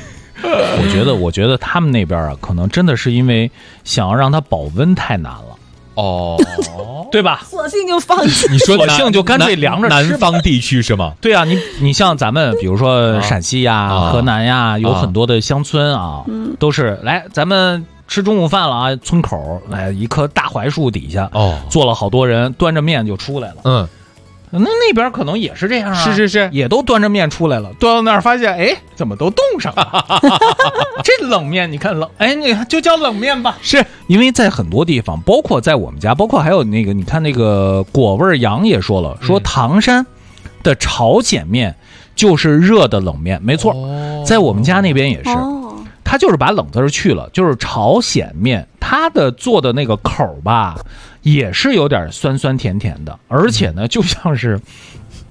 4。 我觉得他们那边啊，可能真的是因为想要让它保温太难了。对吧？ 索性就放弃。 你说索性就干脆凉着吃。 南方地区是吗？ 对啊，你像咱们，比如说陕西呀、河南呀，有很多的乡村啊，都是来咱们吃中午饭了啊，村口一棵大槐树底下，坐了好多人，端着面就出来了。那边可能也是这样啊， 是， 也都端着面出来了，端到那儿发现，怎么都冻上了？这冷面你看冷，你就叫冷面吧。 是因为在很多地方，包括在我们家，包括还有那个，你看那个果味羊也说了，说唐山的朝鲜面就是热的冷面，没错，在我们家那边也是。他就是把冷字去了，就是朝鲜面，它的做的那个口吧，也是有点酸酸甜甜的，而且呢，就像是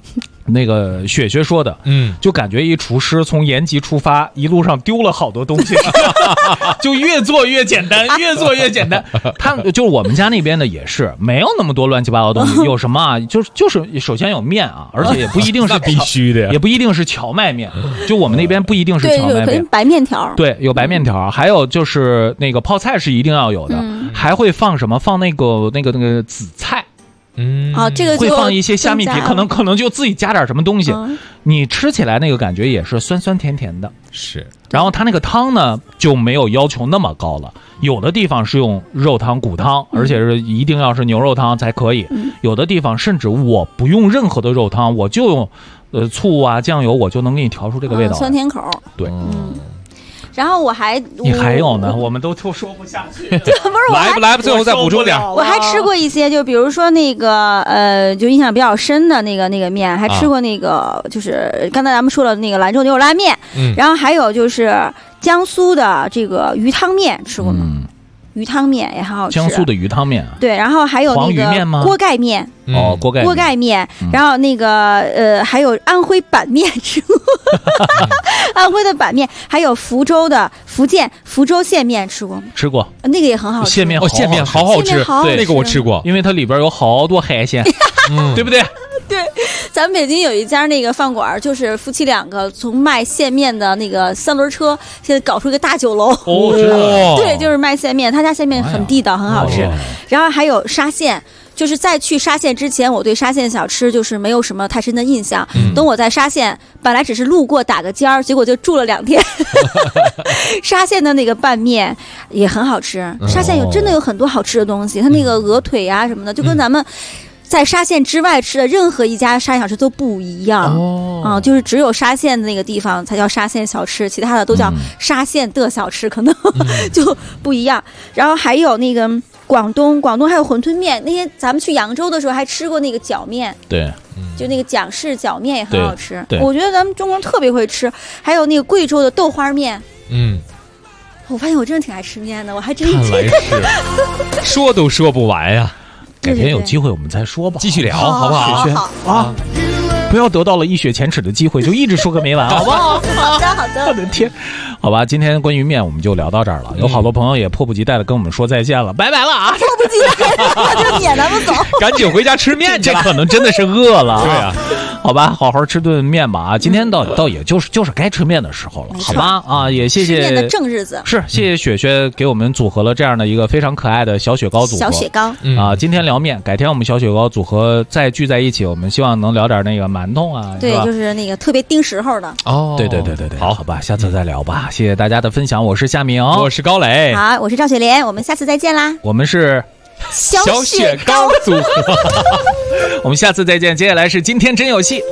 那个雪雪说的，就感觉一厨师从延吉出发，一路上丢了好多东西，就越做越简单，越做越简单。他就是我们家那边的也是没有那么多乱七八糟的东西，有什么啊？就是首先有面啊，而且也不一定是必须的呀， 也不一定是荞麦面，就我们那边不一定是荞麦面， 白面条， 对，有白面条，还有就是那个泡菜是一定要有的，还会放什么？放那个紫菜。 这个会放一些虾米皮，可能就自己加点什么东西，你吃起来那个感觉也是酸酸甜甜的。 是， 然后它那个汤呢就没有要求那么高了，有的地方是用肉汤、骨汤，而且是一定要是牛肉汤才可以。有的地方甚至我不用任何的肉汤，我就用醋啊、酱油，我就能给你调出这个味道， 酸甜口。 对， 然后你还有呢，我们都说不下去。 不是来吧，最后再补充点。 我还吃过一些，就比如说那个就印象比较深的那个面，还吃过那个就是刚才咱们说了那个兰州牛肉拉面，然后还有就是江苏的这个鱼汤面，吃过吗？鱼汤面也很好吃。 江苏的鱼汤面啊。 对，然后还有那个锅盖面。锅盖面，然后那个还有安徽板面吃过，安徽的板面，还有福建福州线面吃过吗？ 吃过， 那个也很好吃。 线面好好吃，对，那个我吃过， 因为它里边有好多海鲜，对不对？ 对，咱们北京有一家那个饭馆，就是夫妻两个从卖线面的那个3轮车，现在搞出一个大酒楼。对，就是卖线面，他家线面很地道，很好吃。然后还有沙县。就是在去沙县之前，我对沙县小吃就是没有什么太深的印象。等我在沙县，本来只是路过打个尖儿，结果就住了2天。沙县的那个拌面也很好吃，沙县真的有很多好吃的东西，它那个鹅腿啊什么的，就跟咱们在沙县之外吃的任何一家沙县小吃都不一样。就是只有沙县的那个地方才叫沙县小吃，其他的都叫沙县的小吃，可能就不一样。然后还有那个广东还有馄饨面，那天咱们去扬州的时候还吃过那个饺面， 对， 就那个蒋氏饺面也很好吃。 对， 我觉得咱们中国人特别会吃，还有那个贵州的豆花面。我发现我真的挺爱吃面的，我还真看来是说都说不完呀。 改天有机会我们再说吧， 继续聊，好不好？ 啊，不要得到了一雪前耻的机会就一直说个没完，好不好？ 好的。 我的天，好吧，今天关于面我们就聊到这儿了。有好多朋友也迫不及待的跟我们说再见了，拜拜了啊！ 迫不及待，那就撵咱们走， 赶紧回家吃面去这可能真的是饿了。 对啊， 好吧，好好吃顿面吧啊！今天倒也就是该吃面的时候了，好吧啊！也谢谢吃面的正日子， 谢谢雪雪给我们组合了这样的一个非常可爱的小雪糕组合。 小雪糕啊，今天聊面，改天我们小雪糕组合再聚在一起，我们希望能聊点那个馒头啊， 对，就是那个特别盯时候的。 对，好吧，下次再聊吧。谢谢大家的分享，我是夏明， 我是高磊， 好，我是赵雪莲，我们下次再见啦。 我们是小雪糕组合， 我们下次再见。接下来是今天真有戏。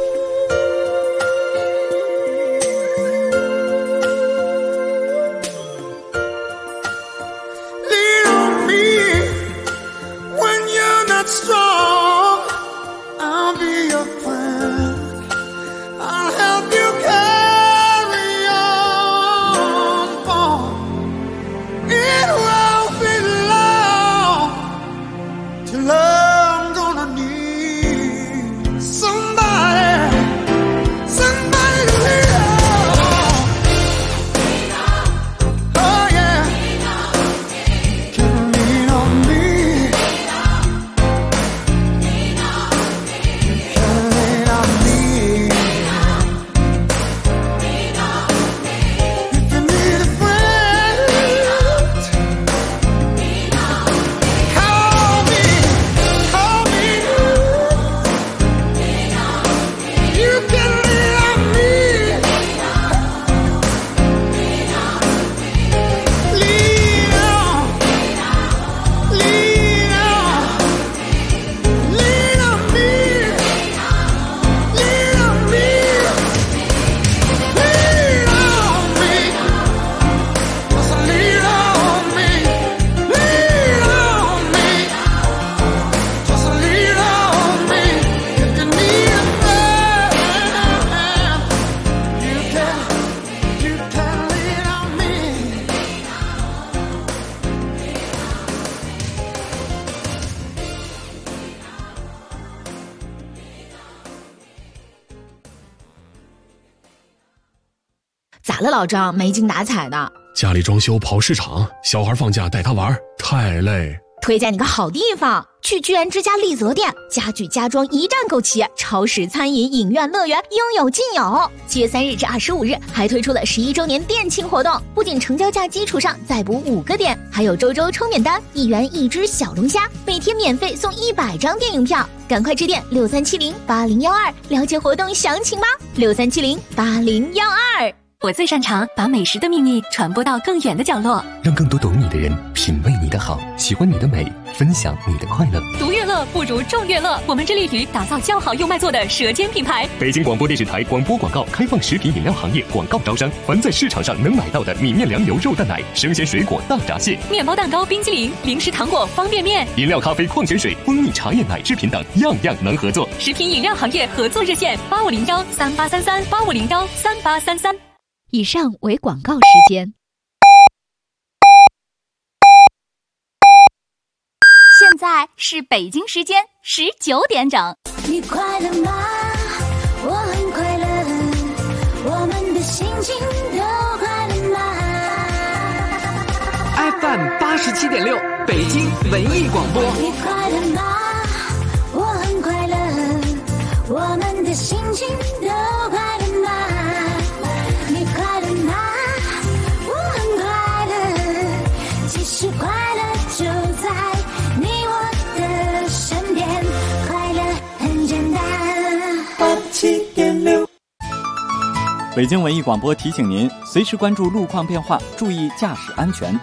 Love, I'm gonna need somebody 打了老张，没精打采的。 家里装修跑市场，小孩放假带他玩，太累。 推荐你个好地方，去居然之家丽泽店，家具家装一站购齐，超市、餐饮、影院、乐园应有尽有。7月3日至25日还推出了11周年店庆活动，不仅成交价基础上再补5个点，还有周抽免单，1元1只小龙虾，每天免费送100张电影票。赶快致电63708012了解活动详情吧。63708012。 我最擅长把美食的秘密传播到更远的角落， 让更多懂你的人品味你的好，喜欢你的美，分享你的快乐。 独乐乐不如众乐乐，我们致力于打造较好又卖座的舌尖品牌。 北京广播电视台广播广告开放食品饮料行业广告招商，凡在市场上能买到的米面粮油肉蛋奶、生鲜水果大闸蟹、 面包蛋糕、冰激凌、零食糖果、方便面、 饮料咖啡、矿泉水、蜂蜜茶叶奶制品等，样样能合作。 食品饮料行业合作热线8501383385013833。 以上为广告时间。 现在是北京时间19点整。 你快乐吗？我很快乐，我们的心情都快乐吗 ？FM 87.6，北京文艺广播。 你快乐吗？我很快乐，我们的心情都快乐吗？你快乐吗？我很快乐，其实快乐就在你我的身边，快乐很简单。87.6。 北京文艺广播提醒您，随时关注路况变化，注意驾驶安全。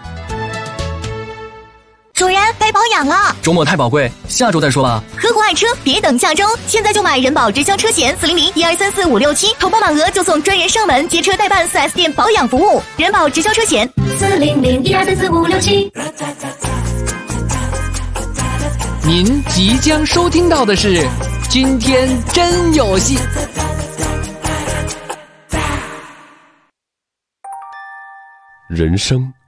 主人，该保养了。 周末太宝贵，下周再说吧。 呵护爱车，别等下周，现在就买人保直销车险400-1234-567，投保满额就送专人上门接车代办 4S 店保养服务。人保直销车险400-1234-567。 您即将收听到的是今天真有戏。 人生